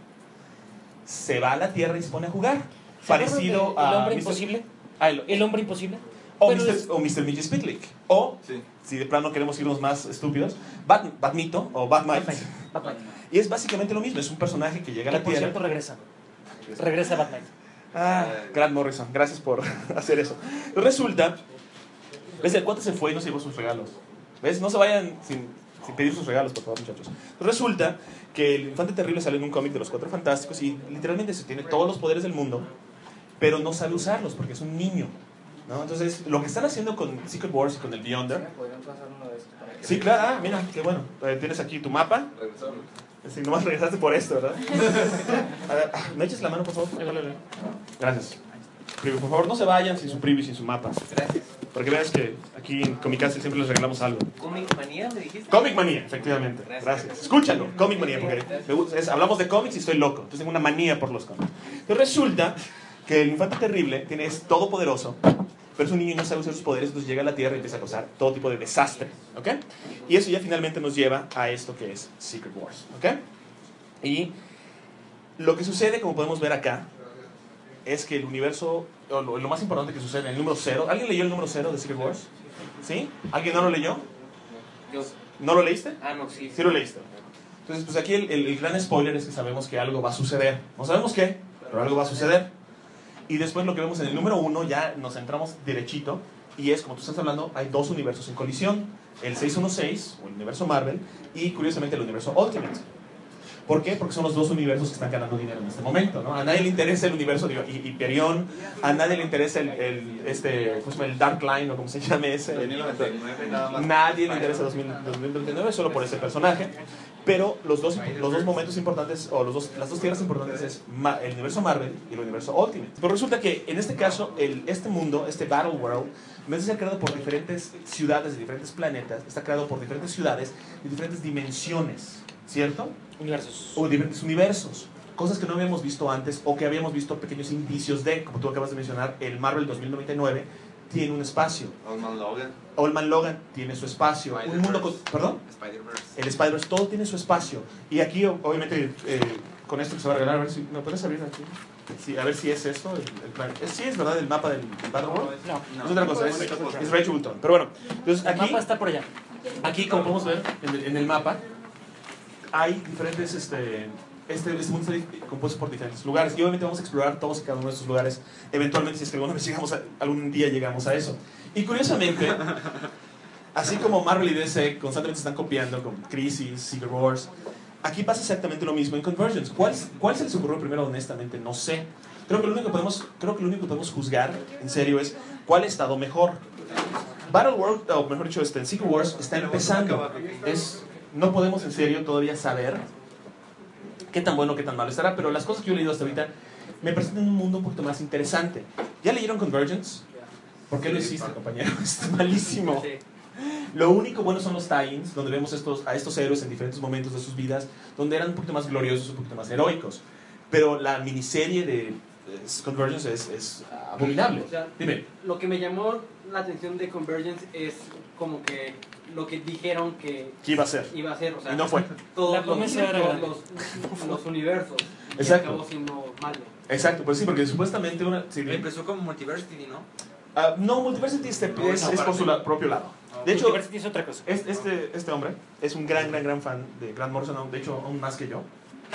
se va a la Tierra y se pone a jugar. Parecido ¿El a... hombre mister imposible? Ah, el- ¿El hombre imposible? o, Pero mister es- o mister Midget Spitlick. O, Sí. si de plano queremos irnos más estúpidos, Bat, Batmito o Batmite. Batman. Batman. Y es básicamente lo mismo, es un personaje que llega a Que la por Tierra. cierto regresa. Regresa Batman. Ah, Grant Morrison, gracias por hacer eso. Resulta, ¿ves? El cuate se fue y no se llevó sus regalos. ¿Ves? No se vayan sin, sin pedir sus regalos, por favor, muchachos. Resulta que el Infante Terrible sale en un cómic de los Cuatro Fantásticos y literalmente se tiene todos los poderes del mundo, pero no sabe usarlos porque es un niño, ¿no? Entonces, lo que están haciendo con Secret Wars y con el Beyonder... ¿Podrían pasar uno de estos para que... Sí, claro, ah, mira, qué bueno. Eh, Tienes aquí tu mapa. Regresamos. Sí, nomás regresaste por esto, ¿verdad? A ver, ah, ¿me echas la mano, por favor? Ahí, vale, vale. Gracias. Preview, por favor, no se vayan sin su preview y sin su mapa. Gracias. Porque veas que aquí en Comic Castle siempre les regalamos algo. ¿Comic Manía me dijiste? Comic Manía, efectivamente. Gracias. Escúchalo, Comic Manía, porque me gusta- es- hablamos de cómics y estoy loco. Entonces tengo una manía por los cómics. Pero resulta que el infante terrible tiene, es todopoderoso, pero es un niño y no sabe usar sus poderes, entonces llega a la Tierra y empieza a causar todo tipo de desastre, ¿ok? Y eso ya finalmente nos lleva a esto que es Secret Wars, ¿ok? Y lo que sucede, como podemos ver acá, es que el universo, o lo, lo más importante que sucede en el número cero, ¿alguien leyó el número cero de Secret Wars? ¿Sí? ¿Alguien no lo leyó? Yo. ¿No lo leíste? Ah, no, sí. Sí lo leíste. Entonces, pues aquí el, el, el gran spoiler es que sabemos que algo va a suceder. No sabemos qué, pero algo va a suceder. Y después lo que vemos en el número uno, ya nos centramos derechito, y es, como tú estás hablando, hay dos universos en colisión. El seiscientos dieciséis, o el universo Marvel, y curiosamente el universo Ultimate. ¿Por qué? Porque son los dos universos que están ganando dinero en este momento, ¿no? A nadie le interesa el universo de Hyperion, a nadie le interesa el, el, este, ¿cómo se llama? El Dark Line, o como se llame ese. dos mil noventa y nueve, nada más. Nadie le interesa dos mil noventa y nueve solo por ese personaje. Pero los dos, los dos momentos importantes, o los dos, las dos tierras importantes es Ma- el universo Marvel y el universo Ultimate. Pero resulta que en este caso, el, este mundo, este Battle World, en vez de ser creado por diferentes ciudades de diferentes planetas, está creado por diferentes ciudades de diferentes dimensiones, ¿cierto? Universos. O diferentes universos. Cosas que no habíamos visto antes o que habíamos visto pequeños indicios de, como tú acabas de mencionar, el Marvel dos mil noventa y nueve tiene un espacio. Old Man Logan. Old Man Logan tiene su espacio. Un mundo con, ¿perdón? Spider-Verse. El Spider-Verse, todo tiene su espacio. Y aquí, obviamente, eh, con esto que se va a regalar, a ver si... ¿Me puedes abrir aquí? Sí, a ver si es esto, el, el plan. Es, sí, es verdad, el mapa del Battle World. No, Es otra cosa, es, es Rachel Bulton. Pero bueno, entonces el aquí, mapa está por allá. aquí como podemos ver en el, en el mapa, hay diferentes... Este, este, este mundo está compuesto por diferentes lugares. Y obviamente vamos a explorar todos y cada uno de estos lugares. Eventualmente, si es que alguna vez llegamos a, algún día llegamos a eso. Y curiosamente... Así como Marvel y D C constantemente se están copiando con Crisis, Secret Wars, aquí pasa exactamente lo mismo en Convergence. ¿Cuál, cuál se les ocurrió primero? Honestamente, no sé. Creo que, lo único que podemos, creo que lo único que podemos juzgar, en serio, es cuál ha estado mejor. Battle World, o mejor dicho, este, Secret Wars está empezando. Es, no podemos en serio todavía saber qué tan bueno o qué tan malo estará, pero las cosas que yo he leído hasta ahorita me presentan un mundo un poquito más interesante. ¿Ya leyeron Convergence? ¿Por qué lo hiciste, compañero? Es malísimo. Lo único bueno son los tie-ins, donde vemos estos, a estos héroes en diferentes momentos de sus vidas, donde eran un poquito más gloriosos, un poquito más heroicos. Pero la miniserie de es, Convergence es, es abominable. O sea, Dime. Lo que me llamó la atención de Convergence es como que lo que dijeron que ¿Qué iba a ser? iba a ser, o sea, Y no fue. todos La los, promesa era todos grande. los, los universos. Y Exacto. acabó siendo malo. Exacto, pues sí, porque supuestamente una... Sí, Empezó como Multiversity, ¿no? uh, no, Multiversity este, No, es, no, es por su la- propio lado. De hecho, Multiversity es otra cosa. este, este, este hombre es un gran, gran, gran fan de Grant Morrison, de hecho, aún más que yo.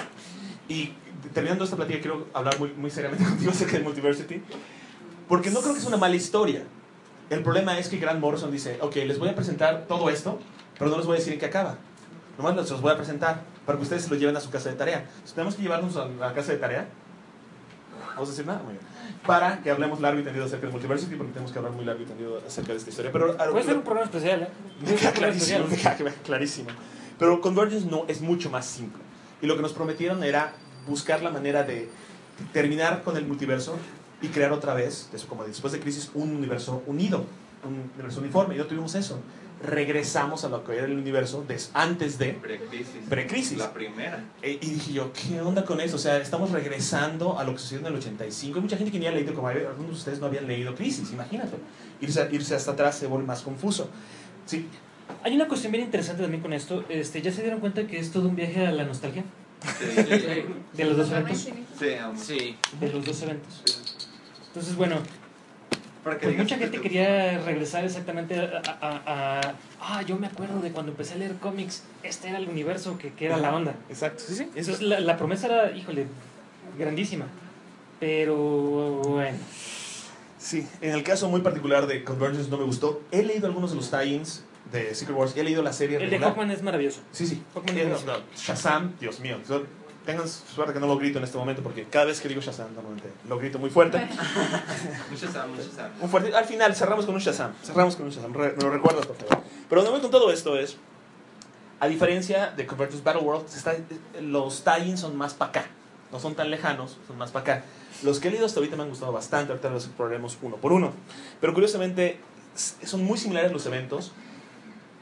Y terminando esta plática, quiero hablar muy, muy seriamente contigo acerca de Multiversity, porque no creo que es una mala historia. El problema es que Grant Morrison dice, ok, les voy a presentar todo esto, pero no les voy a decir en qué acaba. Nomás los voy a presentar para que ustedes se lo lleven a su casa de tarea. Entonces, tenemos que llevarnos a la casa de tarea. ¿Vamos a decir nada? Muy bien. Para que hablemos largo y tendido acerca de Multiversity, porque tenemos que hablar muy largo y tendido acerca de esta historia. Pero, a lo- Puede ser un programa especial, ¿eh? me Puede queda ser un programa clarísimo, me especial. queda clarísimo. Pero Convergence no, es mucho más simple. Y lo que nos prometieron era buscar la manera de terminar con el multiverso y crear otra vez, eso como después de Crisis, un universo unido, un universo uniforme. Y no tuvimos eso. Regresamos a lo que era el universo des, antes de Pre-crisis. Pre-crisis. La primera. E- y dije yo, ¿qué onda con eso? O sea, estamos regresando a lo que sucedió en el ochenta y cinco. Hay mucha gente que ni ha leído, como hay- algunos de ustedes no habían leído Crisis, imagínate. Irse, irse hasta atrás se vuelve más confuso. Sí, Hay una cuestión bien interesante también con esto. Este, ¿ya se dieron cuenta que es todo un viaje a la nostalgia? Sí, De los dos eventos. sí, um, Sí. De los dos eventos. Entonces, bueno, para que pues digas mucha que gente te- quería regresar exactamente a, a- a- a- Ah, yo me acuerdo de cuando empecé a leer cómics. Este era el universo que, que era la onda. exacto. Sí, sí. Eso Entonces, la, la promesa era, híjole, grandísima. Pero, bueno. Sí, en el caso muy particular de Convergence no me gustó. He leído algunos de los tie-ins de Secret Wars y he leído la serie El de regular. Hawkman es maravilloso. Sí, sí. Hawkman Eh, es no, no, Shazam, Dios mío. So, tengan suerte que no lo grito en este momento porque cada vez que digo Shazam normalmente lo grito muy fuerte. Muchos Sam, muchos Sam. Un fuerte. Al final cerramos con un Shazam. Cerramos con un Shazam. Re- me lo recuerdas, por favor. Pero donde voy con todo esto es, a diferencia de Convergence Battle World, se está- los tie-ins son más para acá. No son tan lejanos, son más para acá. Los que he leído hasta ahorita me han gustado bastante. Ahorita los exploraremos uno por uno. Pero curiosamente, s- son muy similares los eventos.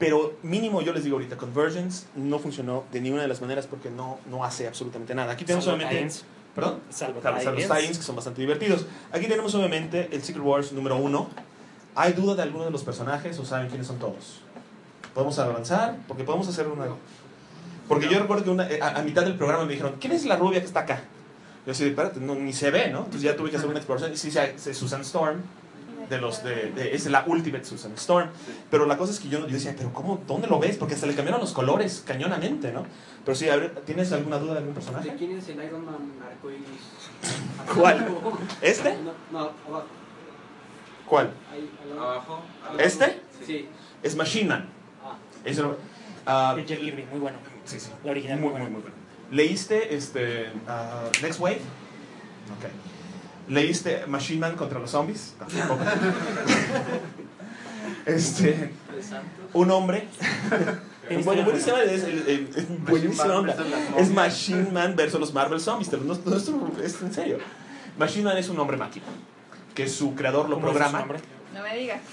Pero mínimo yo les digo ahorita, Convergence no funcionó de ninguna de las maneras porque no, no hace absolutamente nada. Aquí tenemos Salvo solamente... tie-ins. ¿Perdón? Salvo Salvo los tie-ins. tie-ins, que son bastante divertidos. Aquí tenemos obviamente el Secret Wars número uno. ¿Hay duda de alguno de los personajes o saben quiénes son todos? ¿Podemos avanzar? Porque podemos hacer una... Porque yo recuerdo que una, a, a mitad del programa me dijeron, ¿quién es la rubia que está acá? Yo decía, espérate, no, ni se ve, ¿no? Entonces ya tuve que hacer una exploración. Y sí, es Susan Storm. De los de, de, es la Ultimate Susan Storm. Pero la cosa es que yo, yo decía, pero ¿cómo? ¿Dónde lo ves? Porque hasta le cambiaron los colores cañonamente, ¿no? Pero sí, a ver, ¿tienes alguna duda de algún personaje? ¿De quién es el Iron Man arcoíris? ¿Cuál? ¿Este? No, no, abajo. ¿Cuál? Ahí, al lado. Abajo. ¿Este? Sí. Es Machine Man. Ah. Es, ah, De Jack Kirby, muy bueno. sí, sí. La original, Muy, muy muy, buena. muy bueno. ¿Leíste este, ah, Next Wave? Ok. ¿Leíste Machine Man contra los zombies? Tampoco. Este, un hombre. Bueno, buenísima, es, es, es, es buenísima onda. Es Machine Man versus los Marvel Zombies. No, no, no, es en serio. Machine Man es un hombre máquina. Que su creador lo ¿Cómo es su programa. nombre? No me digas.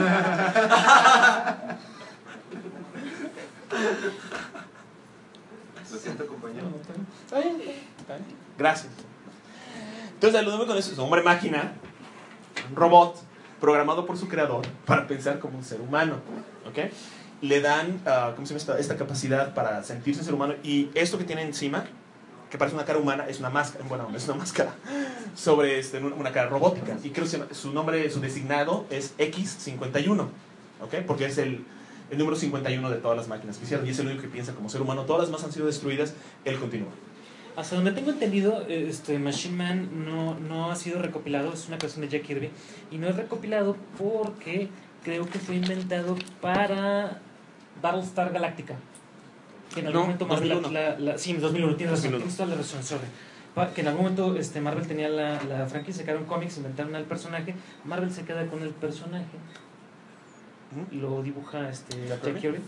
Lo siento, compañero. Está bien, está bien. Gracias. Entonces, ayúdame con eso. Es un hombre máquina, un robot, programado por su creador para pensar como un ser humano. ¿Ok? Le dan, uh, ¿cómo se llama esta, esta capacidad para sentirse ser humano? Y esto que tiene encima, que parece una cara humana, es una máscara. Bueno, es una máscara sobre este, una cara robótica. Y creo que se llama, su nombre, su designado es equis cincuenta y uno. ¿Ok? Porque es el, el número cincuenta y uno de todas las máquinas que hicieron. Y es el único que piensa como ser humano. Todas las demás han sido destruidas. Él continúa. Hasta donde tengo entendido, este Machine Man no, no ha sido recopilado, es una creación de Jack Kirby, y no es recopilado porque creo que fue inventado para Battlestar Galactica. Que en algún No, momento Marvel, dos mil uno. La, la, sí, dos mil uno, tienes razón, dos mil uno. tienes toda la razón, sorry. Pa- Que en algún momento este, Marvel tenía la, la franquicia, sacaron cómics, inventaron al personaje, Marvel se queda con el personaje, Ujú. lo dibuja este, Jack Jack Kirby. Kirby.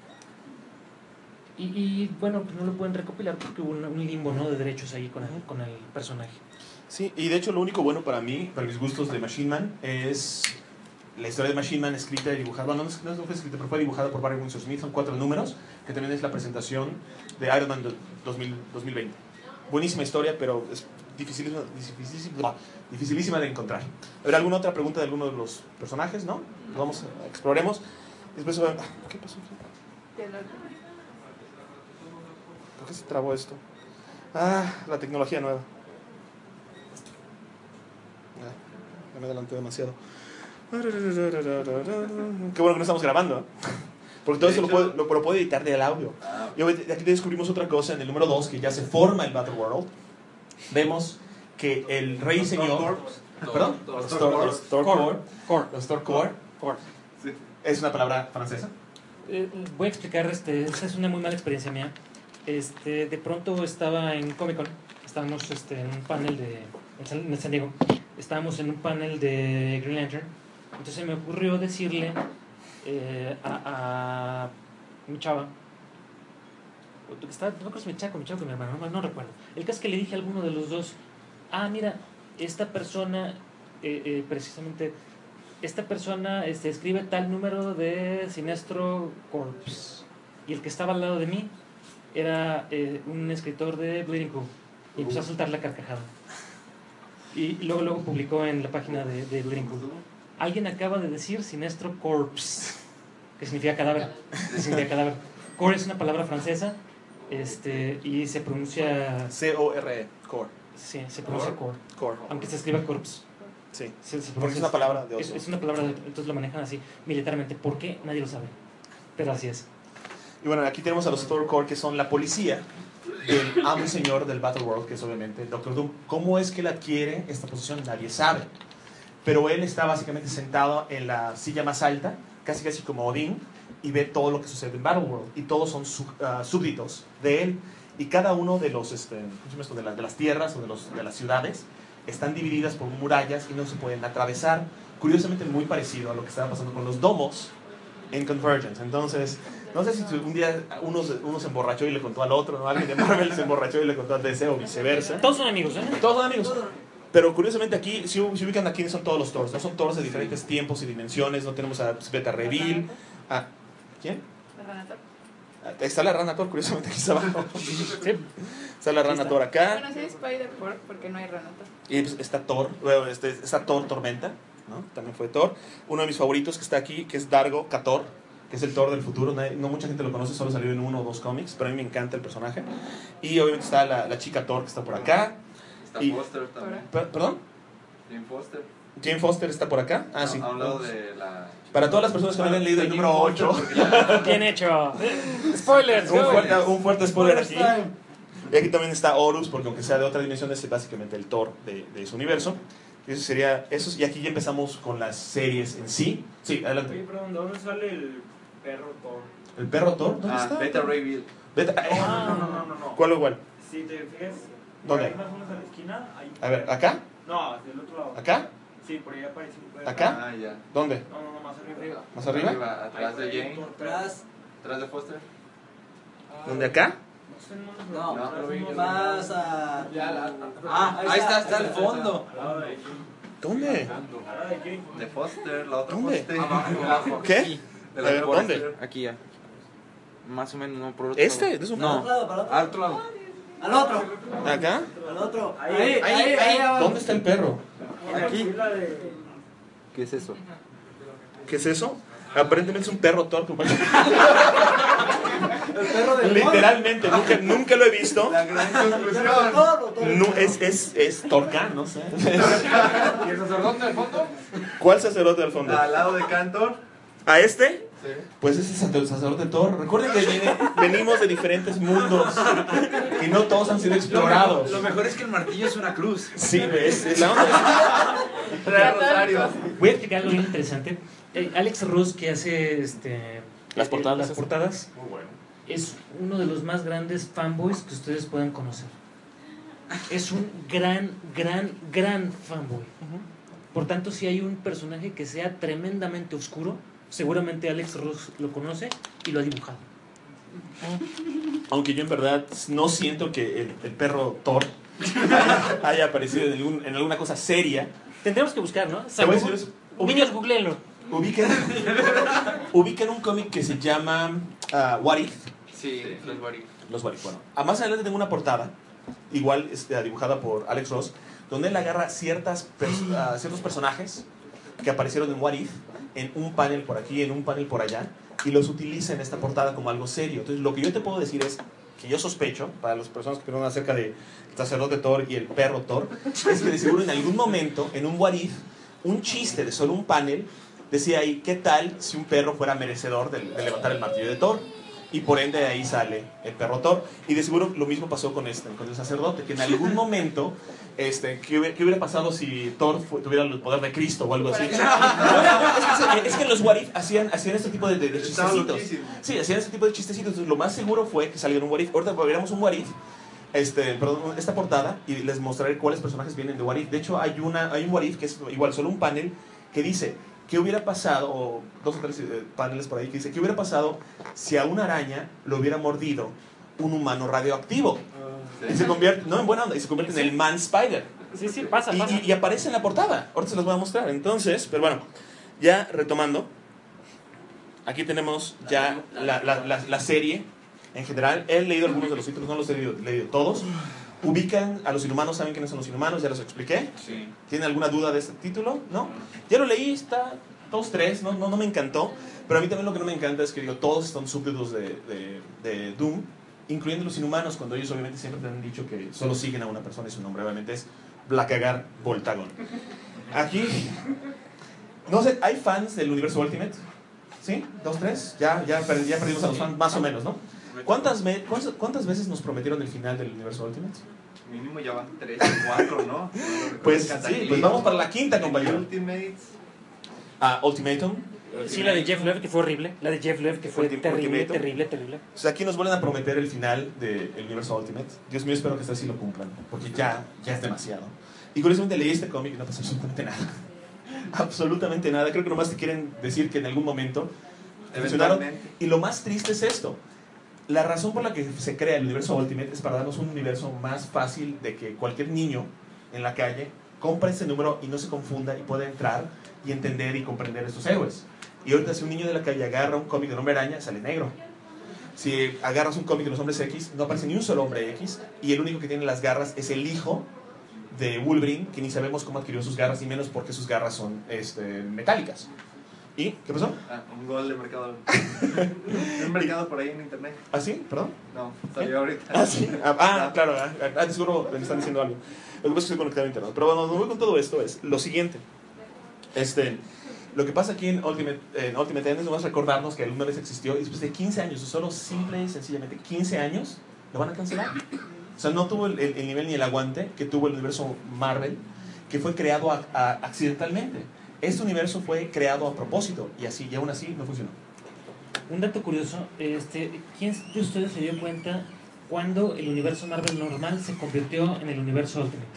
Y, y bueno, pues no lo pueden recopilar porque hubo un, un limbo, ¿no?, de derechos ahí con el, con el personaje. Sí, y de hecho lo único bueno para mí, para mis gustos de Machine Man, es la historia de Machine Man escrita y dibujada. Bueno, no, es- no fue escrita, pero fue dibujada por Barry Windsor Smith. Son cuatro números, que también es la presentación de Iron Man dos mil veinte. Buenísima historia, pero es dificilísima, dificilísima, dificilísima de encontrar. A ver, ¿alguna otra pregunta de alguno de los personajes? ¿No? Vamos, a- exploremos. Después, ah, ¿qué pasó? Te lo- ¿Por qué se trabó esto? Ah, la tecnología nueva. Ah, ya me adelanté demasiado. Qué bueno que no estamos grabando, ¿eh? Porque todo De esto lo hecho- puedo, lo, lo puedo editar del audio. Ah, Y de aquí descubrimos otra cosa en el número dos, que ya se forma el Battle World. Vemos que el rey Los señor... Stormcorps. ¿Perdón? Los Los Stormcorps. Stor- Stormcorps. Core. Los Stormcorps. Core. Sí. Es una palabra francesa. Eh, voy a explicar, este, esta es una muy mala experiencia mía. Este, de pronto estaba en Comic Con, estábamos este, en un panel de, en San, en San Diego, estábamos en un panel de Green Lantern, entonces me ocurrió decirle eh, a, a mi chava, o- estaba, no recuerdo si mi chava con mi chava con mi hermano, no, no recuerdo, el caso es que le dije a alguno de los dos, ah, mira, esta persona, eh, eh, precisamente, esta persona este, escribe tal número de Sinestro Corps. Y el que estaba al lado de mí era eh, un escritor de Bleeding Cool. Y empezó a soltar la carcajada. Y luego, luego publicó en la página de, de Bleeding Cool. Alguien acaba de decir Sinestro Corps, que significa cadáver. Que significa cadáver. Core es una palabra francesa este, y se pronuncia. C O R E. Core. Sí, se pronuncia core. Core. Aunque se escriba corpse. Sí. Se- se Porque es pronuncia- una palabra de Es, otro. es una palabra, de- entonces lo manejan así, militarmente. ¿Por qué? Nadie lo sabe. Pero así es. Y bueno, aquí tenemos a los Stormcorps, que son la policía del amo y señor del Battle World, que es obviamente Doctor Doom. ¿Cómo es que él adquiere esta posición? Nadie sabe. Pero él está básicamente sentado en la silla más alta, casi casi como Odín, y ve todo lo que sucede en Battle World. Y todos son su- ah, súbditos de él. Y cada uno de los este, ¿cómo se llama esto? de, la- de las tierras o de, los, de las ciudades están divididas por murallas y no se pueden atravesar. Curiosamente muy parecido a lo que estaba pasando con los domos en Convergence. Entonces, no sé si tu- un día uno, se- uno se emborrachó y le contó al otro, ¿no? Alguien de Marvel se emborrachó y le contó al D C o viceversa. Todos son amigos, ¿eh? Todos son amigos. Pero curiosamente aquí, si, si ubican aquí, son todos los Thors. No son Thors de diferentes tiempos y dimensiones. No tenemos a Beta Reveal. A, ¿Quién? rana Thor. Está la rana Thor, curiosamente, aquí está abajo. Sí. Está la rana Thor acá. Bueno, sí, Spider por porque no hay rana Thor. Y pues está Thor, bueno, este, está Thor Tormenta, ¿no? También fue Thor. Uno de mis favoritos que está aquí, que es Dargo Kator, que es el Thor del futuro. No, no mucha gente lo conoce, solo salió en uno o dos cómics, pero a mí me encanta el personaje. Y obviamente está la, la chica Thor, que está por acá. Está Y- Foster también. Per- ¿Perdón? Jane Foster. Jane Foster está por acá. Ah, A- sí. A un lado de la... Para todas las personas que no hayan leído el número ocho, Bien hecho. Spoilers. un go. fuerte, un fuerte spoiler aquí. Y aquí también está Horus, porque aunque sea de otra dimensión, es básicamente el Thor de, de su universo. Y eso sería eso. Y aquí ya empezamos con las series en sí. Sí, Oye, adelante. perdón, ¿de dónde sale el perro Thor? ¿El perro Thor? ¿Dónde Ah, está? Beta Ray Bill. Beta- No, no, no, no, no. ¿Cuál o cuál? Si te fijas, ¿Dónde? por ahí más o menos a la esquina, ahí. A ver, ¿acá? No, del otro lado. ¿Acá? Sí, por ahí aparece. puede- ¿Acá? Ah, ya. ¿Dónde? No, no, no, más arriba. ¿Más arriba? Atrás de Ahí, Jane. Thor, Atrás. Atrás de Foster. ¿Dónde acá? No sé, no, No, no, no lo vi. no, Más a. Ah, ahí está, está el fondo. Al lado de Jane. ¿Dónde? Al lado de Jane. De Foster, la otra ¿Dónde? Foster. Abajo. ¿Qué? De A la ver, Foster. ¿dónde? Aquí ya. Más o menos, no por otro ¿Este? lado. ¿De su Para No, otro lado, para otro al lado. otro lado. Al otro. ¿Acá? Al otro. Ahí, Ahí, ahí, ahí, ahí. abajo. ¿Dónde está el perro? Aquí. Sí, la de- ¿Qué es eso? ¿Qué es eso? Aparentemente es un perro Thor, compañero. El perro de Literalmente, nunca, nunca lo he visto. La gran conclusión. No, es, es, es Thorca, no sé. ¿Y el sacerdote al fondo? ¿Cuál sacerdote al fondo? Al lado de Cantor. ¿A este? Sí. Pues ese es el sacerdote Thor. Recuerden que viene- venimos de diferentes mundos y no todos han sido explorados. Lo mejor es que el martillo es una cruz. Sí, es, es la onda. Trae Rosario. Voy a explicar algo bien interesante. Eh, Alex Ross, que hace este, Las eh, portadas. las portadas, Muy bueno. es uno de los más grandes fanboys que ustedes puedan conocer. Es un gran, gran, gran fanboy. Por tanto, si hay un personaje que sea tremendamente oscuro, seguramente Alex Ross lo conoce y lo ha dibujado. Aunque yo en verdad no siento que el, el perro Thor haya, haya aparecido en, algún- en alguna cosa seria. Tendremos que buscar, ¿no? Te voy a decir eso. Niños, googleenlo. Ubican, ubican un cómic que se llama uh, What If. Sí, los What If. Los What If, bueno. A más adelante tengo una portada, igual este, dibujada por Alex Ross, donde él agarra ciertas pers- uh, ciertos personajes que aparecieron en What If, en un panel por aquí, en un panel por allá, y los utiliza en esta portada como algo serio. Entonces, lo que yo te puedo decir es que yo sospecho, para las personas que preguntan acerca de el sacerdote Thor y el perro Thor, es que de seguro en algún momento, en un What If, un chiste de solo un panel decía ahí, ¿qué tal si un perro fuera merecedor de, de levantar el martillo de Thor? Y por ende de ahí sale el perro Thor. Y de seguro lo mismo pasó con este, con el sacerdote, que en algún momento, este, ¿qué hubiera, qué hubiera pasado si Thor fu- tuviera el poder de Cristo o algo así? No, es, que, es que los What If hacían, hacían este tipo de, de, de Estaba chistecitos. loquísimo. Sí, hacían este tipo de chistecitos. Entonces, lo más seguro fue que saliera un What If. Ahorita veremos un What If. Este, perdón, esta portada y les mostraré cuáles personajes vienen de What If. De hecho, hay, una, hay un What If que es igual, solo un panel que dice qué hubiera pasado, o dos o tres eh, paneles por ahí que dice qué hubiera pasado si a una araña lo hubiera mordido un humano radioactivo. Sí. Y se convierte, no en buena onda, y se convierte en el Man Spider. Sí, sí, pasa, Y, pasa. y- y aparece en la portada. Ahorita se los voy a mostrar. Entonces, pero bueno, ya retomando, aquí tenemos ya la, la, la, la serie en general. He leído algunos de los títulos, no los he leído, leído todos. Ubican a los inhumanos, saben quiénes son los inhumanos, ya los expliqué. Sí. ¿Tienen alguna duda de este título? ¿No? Ya lo leí, está dos, tres, no, no, no me encantó. Pero a mí también lo que no me encanta es que digo, todos son súbditos de, de, de Doom, incluyendo los inhumanos, cuando ellos obviamente siempre te han dicho que solo siguen a una persona y su nombre obviamente es Blackagar Voltagon. Aquí, no sé, ¿hay fans del universo Ultimate? ¿Sí? ¿Dos, tres? Ya, ya, per- ya perdimos a los fans, más o menos, ¿no? ¿Cuántas, me- cuántas, cuántas veces nos prometieron el final del universo Ultimate? Mínimo ya van tres o cuatro, ¿no? Pues sí, pues vamos para la quinta, compañero. Ultimates. Ah, Ultimatum. Sí, la de Jeff Loeb, que fue horrible. La de Jeff Loeb, que fue Ultim- terrible, Ultimatum. terrible, terrible. O sea, aquí nos vuelven a prometer el final del universo Ultimate. Dios mío, espero que esta sí lo cumplan, porque ya, ya es demasiado. Y curiosamente leí este cómic y no pasa absolutamente nada. Absolutamente nada. Creo que nomás te quieren decir que en algún momento funcionaron. Eventualmente. Y lo más triste es esto. La razón por la que se crea el universo Ultimate es para darnos un universo más fácil de que cualquier niño en la calle compre ese número y no se confunda y pueda entrar y entender y comprender estos héroes. Y ahorita si un niño de la calle agarra un cómic de Hombre Araña, sale negro. Si agarras un cómic de los hombres X, no aparece ni un solo hombre X, y el único que tiene las garras es el hijo de Wolverine, que ni sabemos cómo adquirió sus garras, y menos porque sus garras son este, metálicas. ¿Y qué pasó? Ah, un gol de mercado. Un mercado por ahí en internet. ¿Ah, sí? ¿Perdón? No, salió ahorita. Ah, sí. Ah, ah, claro. Ah, ah, seguro me están diciendo algo. Lo que pasa es que estoy conectado a internet. Pero bueno, donde voy con todo esto es lo siguiente. Este, lo que pasa aquí en Ultimate, en Ultimate End es nomás recordarnos que alguna vez existió y después de quince años, o solo simple y sencillamente quince años, lo van a cancelar. O sea, no tuvo el, el, el nivel ni el aguante que tuvo el universo Marvel, que fue creado a, a, accidentalmente. Este universo fue creado a propósito y así, y aún así no funcionó. Un dato curioso, este, ¿quién de ustedes se dio cuenta cuando el universo Marvel normal se convirtió en el universo Ultimate?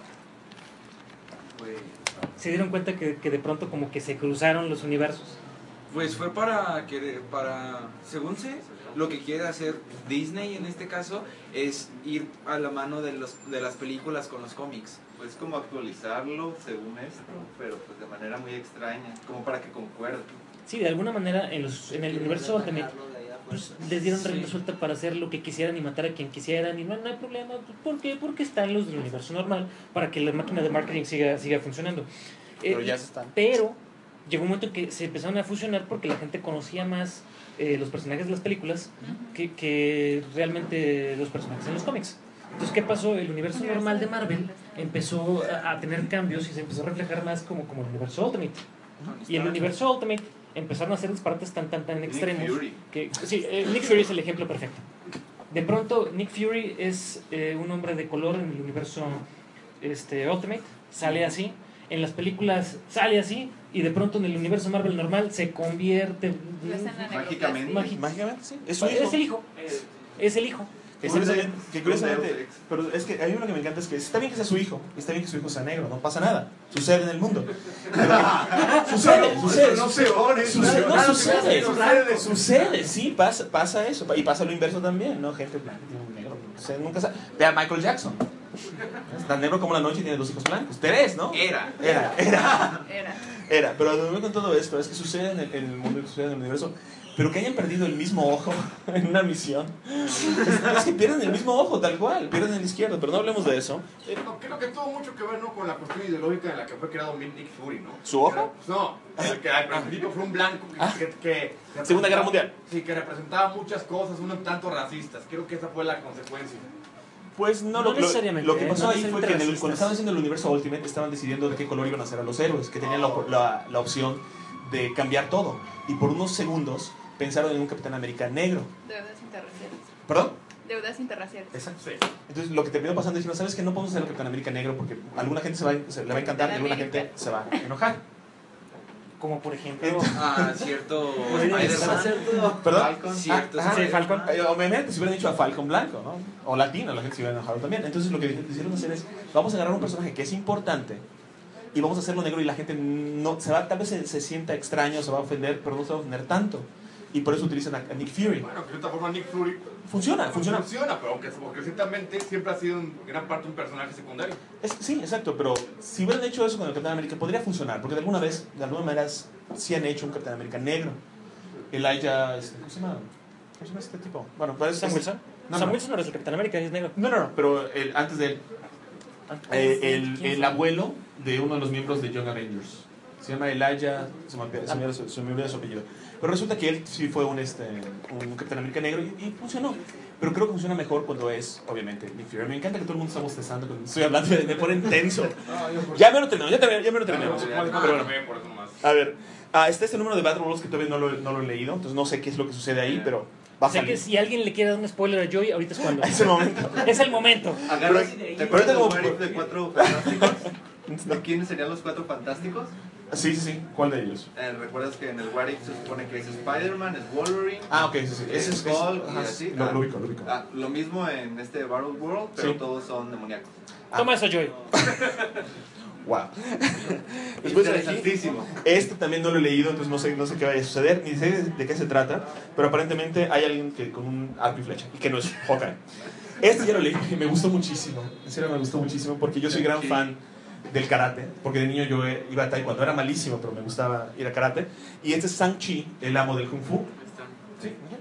Pues, ¿Se dieron cuenta que, que de pronto como que se cruzaron los universos? pues fue para que, para, según sé, lo que quiere hacer Disney en este caso es ir a la mano de, los, de las películas con los cómics. Pues como actualizarlo según esto, pero pues de manera muy extraña, como para que concuerde. Sí, de alguna manera en, los, en el universo Ultimate pues, les dieron rienda suelta para hacer lo que quisieran y matar a quien quisieran y no, no hay problema. ¿Por qué? Porque están los del universo normal para que la máquina de marketing siga, siga funcionando. Pero Eh, ya se están. Pero llegó un momento en que se empezaron a fusionar porque la gente conocía más eh, los personajes de las películas que, que realmente los personajes en los cómics. Entonces, ¿qué pasó? El universo normal de Marvel empezó a, a tener cambios y se empezó a reflejar más como, como el universo Ultimate. Y el universo Ultimate empezaron a hacer disparates tan tan tan extremos. Nick Fury. Que, sí, eh, Nick Fury es el ejemplo perfecto. De pronto, Nick Fury es eh, un hombre de color en el universo este, Ultimate, sale así. En las películas sale así. Y de pronto en el universo Marvel normal se convierte. Mágicamente. Magi- Mágicamente, sí. Es su hijo. Es el hijo. Es el hijo. Que curiosamente, que curiosamente- Deus Ex. pero es que a mí lo que me encanta es que está bien que sea su hijo, está bien que su hijo sea negro, no pasa nada, sucede en el mundo. Pero- sucede, sucede, No se ore, sucede, no, claro que sucede, sucede. sucede, sí, pasa, pasa eso, y pasa lo inverso también, ¿no? Gente blanca tiene un negro, o sea, nunca sabe. Ve a Michael Jackson, es tan negro como la noche y tiene dos hijos blancos, tres, ¿no? Era. Era, era, Era. era, pero lo que voy con todo esto es que sucede en el, en el mundo, sucede en el universo. Pero que hayan perdido el mismo ojo en una misión. Es, es que pierden el mismo ojo, tal cual. Pierden el izquierdo, pero no hablemos de eso. Eh, no, creo que tuvo mucho que ver, ¿no?, con la cuestión ideológica en la que fue creado Nick Fury, ¿no? ¿Su ojo? Era- no, el que al principio fue un blanco que, Ah. que, que Segunda Guerra representaba- Mundial. Sí, que representaba muchas cosas, un tanto racistas. Creo que esa fue la consecuencia. Pues no, No lo, lo- necesariamente, lo que ¿eh? pasó No ahí fue que en el- necesariamente cuando estaban haciendo el universo Ultimate estaban decidiendo de qué color iban a ser a los héroes, que tenían la, op- la, la opción de cambiar todo. Y por unos segundos pensaron en un Capitán América negro. Deudas interraciales. ¿Perdón? Deudas interraciales. Exacto. Entonces lo que terminó pasando es que, ¿sabes qué? No podemos hacer el Capitán América negro porque a alguna gente se, va, se le va a encantar y a alguna gente se va a enojar. Como por ejemplo. Ah, cierto. Podría Spider-Man. ser todo. ¿Perdón? Falcon. Cierto. Ah, ajá. Sí, Falcon. Eh, Obviamente, si hubieran dicho a Falcon blanco, ¿no? O latino, la gente se hubiera enojado también. Entonces lo que decidieron hacer es, vamos a agarrar un personaje que es importante y vamos a hacerlo negro y la gente no se va, tal vez se, se sienta extraño, se va a ofender, pero no se va a ofender tanto. Y por eso utilizan a, a Nick Fury. Bueno, que de esta forma Nick Fury Funciona, funciona. funciona, pero aunque porque recientemente siempre ha sido en gran parte un personaje secundario. Es- sí, exacto, pero si hubieran hecho eso con el Capitán América podría funcionar, porque de alguna vez, de alguna manera, sí han hecho un Capitán América negro. Elijah, este, ¿cómo se llama? ¿Cómo se llama este tipo? Bueno, pues Sam Wilson. No, Sam no. Wilson no es el Capitán América, es negro. No, no, no, pero el, antes de él, eh, el, ¿Quién el fue? abuelo de uno de los miembros de Young Avengers. Se llama Elijah, se me olvida se me olvida su, se me olvida su apellido. Pero resulta que él sí fue un, este, un Capitán América negro y, y funcionó. Pero creo que funciona mejor cuando es, obviamente, Nick Fury. Me encanta que todo el mundo está bostezando cuando estoy hablando, me, me ponen tenso. Ya me lo terminamos, ya, terminamos, ya me lo terminamos. Pero bueno, Por eso nomás. a ver, ah, está este número de Battle Royals que todavía no lo, no lo he leído, entonces no sé qué es lo que sucede ahí, pero va a O sea que salir. si alguien le quiere dar un spoiler a Joy, ahorita es cuando. Es el momento. Es el momento. Agarras, Pero- ¿te pero ahorita acuerdas como- del what if de cuatro fantásticos? ¿De quiénes serían los cuatro fantásticos? Sí, sí, sí. ¿Cuál de ellos? Eh, ¿Recuerdas que en el what if se supone que es Spider-Man, es Wolverine? Ah, ok, sí, sí. es Ese es Hulk es- y ajá, así? Lo, Ah. lo ubico, lo ubico. Ah, lo mismo en este Battle World, pero Sí. todos son demoníacos. Toma eso, Joy. Wow. Después de aquí, Interesantísimo. este también no lo he leído, entonces no sé, no sé qué vaya a suceder, ni sé de qué se trata, pero aparentemente hay alguien que con un arco y flecha, y que no es Hawkeye. Este ya lo leí y me gustó muchísimo, en serio me gustó muchísimo, porque yo soy gran fan del karate, porque de niño yo iba a taekwondo, era malísimo, pero me gustaba ir a karate, y este es Shang-Chi, el amo del kung fu. Sí,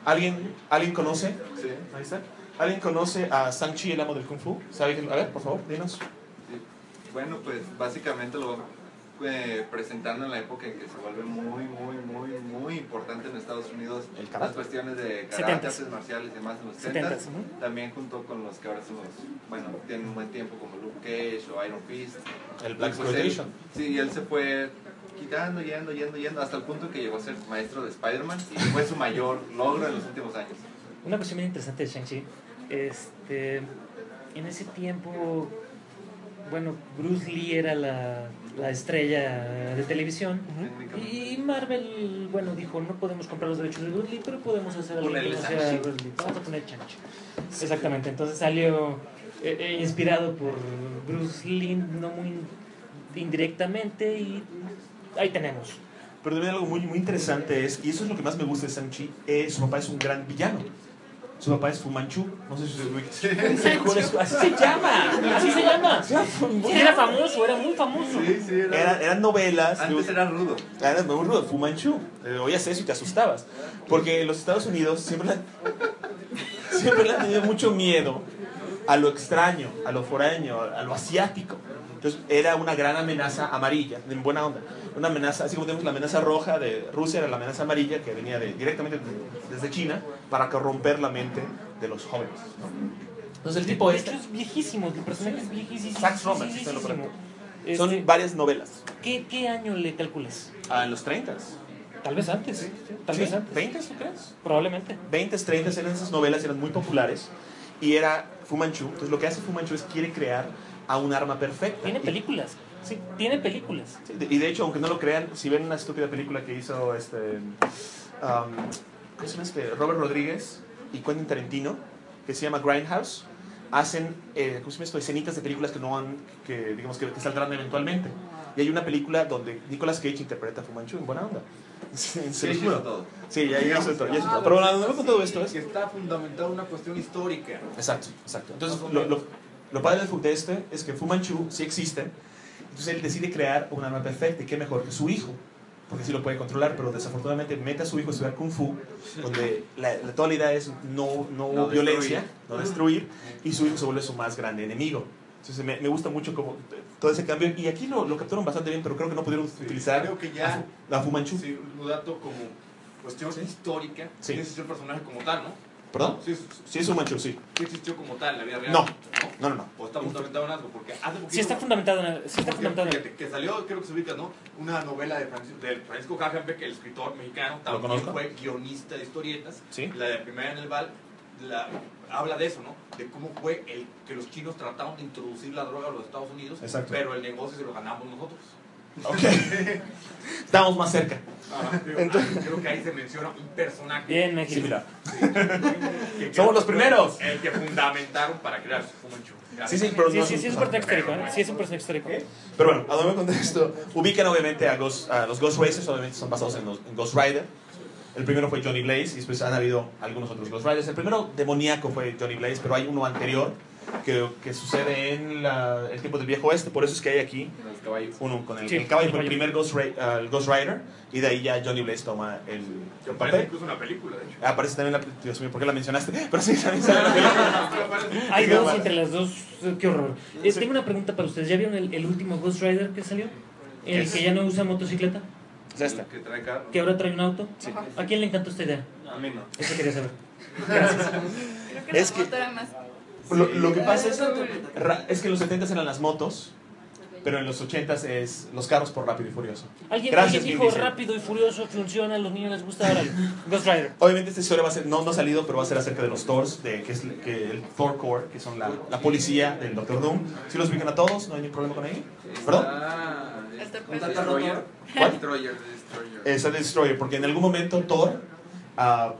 ¿Alguien, ¿Alguien conoce? Sí. Ahí está. ¿Alguien conoce a Shang-Chi, el amo del Kung Fu? ¿Sabe quién? A ver, por favor, dinos. Sí. Bueno, pues básicamente lo vamos eh, presentando en la época en que se vuelve muy, muy, muy, muy importante en Estados Unidos El karate. las cuestiones de karate, setentas. artes marciales y demás en los setentas, setentas. ¿no? También junto con los que ahora son los, bueno, tienen un buen tiempo como Luke Cage o Iron Fist. El Black Y pues él- Exploitation. Sí, y él se fue quitando, yendo, yendo, yendo, hasta el punto que llegó a ser maestro de Spider-Man y fue su mayor logro en los últimos años. Una cuestión bien interesante de Shang-Chi, este, en ese tiempo, bueno, Bruce Lee era la, la estrella de televisión y Marvel, bueno, dijo, no podemos comprar los derechos de Bruce Lee, pero podemos hacer algo que Ponerle no sea Shang-Chi. Bruce Lee. Vamos a poner Shang-Chi. Exactamente, entonces salió eh, eh, inspirado por Bruce Lee, no muy indirectamente, y ahí tenemos. Pero también algo muy, muy interesante es, y eso es lo que más me gusta de Shang-Chi, eh, su papá es un gran villano. Su papá es Fu Manchu. No sé si se ubica. Así se llama, así se llama. Era famoso, era muy famoso. Sí, sí, era, Era, eran novelas. antes era rudo. Era muy rudo, Fu Manchu. Eh, oías eso y te asustabas. Porque en los Estados Unidos siempre le, han- siempre le han tenido mucho miedo a lo extraño, a lo foráneo, a lo asiático. Entonces era una gran amenaza amarilla, en buena onda. Una amenaza, así como tenemos la amenaza roja de Rusia, era la amenaza amarilla que venía de, directamente desde China para corromper la mente de los jóvenes, ¿no? Entonces el tipo De este, hecho es viejísimo, el personaje es viejísimo. Sax Roman, si usted lo pregunta. Este, son varias novelas. ¿qué, ¿Qué año le calculas? Ah, en los treinta. Tal vez antes. Tal vez antes. ¿veinte, tú crees? Probablemente. veinte, treinta eran esas novelas, eran muy populares. Y era Fu Manchu. Entonces lo que hace Fu Manchu es quiere crear a un arma perfecta. Tiene Y- películas. Sí, tiene películas. Sí, de- y de hecho, aunque no lo crean, si ven una estúpida película que hizo este, um, ¿cómo se llama este? Robert Rodríguez y Quentin Tarantino, que se llama Grindhouse, hacen eh, ¿cómo se llama esto? Escenitas de películas que no han, que digamos que, que saldrán eventualmente. Y hay una película donde Nicolas Cage interpreta a Fu Manchu en buena onda. Se Sí, los hizo juro. todo. Sí, ya, ya hizo todo, ya hizo todo. Pero bueno, no con todo esto es. Que está fundamentado en una cuestión histórica. Exacto, exacto. Entonces, lo, lo, lo padre del fu- de este es que Fu Manchu sí existe. Entonces él decide crear un arma perfecta, y qué mejor que su hijo, porque sí lo puede controlar, pero desafortunadamente mete a su hijo a estudiar Kung Fu, donde la, la, toda la idea es no, no, No violencia, destruir. no destruir, y su hijo se vuelve su más grande enemigo. Entonces me, me gusta mucho como todo ese cambio, y aquí lo, lo capturan bastante bien, pero creo que no pudieron utilizar Creo que a ya, Fu, a Fu Manchu. sí, un dato como cuestión Sí. histórica, Sí. sí existió el personaje como tal, ¿no? ¿Perdón? Sí, sí, Sí, es Fu Manchu, sí. sí existió como tal en la vida real. No, no, no. no. O está fundamentado en algo, porque hace poquito... Sí está fundamentado en, sí está Porque, fundamentado en- fíjate, que salió, creo que se ubica, ¿no? Una novela de Francisco, de Francisco Hagenbeck, el escritor mexicano, ¿Lo también conozco? fue guionista de historietas. Sí. La de Primera en el Val la, habla de eso, ¿no? De cómo fue el que los chinos trataron de introducir la droga a los Estados Unidos, Exacto. pero el negocio se lo ganamos nosotros. Ok. Estamos más cerca. Ajá, creo, Entonces- creo que ahí se menciona un personaje. Bien, México. Similar. que- que Somos los fue primeros. El que fundamentaron para crear Fu Manchu. Sí, sí, pero Sí, no sí, sí, es un personaje histórico, ¿eh? Sí, es un personaje histórico. Pero bueno, a donde me conté esto, ubican obviamente a, Ghost, a los Ghost Racers, obviamente son basados en, los, en Ghost Rider. El primero fue Johnny Blaze y después han habido algunos otros Ghost Riders. El primero demoníaco fue Johnny Blaze, pero hay uno anterior que, que sucede en la- el tiempo del viejo oeste. Por eso es que hay aquí Los caballos. uno con el, Sí, el caballo, fue el el primer Ghost, Ra- uh, el Ghost Rider, y de ahí ya Johnny Blaze toma el, Que el parece papel. incluso una película, de hecho. Ah, aparece también la... Dios mío, ¿por qué la mencionaste? Pero sí, también sale la película. Hay Sí, dos bueno. entre las dos, eh, qué horror. Eh, Sí. Tengo una pregunta para ustedes. ¿Ya vieron el, el último Ghost Rider que salió? El Es- que ya no usa motocicleta, Es esta. Que trae carro. que ahora trae un auto. ¿A quién le encantó esta idea? A mí no. Eso quería saber. Creo que Es la que- moto era más. Lo, lo que pasa es, ra- es que en los setentas eran las motos, pero en los ochentas es los carros por Rápido y Furioso. Alguien, Gracias, alguien Vin dijo Diesel. rápido y furioso, funciona, a los niños les gusta ahora el Ghost Rider. Obviamente esta historia va a ser, no, no ha salido, pero va a ser acerca de los Thors, de, que es que el Thor Corps, que son la, la policía del Doctor Doom. ¿Sí los ubican a todos? ¿No hay ningún problema con ahí? ¿Perdón? Está- El torpedo. ¿Está Destroyer? ¿Cuál? Destroyer, Destroyer. Es el Destroyer, porque en algún momento Thor ah,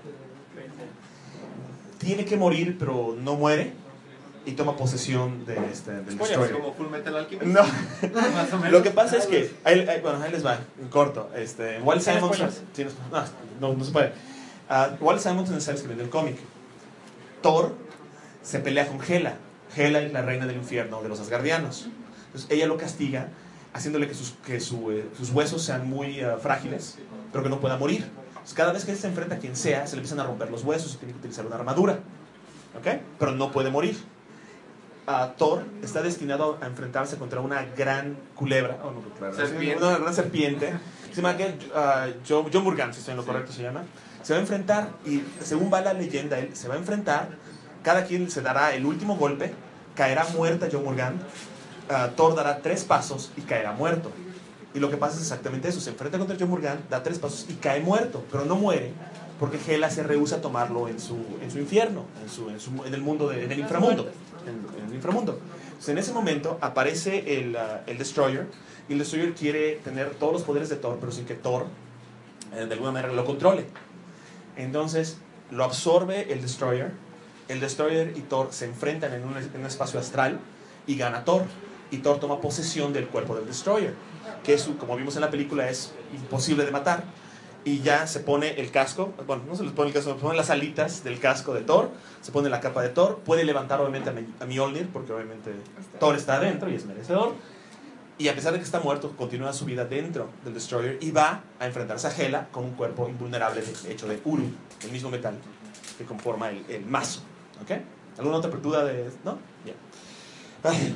tiene que morir, pero no muere, y toma posesión de este, del Es Destroyer. como Full Metal Alchemist. No, Más o menos. lo que pasa es que, ahí, ahí- bueno, ahí les va, en corto. Este, Walt ¿Sin Simonson, spoilers? sí, no, no, no se puede. Ah, Walt Simonson está escribiendo el cómic. Thor se pelea con Hela. Hela es la reina del infierno de los asgardianos. Entonces ella lo castiga haciéndole que sus, que su, eh, sus huesos sean muy ah, frágiles, pero que no pueda morir. Entonces, cada vez que se enfrenta a quien sea, se le empiezan a romper los huesos y tiene que utilizar una armadura. ¿Ok? Pero no puede morir. Uh, Thor está destinado a enfrentarse contra una gran culebra, oh, no, claro, Serpiente. una gran serpiente. Se llama que, uh, Joe, John Murgan, si estoy en lo correcto, se llama. Se va a enfrentar y, según va la leyenda, él se va a enfrentar. Cada quien se dará el último golpe, caerá muerta John Murgan. Uh, Thor dará tres pasos y caerá muerto. Y lo que pasa es exactamente eso: se enfrenta contra John Murgan, da tres pasos y cae muerto, pero no muere porque Hela se rehúsa a tomarlo en su, en su infierno, en, su, en, su, en el mundo, de, en el inframundo. En, en el inframundo. Entonces, en ese momento aparece el, uh, el Destroyer, y el Destroyer quiere tener todos los poderes de Thor, pero sin que Thor eh, de alguna manera lo controle. Entonces lo absorbe el Destroyer. El Destroyer y Thor se enfrentan en un, en un espacio astral y gana Thor. Y Thor toma posesión del cuerpo del Destroyer, que es, como vimos en la película, es imposible de matar. Y ya se pone el casco, bueno, no se les pone el casco, se ponen las alitas del casco de Thor, se pone la capa de Thor, puede levantar obviamente a Mjolnir, porque obviamente Thor está adentro y es merecedor. Y a pesar de que está muerto, continúa su vida dentro del Destroyer y va a enfrentarse a Hela con un cuerpo invulnerable hecho de Uru, el mismo metal que conforma el, el mazo. ¿Ok? ¿Alguna otra apertura de...? ¿No? Bien. Ay.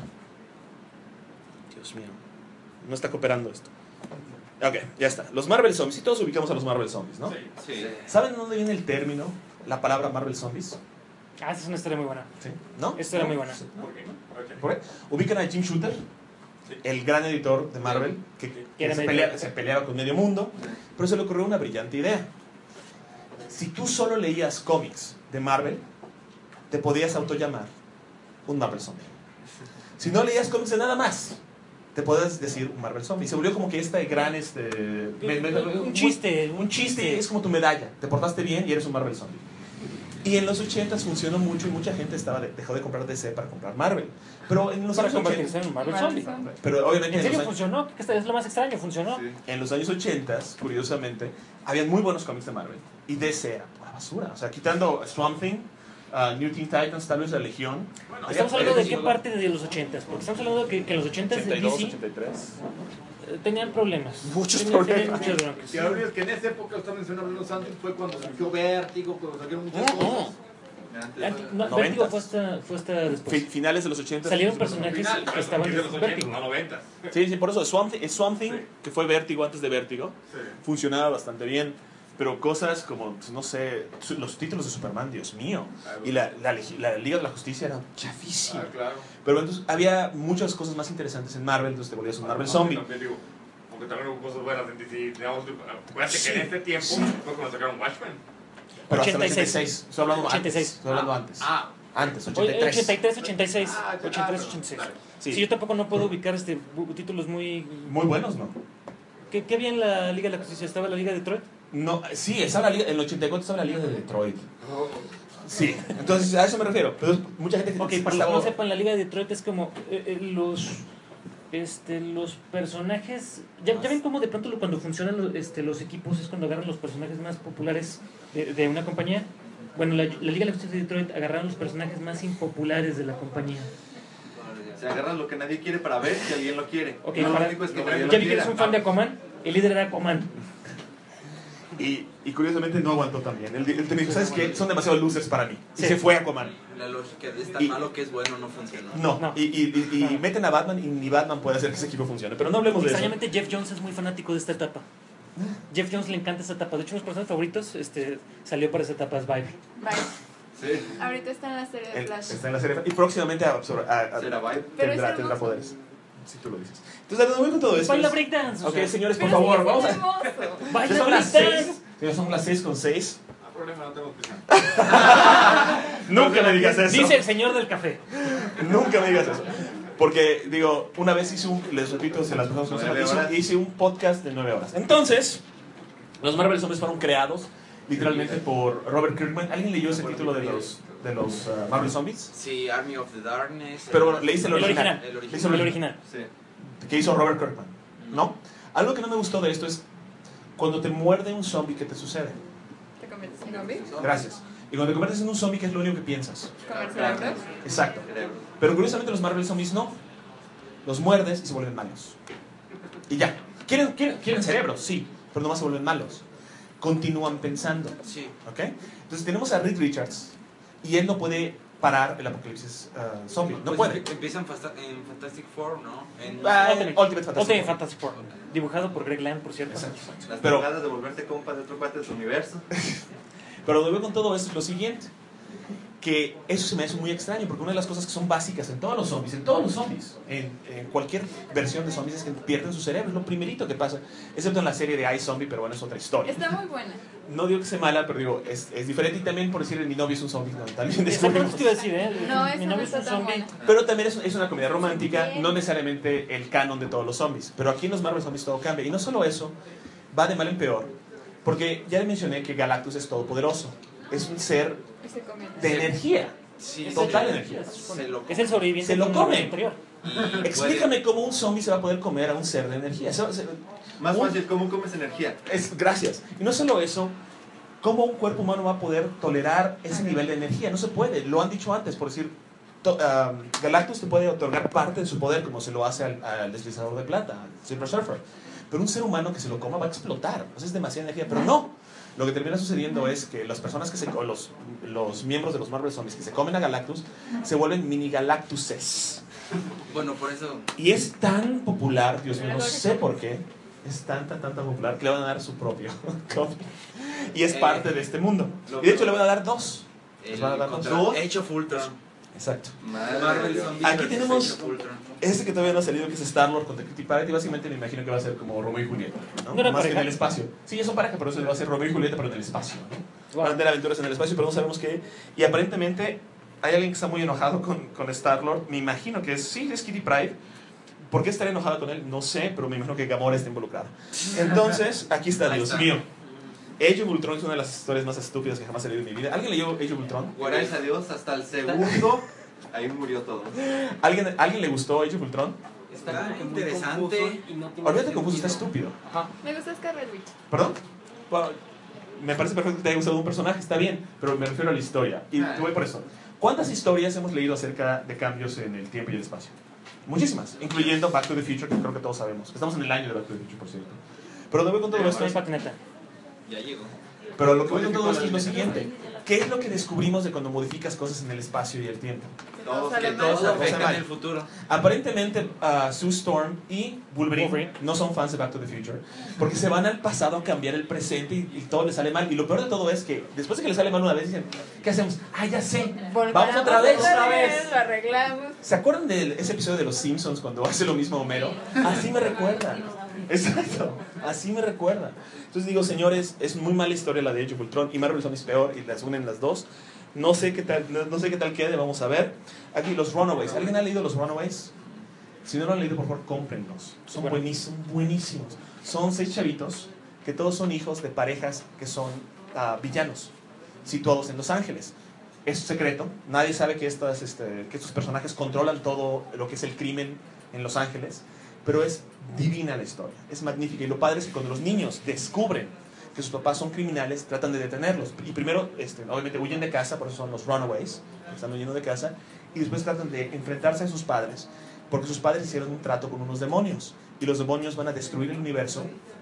Dios mío. No está cooperando esto. Ok, ya está. Los Marvel Zombies. Y todos ubicamos a los Marvel Zombies, ¿no? Sí. Sí. ¿Saben de dónde viene el término, la palabra Marvel Zombies? Ah, esa es una historia muy buena. ¿Sí? ¿No? Esta era muy buena. ¿No? ¿Por qué? Ok. ¿Por qué? Ubican a Jim Shooter, el gran editor de Marvel, que, que Era se, medio- pelea- se peleaba con medio mundo, pero se le ocurrió una brillante idea. Si tú solo leías cómics de Marvel, te podías autollamar un Marvel Zombie. Si no leías cómics de nada más, te podías decir un Marvel Zombie. Se volvió como que este gran... Este, me- me- Un chiste, un chiste, es como tu medalla. Te portaste bien y eres un Marvel Zombie. Y en los ochentas funcionó mucho y mucha gente estaba de- dejó de comprar D C para comprar Marvel. Pero en los Para años convertirse ochenta, en un Marvel Marvel Zombie. Zombie. pero obviamente ¿En en serio los años- funcionó? Que esta es lo más extraño, funcionó. Sí. en los años ochenta, curiosamente, habían muy buenos cómics de Marvel. Y D C era pura basura. O sea, quitando Swamp Thing, uh, New Teen Titans, tal vez la Legión. Bueno, Estamos había- hablando de había- qué parte de los ochentas, porque estamos hablando de que, que en los ochentas de ochenta y dos, D C ochenta y tres. eh, tenían problemas. Muchos Tenían- tenían problemas. muchas broncas. Si olvidas que en esa época usted mencionaba los antes fue cuando surgió Vértigo, cuando salieron muchas Mm, cosas. Antes, Antes- no, Noventas. Vértigo fue hasta, fue hasta Fi- después. finales de los ochenta. Salieron personajes Final, que estaban de los de ochenta, Vértigo. no noventa. Sí, sí, por eso Swamp Thing, Swamp Thing, que fue Vértigo antes de Vértigo, Sí. funcionaba bastante bien. Pero cosas como, no sé, su- los títulos de Superman, Dios mío. Y la, la, legi- la Liga de la Justicia era chafísima. Ah, claro. Pero entonces había muchas cosas más interesantes en Marvel, entonces te volvías un Marvel Zombie. También digo, porque también hubo cosas buenas en D C. Digamos, acuérdate Sí, que en este tiempo sí. fue cuando sacaron Watchmen. Pero hasta el ochenta y seis. ochenta y seis. Estoy hablando ochenta y seis. antes. Estoy hablando antes. Ah, Antes, Oye, ochenta y tres. ochenta y tres, ochenta y seis. Ah, ya, ochenta y tres, ah, ochenta y seis. dale. Sí. Sí, yo tampoco no puedo ubicar este bu- títulos muy... Muy buenos, ¿no? ¿Qué, qué había en la Liga de la Justicia? ¿Estaba la Liga de Detroit? No, sí, estaba la liga, en el ochenta y cuatro estaba la Liga de Detroit. Sí, entonces a eso me refiero. Pero mucha gente que Ok, para los que no sepan, la Liga de Detroit es como eh, eh, los este los personajes... ¿Ya, ya ven cómo de pronto lo- cuando funcionan los, este, los equipos es cuando agarran los personajes más populares de, de una compañía? Bueno, la, la Liga de la Justicia de Detroit agarraron los personajes más impopulares de la compañía. Se agarran lo que nadie quiere para ver si alguien lo quiere. Ok, No, lo para- único es que ya nadie lo Ya vi que quiera. eres un fan de Aquaman, el líder era Aquaman. Y, y curiosamente no aguantó también. Él, él te dijo, ¿sabes qué? Son demasiado losers para mí. Y Sí. se fue a Aquaman. La lógica de es tan Y- malo que es bueno no funcionó. No, No. Y, y, y, y meten a Batman y ni Batman puede hacer que ese equipo funcione. Pero no hablemos de eso. Extrañamente Jeff Jones es muy fanático de esta etapa. Jeff Jones le encanta esta etapa. De hecho, unos personajes favoritos este, salió para esa etapa es Vibe. Bye. Sí. Ahorita está en la serie de Él Flash. está en la serie. Y próximamente absor- a- a- ¿Será Vibe? Pero tendrá, es tendrá hermoso. poderes. Si tú lo dices. Entonces, ¿a dónde voy con todo esto? Baila Es- breakdance. o Ok, sea. señores, por Pero favor, sí, vamos es a. hermoso. Ya Baila son las breakdance. seis. Ya son las seis con seis. Ah, problema, no tengo prisa. Nunca me digas eso. Dice el señor del café. Nunca me digas eso. Porque, digo, una vez hice un, les repito, se las personas no Nueve saben, horas. hice, hice un podcast de nueve horas. Entonces, los Marvel Zombies fueron creados literalmente por Robert Kirkman. ¿Alguien leyó ese título de los, de los uh, Marvel Zombies? Sí, Army of the Darkness. Pero bueno, leíste el El original. original. El original. Leíste El original. Sí. Que hizo Robert Kirkman, ¿no? Algo que no me gustó de esto es cuando te muerde un zombie, ¿qué te sucede? ¿Te conviertes en zombie? Gracias. Y cuando te conviertes en un zombie, ¿qué es lo único que piensas? ¿Comer cerebros? Exacto. Cerebro. Pero curiosamente los Marvel Zombies no. Los muerdes y se vuelven malos. Y ya. ¿Quieren, quieren, quieren cerebros? Sí. Pero nomás se vuelven malos. continúan pensando. Sí. ¿Ok? Entonces tenemos a Reed Richards y él no puede parar el apocalipsis uh, zombie. No Pues puede. empie- Empieza en, Fasta- en Fantastic Four, ¿no? En, Ah, Ultimate, Ultimate Fantastic Ultimate Four. Fantasy Four. Dibujado por Greg Land, por cierto. Exacto. Las Pero- ganas de volverte compa de otro parte de su universo. Pero lo que veo con todo esto es lo siguiente. Que eso se me hace muy extraño, porque una de las cosas que son básicas en todos los zombies, en todos los zombies, en, en cualquier versión de zombies, es que pierden su cerebro, es lo primerito que pasa, excepto en la serie de iZombie, pero bueno, es otra historia. Está muy buena. No digo que sea mala, pero digo, es, es diferente, y también por decir, mi novio es un zombie, no, también Eso descubrimos. te iba a decir, ¿eh? No, Mi esa no novio es está un tan zombie. buena. Pero también es, es una comedia romántica, no necesariamente el canon de todos los zombies. Pero aquí en los Marvel Zombies todo cambia. Y no solo eso, va de mal en peor. Porque ya le mencioné que Galactus es todopoderoso. Es un ser Y se comienza. de energía. Sí, Total se- energía. Se lo Es el sobreviviente Se lo de un mundo come. anterior. y Explícame cómo un zombie se va a poder comer a un ser de energía. Se va- se- Más un- fácil, ¿cómo comes energía? es, gracias. Y no solo eso, ¿cómo un cuerpo humano va a poder tolerar ese nivel de energía? No se puede. Lo han dicho antes, por decir, to- um, Galactus te puede otorgar parte de su poder, como se lo hace al, al deslizador de plata, al Silver Surfer. Pero un ser humano que se lo coma va a explotar. O sea, es demasiada energía. Pero no. Lo que termina sucediendo es que las personas que se co- los, los miembros de los Marvel Zombies que se comen a Galactus se vuelven mini Galactuses. Bueno, por eso. Y es tan popular, Dios mío, no sé por qué, es tan, tan, tan, tan popular que le van a dar su propio cómic. Y es Eh, parte de este mundo. lo- Y de hecho le van a dar dos. Les El van a dar contra dos. Age of Ultron. Exacto. Madre Marvel de Zombies Aquí versus tenemos- Age of Ultron. Este que todavía no ha salido, que es Star-Lord contra Kitty Pryde, y básicamente me imagino que va a ser como Romeo y Julieta, ¿no? ¿No era Más que en pareja? el espacio. Sí, son pareja, pero eso va a ser Romeo y Julieta, pero en el espacio, ¿no? Wow. Van a tener aventuras en el espacio, pero no sabemos qué. Y aparentemente hay alguien que está muy enojado con, con Star-Lord. Me imagino que es, sí, es Kitty Pryde. ¿Por qué estaría enojado con él? No sé, pero me imagino que Gamora está involucrado. Entonces, aquí está, Ahí Dios está. mío. Age of Ultron es una de las historias más estúpidas que jamás he leído en mi vida. ¿Alguien leyó Age of Ultron? Gracias a Dios, hasta el segundo, ahí murió todo. ¿Alguien, ¿alguien le gustó Age of Ultron? Está Está como que muy interesante. confuso y no tiene Olvídate confuso, está sentido. estúpido. Ajá. Me gusta Scarlet Witch. ¿Perdón? Bueno, me parece perfecto que te haya gustado un personaje, está bien, pero me refiero a la historia. Y te voy por eso. ¿Cuántas historias hemos leído acerca de cambios en el tiempo y el espacio? Muchísimas, incluyendo Back to the Future, que creo que todos sabemos. Estamos en el año de Back to the Future, por cierto. Pero lo que voy con todo esto Soy es, patineta. Ya llegó. pero lo que voy con todo esto es lo siguiente. ¿Qué es lo que descubrimos de cuando modificas cosas en el espacio y el tiempo? Todos, sale que mal. todos Todo Afecta mal. en el futuro. Aparentemente, uh, Sue Storm y Wolverine, Wolverine. no son fans de Back to the Future, porque se van al pasado a cambiar el presente y, y todo les sale mal. Y lo peor de todo es que después de que les sale mal una vez, dicen, ¿qué hacemos? Ah, ya sé, vamos otra vez. Otra vez. Lo arreglamos. ¿Se acuerdan de ese episodio de Los Simpsons cuando hace lo mismo Homero? Así me recuerda. Exacto, así me recuerda. Entonces digo, señores, es muy mala historia la de Age of Ultron y Marvel Zombies peor y las unen las dos. No sé qué tal, no, no sé qué tal quede, vamos a ver. Aquí los Runaways. ¿Alguien ha leído los Runaways? Si no lo han leído, por favor, cómprenlos. Son Bueno. buenísimos, buenísimos. Son seis chavitos que todos son hijos de parejas que son ah, villanos, situados en Los Ángeles. Es secreto, nadie sabe que, estas, este, que estos personajes controlan todo lo que es el crimen en Los Ángeles, pero es divina la historia, es magnífica. Y lo padre es que cuando los niños descubren que sus papás son criminales, tratan de detenerlos. Y primero, este, obviamente, huyen de casa, por eso son los runaways, están huyendo de casa, y después tratan de enfrentarse a sus padres, porque sus padres hicieron un trato con unos demonios, y los demonios van a destruir el universo,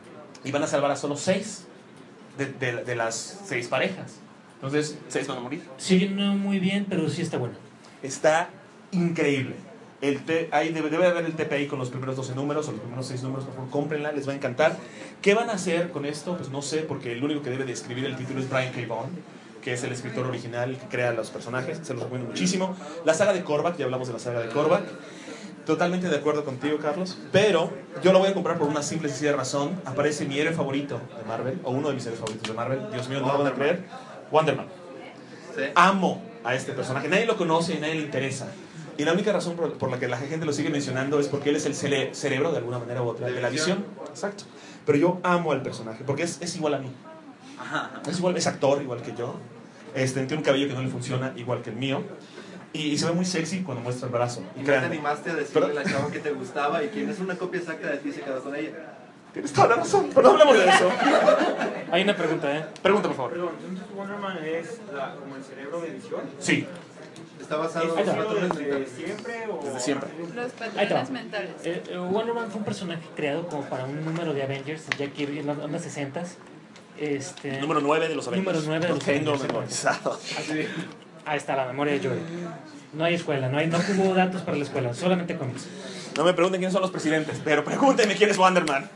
y van a salvar a solo seis de, de, de las seis parejas. Entonces, seis van a morir. Sí, no muy bien, pero sí está bueno. Está increíble. El T, ahí debe, debe haber el T P I con los primeros doce números o los primeros seis números, por favor, cómprenla, les va a encantar. ¿Qué van a hacer con esto? Pues no sé, porque el único que debe de escribir el título es Brian K. Vaughan, que es el escritor original que crea los personajes, se los recomiendo muchísimo. La saga de Korvac, ya hablamos de la saga de Korvac. Totalmente de acuerdo contigo, Carlos, pero yo lo voy a comprar por una simple y sencilla razón. Aparece mi héroe favorito de Marvel, o uno de mis héroes favoritos de Marvel, Dios mío, no lo van a creer, Wonder Man. ¿Sí? Amo a este personaje, nadie lo conoce y nadie le interesa. Y la única razón por, por la que la gente lo sigue mencionando es porque él es el cere- cerebro, de alguna manera u otra, de la visión. Exacto. Pero yo amo al personaje, porque es, es igual a mí. Ajá. Es, igual, es actor, igual que yo. Este, tiene un cabello que no le funciona, igual que el mío. Y, y se ve muy sexy cuando muestra el brazo. Y Y no te créanme, animaste a decirle Pero- a la chava que te gustaba y quien es una copia exacta de ti se quedó con ella. tienes toda la razón, pero no hablemos de eso. Hay una pregunta, ¿eh? Pregunta, por favor. Perdón, entonces Wonder Man es la- como el cerebro de visión. Sí. Está basado en ¿Es los algo patrones desde mentales. siempre o Desde siempre. Los Ahí te va. patrones mentales. Eh, eh, Wonder Man fue un personaje creado como para un número de Avengers, ya que en los- en los sesentas. Este, Número nueve de los Avengers. Número nueve de Lo los tengo Avengers. memorizado. Ahí está la memoria de Joey. No hay escuela, no hay, no hubo datos para la escuela, solamente cómics. No me pregunten quiénes son los presidentes, pero pregúntenme quién es Wonder Man.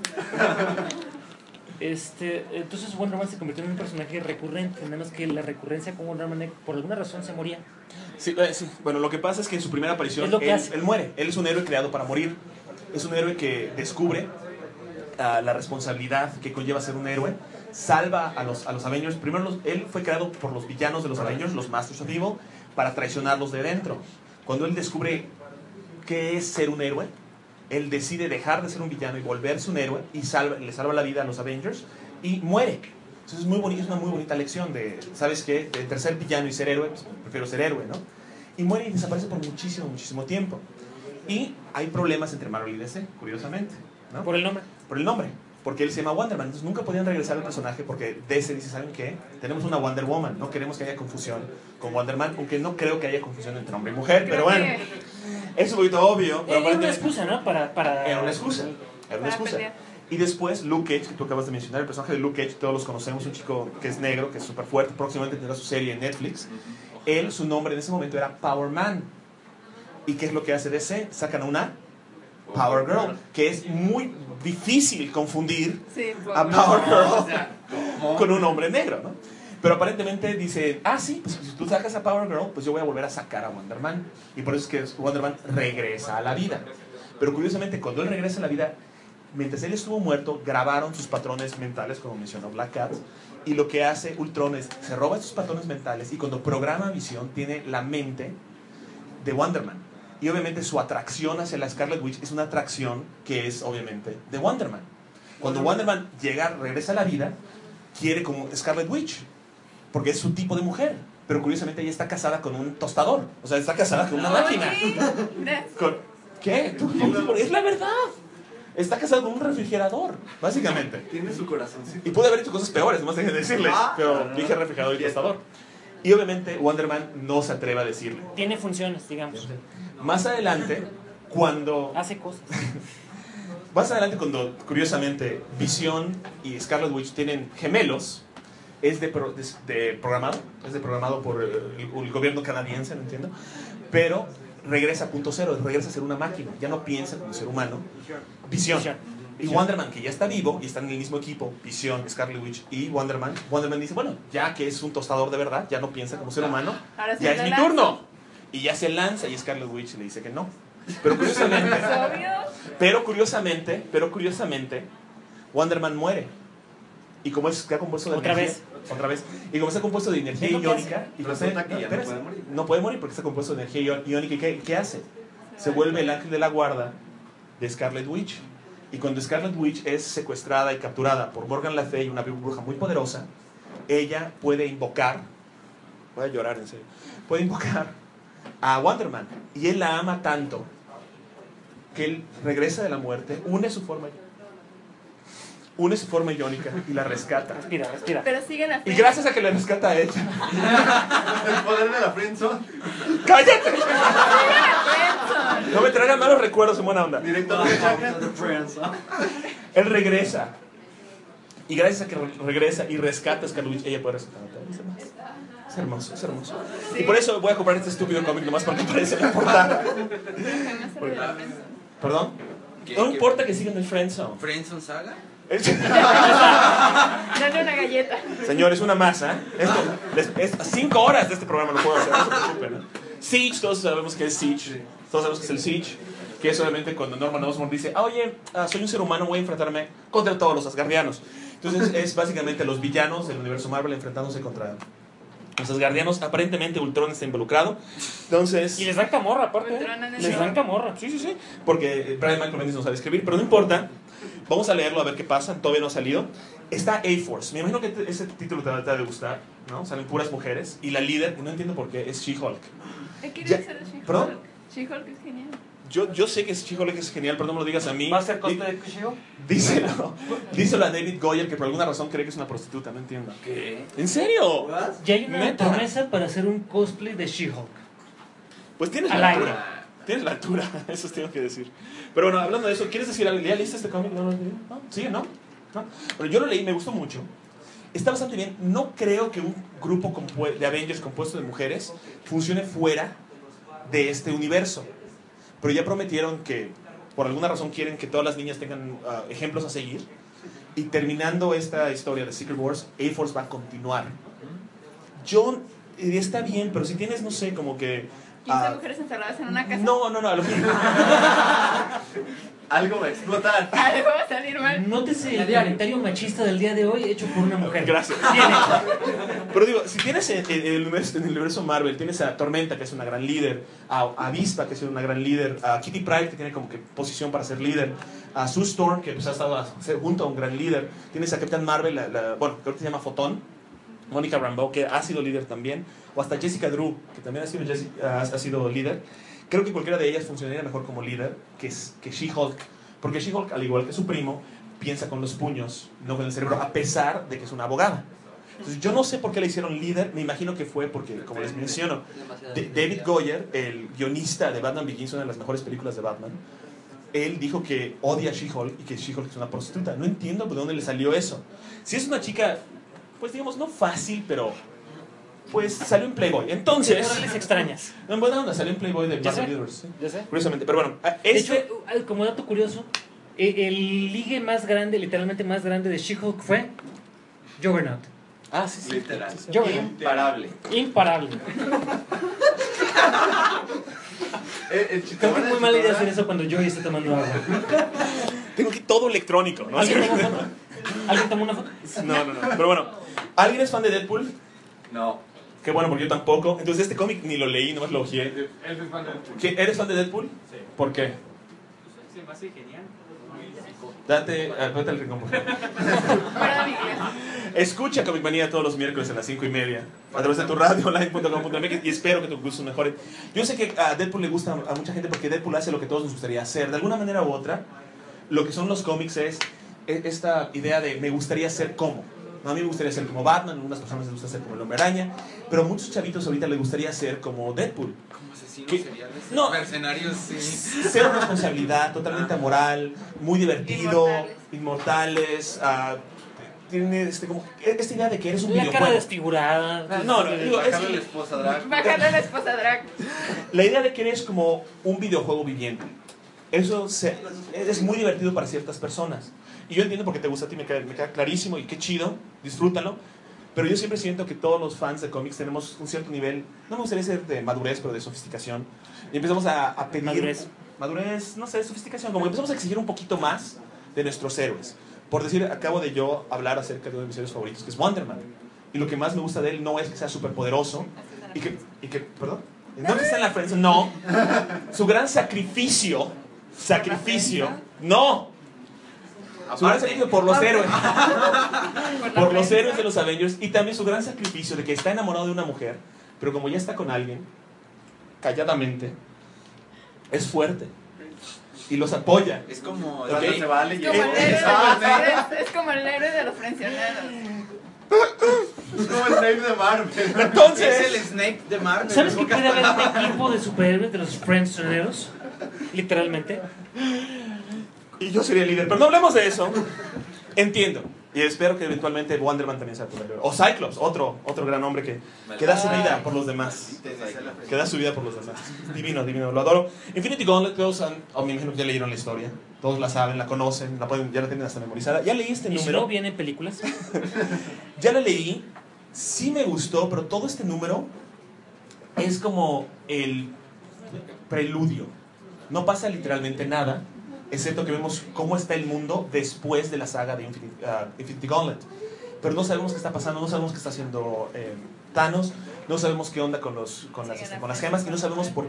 Este, entonces Wonder Man se convirtió en un personaje recurrente, nada más que la recurrencia con Wonder Man por alguna razón se moría. Sí, eh, sí. Bueno, lo que pasa es que en su primera aparición Es lo que él, hace. él muere. Él es un héroe creado para morir. Es un héroe que descubre uh, la responsabilidad que conlleva ser un héroe. Salva a los, a los Avengers. Primero, los, él fue creado por los villanos de los Avengers, los Masters of Evil, para traicionarlos de dentro. Cuando él descubre qué es ser un héroe, él decide dejar de ser un villano y volverse un héroe y salva, le salva la vida a los Avengers y muere. Entonces es, muy bonito, es una muy bonita lección de, ¿sabes qué? De entre ser villano y ser héroe, pues prefiero ser héroe, ¿no? Y muere y desaparece por muchísimo, muchísimo tiempo. Y hay problemas entre Marvel y D C, curiosamente, ¿no? Por el nombre. Por el nombre. Porque él se llama Wonder Man. Entonces nunca podían regresar al personaje porque D C dice, ¿saben qué? Tenemos una Wonder Woman. No queremos que haya confusión con Wonder Man, aunque no creo que haya confusión entre hombre y mujer, pero bueno. Es un poquito obvio. Pero Era una excusa, ¿no? Para, para... Era una excusa. Era una Para excusa. pelear. Y después Luke Cage, que tú acabas de mencionar, el personaje de Luke Cage, todos los conocemos, un chico que es negro, que es súper fuerte, próximamente tendrá su serie en Netflix. Él, su nombre en ese momento era Power Man. ¿Y qué es lo que hace D C? Sacan a una Power Girl, que es muy difícil confundir Sí, por- a Power Girl o sea, ¿cómo? con un hombre negro, ¿no? Pero aparentemente dice, ah, sí, pues si tú sacas a Power Girl, pues yo voy a volver a sacar a Wonder Man. Y por eso es que Wonder Man regresa a la vida. Pero curiosamente, cuando él regresa a la vida, mientras él estuvo muerto, grabaron sus patrones mentales, como mencionó Black Cat. Y lo que hace Ultron es, se roba esos patrones mentales y cuando programa Visión, tiene la mente de Wonder Man. Y obviamente su atracción hacia la Scarlet Witch es una atracción que es obviamente de Wonder Man. Cuando Wonder Man llega, regresa a la vida, quiere como Scarlet Witch, porque es su tipo de mujer. Pero curiosamente ella está casada con un tostador. O sea, está casada con una máquina. Con- ¿Qué? ¿Tú- tú- Es la verdad. Está casada con un refrigerador, básicamente. Tiene su corazoncito. Y pude haber hecho cosas peores, más dejen de decirles. Ah. Pero dije refrigerador y tostador. Y obviamente Wonder Man no se atreve a decirle. Tiene funciones, digamos. Más adelante, cuando Hace cosas. Más adelante, cuando curiosamente Visión y Scarlet Witch tienen gemelos, es de, pro- de, de programado, es de programado por el, el gobierno canadiense, no entiendo, pero regresa a punto cero, regresa a ser una máquina, ya no piensa como ser humano. Visión. Visión. Y Wonder Man, que ya está vivo y están en el mismo equipo, Visión, Scarlet Witch y Wonder Man, Wonder Man dice, bueno, ya que es un tostador de verdad, ya no piensa como ser humano, Ahora sí ya se es mi lanza. turno. Y ya se lanza y Scarlet Witch le dice que no. Pero curiosamente, Es obvio. pero curiosamente, pero curiosamente, Wonder Man muere. Y como es, está compuesto de Otra energía, vez. otra vez. Y como está compuesto de energía ¿Es lo que iónica, y Resulta posee- que ya no espérate, puede morir. no puede morir porque está compuesto de energía ió- iónica. ¿Y qué, qué hace? Se vuelve el ángel de la guarda de Scarlet Witch. Y cuando Scarlet Witch es secuestrada y capturada por Morgan Le Fay, una bruja muy poderosa, ella puede invocar, voy a llorar en serio, puede invocar a Wonder Man. Y él la ama tanto que él regresa de la muerte, une su forma, une su forma iónica y la rescata. Respira, respira. Pero siguen a Y gracias a que la rescata a ella, El poder de la friendzone. ¡cállate! No me traigan malos recuerdos en buena onda. Directo de Chakra. Él regresa. Y gracias a que re- regresa y rescata a Scarlet Witch, ella puede rescatar a todos los demás. Es hermoso, es hermoso. Y por eso voy a comprar este estúpido cómic nomás porque parece la portada. ¿Perdón? ¿Qué- No qué- importa que sigan el friendzone. ¿Friendzone Saga? Dale una galleta. Señor, es una masa. Esto, les- es cinco horas de este programa lo puedo hacer, no se preocupen, ¿no? Siege, todos sabemos que es Siege. Todos sabemos que es el Siege. Que es obviamente cuando Norman Osborn dice, ah, oye, ah, soy un ser humano, voy a enfrentarme contra todos los Asgardianos. Entonces es básicamente los villanos del universo Marvel enfrentándose contra los Asgardianos. Aparentemente Ultron está involucrado. Entonces... Y les dan camorra, aparte. ¿eh? Ultron en el Les dan cine. camorra. Sí, sí, sí. Porque Brian Michael Bendis no sabe escribir, pero no importa. Vamos a leerlo a ver qué pasa. Todavía no ha salido. Está A-Force. Me imagino que te- ese título te va te va a gustar, ¿no? Salen puras mujeres. Y la líder, y no entiendo por qué, es She-Hulk. He querido Ya- ser She-Hulk. ¿Perdón? She-Hulk es genial. Yo, yo sé que She-Hulk es genial, pero no me lo digas a mí. ¿Va a ser Di- cosplay de Kushio? Díselo. Díselo a David Goyer, que por alguna razón cree que es una prostituta. No entiendo. ¿Qué? ¿En serio? Ya hay una ¿Neta? promesa para hacer un cosplay de She-Hulk. Pues tienes Al la aire. altura. Tienes la altura, eso os tengo que decir. Pero bueno, hablando de eso, ¿quieres decir algo? ¿Ya leíste este cómic? ¿No lo has leído? ¿No? ¿Sí? ¿No? ¿No? Bueno, yo lo leí, me gustó mucho. está bastante bien. No creo que un grupo compu- de Avengers compuesto de mujeres funcione fuera de este universo. Pero ya prometieron que, por alguna razón, quieren que todas las niñas tengan uh, ejemplos a seguir. Y terminando esta historia de Secret Wars, A-Force va a continuar. Yo, eh, está bien, pero si tienes, no sé, como que... quince uh, mujeres encerradas en una casa. No, no, no. Lo que... Algo va a explotar. Algo va a salir mal. Nótese el comentario machista del día de hoy hecho por una mujer. Gracias. Tiene. Pero digo, si tienes en, en el universo, en el universo Marvel, tienes a Tormenta, que es una gran líder, a Avispa, que es una gran líder, a Kitty Pryde, que tiene como que posición para ser líder, a Sue Storm, que pues ha estado a ser junto a un gran líder, tienes a Captain Marvel, la, la, bueno, que ahorita se llama Photon, Mónica Rambeau, que ha sido líder también, o hasta Jessica Drew, que también ha sido, Jessica, ha, ha sido líder. Creo que cualquiera de ellas funcionaría mejor como líder que, que She-Hulk, porque She-Hulk, al igual que su primo, piensa con los puños, no con el cerebro, a pesar de que es una abogada. Entonces, yo no sé por qué le hicieron líder, me imagino que fue porque, como les menciono, de David Goyer, el guionista de Batman Begins, una de las mejores películas de Batman, él dijo que odia a She-Hulk y que She-Hulk es una prostituta. No entiendo de dónde le salió eso. Si es una chica, pues digamos, no fácil, pero pues salió en Playboy. Entonces... Pero les extrañas. No, en buena onda, salió en Playboy de Ya Marvel sé, Universe. ¿Sí? ya sé. Curiosamente, pero bueno, De este... hecho, eh, como dato curioso, eh, el ligue más grande, literalmente más grande de She-Hulk fue Juggernaut. Ah, sí, sí. Literal. Sí, sí. Juggernaut. Imparable. Imparable. El, el Creo que es muy mala idea hacer eso cuando Joey está tomando agua. Tengo aquí todo electrónico, ¿no? ¿Alguien tomó foto? ¿Alguien tomó una foto? No, no, no. Pero bueno, ¿alguien es fan de Deadpool? No. Qué bueno, porque yo tampoco. Entonces este cómic ni lo leí, nomás lo ojeé. Él es fan de Deadpool. ¿Qué? ¿Eres fan de Deadpool? Sí. ¿Por qué? Se me hace genial. Date, ah, vete al rincón, por favor. Fuera de mi iglesia. Escucha Comic Manía todos los miércoles a las cinco y media a través de tu radio online punto com punto m x y espero que tus gustos mejoren. Yo sé que a Deadpool le gusta a mucha gente porque Deadpool hace lo que todos nos gustaría hacer. De alguna manera u otra, lo que son los cómics es esta idea de me gustaría ser como. A mí me gustaría ser como Batman, a algunas personas les gusta ser como el Hombre Araña, pero a muchos chavitos ahorita les gustaría ser como Deadpool. Como asesinos ¿Qué? seriales. No. Mercenarios, sí. Cero responsabilidad, totalmente amoral, muy divertido, inmortales, uh, tiene este, como, esta idea de que eres un La videojuego. cara desfigurada. No, no, digo, es Bajarle a la que esposa drag. Bajarle a la esposa drag. la idea de que eres como un videojuego viviente. Eso se, es muy divertido para ciertas personas. Y yo entiendo por qué te gusta a ti, me queda, me queda clarísimo y qué chido, disfrútalo. Pero yo siempre siento que todos los fans de cómics tenemos un cierto nivel, no me gustaría decir de madurez, pero de sofisticación. Y empezamos a, a pedir... Madurez. Madurez, no sé, sofisticación. Como que empezamos a exigir un poquito más de nuestros héroes. Por decir, acabo de yo hablar acerca de uno de mis héroes favoritos, que es Wonder Man. Y lo que más me gusta de él no es que sea súper poderoso. Y que, y que, perdón, no que está en la friendzone, no. Su gran sacrificio, sacrificio, no. Su gran sacrificio por los héroes. Por los héroes de los Avengers. Y también su gran sacrificio de que está enamorado de una mujer, pero como ya está con alguien, calladamente, es fuerte. Y los apoya. Es como. Ok. Cuando se va a Es como, el leyenda. héroe de los, es, es como el héroe de los pensionados. Es como el Snape de Marvel. Entonces, Es el Snape de Marvel. ¿Sabes que puede haber un equipo de superhéroes de los Friendsoneros? Literalmente. y yo sería el líder. Pero no hablemos de eso. Entiendo. Y espero que eventualmente Wonder Man también sea tu héroe. O Cyclops, otro, otro gran hombre que, que da su vida por los demás. Que da su vida por los demás. Divino, divino, lo adoro. Infinity Gauntlet, todos han, oh, me imagino que ya leyeron la historia. Todos la saben, la conocen, la pueden, ya la tienen hasta memorizada. Ya leí este ¿Y si número. no vienen películas? Ya la leí. Sí me gustó, pero todo este número es como el preludio. No pasa literalmente nada, excepto que vemos cómo está el mundo después de la saga de Infinity, uh, Infinity Gauntlet. Pero no sabemos qué está pasando, no sabemos qué está haciendo eh, Thanos, no sabemos qué onda con, los, con, las, este, con las gemas y no sabemos por...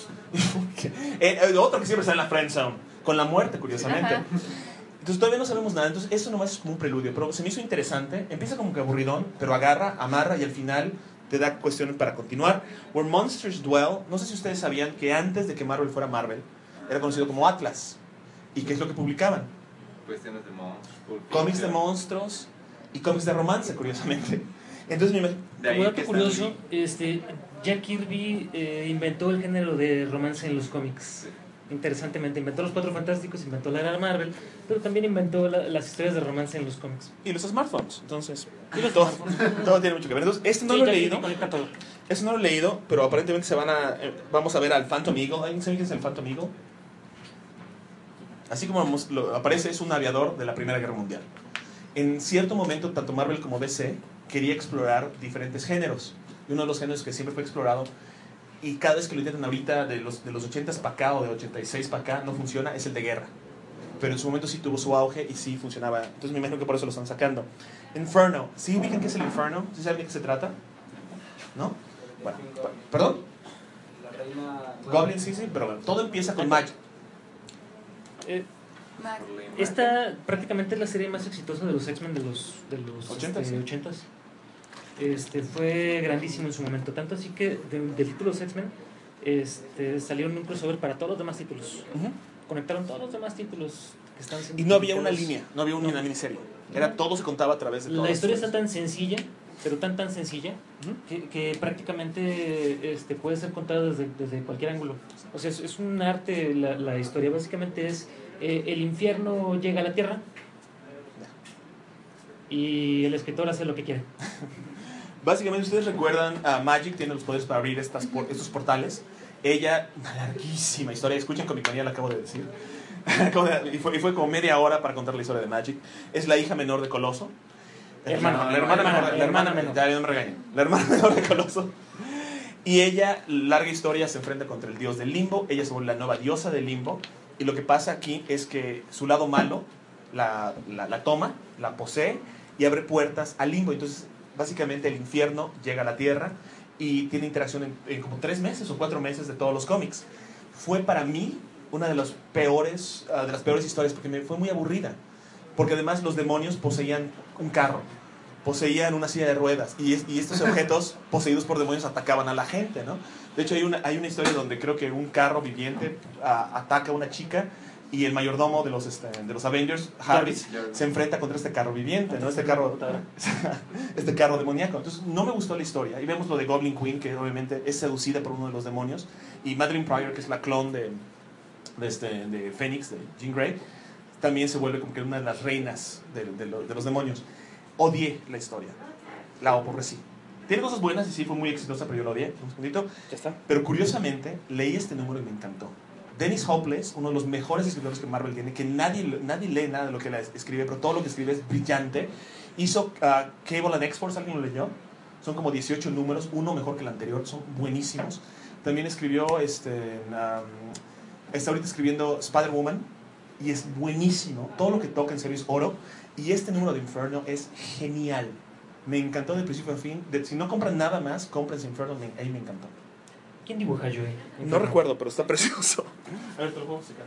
eh, eh, otro que siempre está en la friendzone, con la muerte, curiosamente. Ajá. Entonces todavía no sabemos nada, entonces eso nomás es como un preludio, pero se me hizo interesante, empieza como que aburridón, pero agarra, amarra y al final te da cuestiones para continuar. Where Monsters Dwell, no sé si ustedes sabían que antes de que Marvel fuera Marvel, era conocido como Atlas. ¿Y qué es lo que publicaban? Cuestiones de monstruos. Cómics de monstruos y cómics de romance, curiosamente. Entonces me imagino... De ahí Como que dato Stan curioso, Lee- este, Jack Kirby eh, inventó el género de romance en los cómics. interesantemente. Inventó los Cuatro Fantásticos, inventó la era Marvel, pero también inventó la- las historias de romance en los cómics. Y los smartphones, entonces. Y los todo, smartphones. todo tiene mucho que ver. Entonces, este no Sí, lo he ya- leído. ya conecta todo. Este no lo he leído, pero aparentemente se van a. eh, vamos a ver al Phantom Eagle. ¿Alguien sabe quién es el Phantom Eagle? Así como vamos- lo- aparece, es un aviador de la Primera Guerra Mundial. En cierto momento, tanto Marvel como D C quería explorar diferentes géneros. Y uno de los géneros que siempre fue explorado, y cada vez que lo intentan ahorita, de los, de los ochentas para acá o de ochenta y seis para acá, no funciona, es el de guerra. Pero en su momento sí tuvo su auge y sí funcionaba. Entonces me imagino que por eso lo están sacando. Inferno. ¿Sí ubican qué es el Inferno? ¿Sí saben de qué se trata? ¿No? Bueno, pa- ¿perdón? La reina. Goblin, sí, sí, pero bueno, todo empieza con Magic. Eh, Mac. Esta prácticamente es la serie más exitosa de los X-Men de los, de los Ochentas, este, sí. ochentas. Este, fue grandísimo en su momento, tanto así que de, de títulos X-Men este, salieron un crossover para todos los demás títulos. Ujú. Conectaron todos los demás títulos que están siendo Y no había una publicados. línea, no había una miniserie. Era todo se contaba a través de todas La las historia está historias. tan sencilla, pero tan tan sencilla, Ujú. que, que prácticamente este, puede ser contada desde, desde cualquier ángulo. O sea, es, es un arte la, la historia. Básicamente es eh, el infierno llega a la tierra y el escritor hace lo que quiere. Básicamente, ustedes recuerdan, a Magic tiene los poderes para abrir estas, por- estos portales. Ella, una larguísima historia, escuchen con mi manía, la acabo de decir. Acabo de- y, fue, y fue como media hora para contar la historia de Magic. Es la hija menor de Coloso. Hermana, la hermana, hermana, menor, la hermana, hermana menor. ya, ya no me regañen. La hermana menor de Coloso. Y ella, larga historia, se enfrenta contra el dios del limbo. Ella se vuelve la nueva diosa del limbo. Y lo que pasa aquí es que su lado malo la, la, la toma, la posee y abre puertas al limbo. Entonces, básicamente, el infierno llega a la tierra y tiene interacción en, en como tres meses o cuatro meses de todos los cómics. Fue para mí una de, los peores, uh, de las peores historias porque me fue muy aburrida. Porque además los demonios poseían un carro, poseían una silla de ruedas y, es, y estos objetos poseídos por demonios atacaban a la gente, ¿no? De hecho hay una, hay una historia donde creo que un carro viviente uh, ataca a una chica y el mayordomo de los, este, de los Avengers, Jarvis, se enfrenta contra este carro viviente, ¿no? Este carro, este carro demoníaco. Entonces no me gustó la historia. Y vemos lo de Goblin Queen, que obviamente es seducida por uno de los demonios, y Madeline Pryor, que es la clon de, de, este, de Phoenix, de Jean Grey, también se vuelve como que una de las reinas de, de, lo- de los demonios. Odié la historia, la aborrecí. Tiene cosas buenas y sí fue muy exitosa, pero yo la odié. Un segundito. Ya está. Pero curiosamente, leí este número y me encantó. Dennis Hopeless, uno de los mejores escritores que Marvel tiene, que nadie, nadie lee nada de lo que él escribe, pero todo lo que escribe es brillante. Hizo uh, Cable and X-Force, ¿alguien lo leyó? Son como dieciocho números, uno mejor que el anterior, son buenísimos. También escribió, este, um, está ahorita escribiendo Spider-Woman, y es buenísimo. Todo lo que toca en serio es oro. Y este número de Inferno es genial. Me encantó de principio a fin. De, si no compran nada más, compren Inferno, me, ahí me encantó. ¿Quién dibuja Joey? No recuerdo, pero está precioso. A ver, te lo puedo sacar.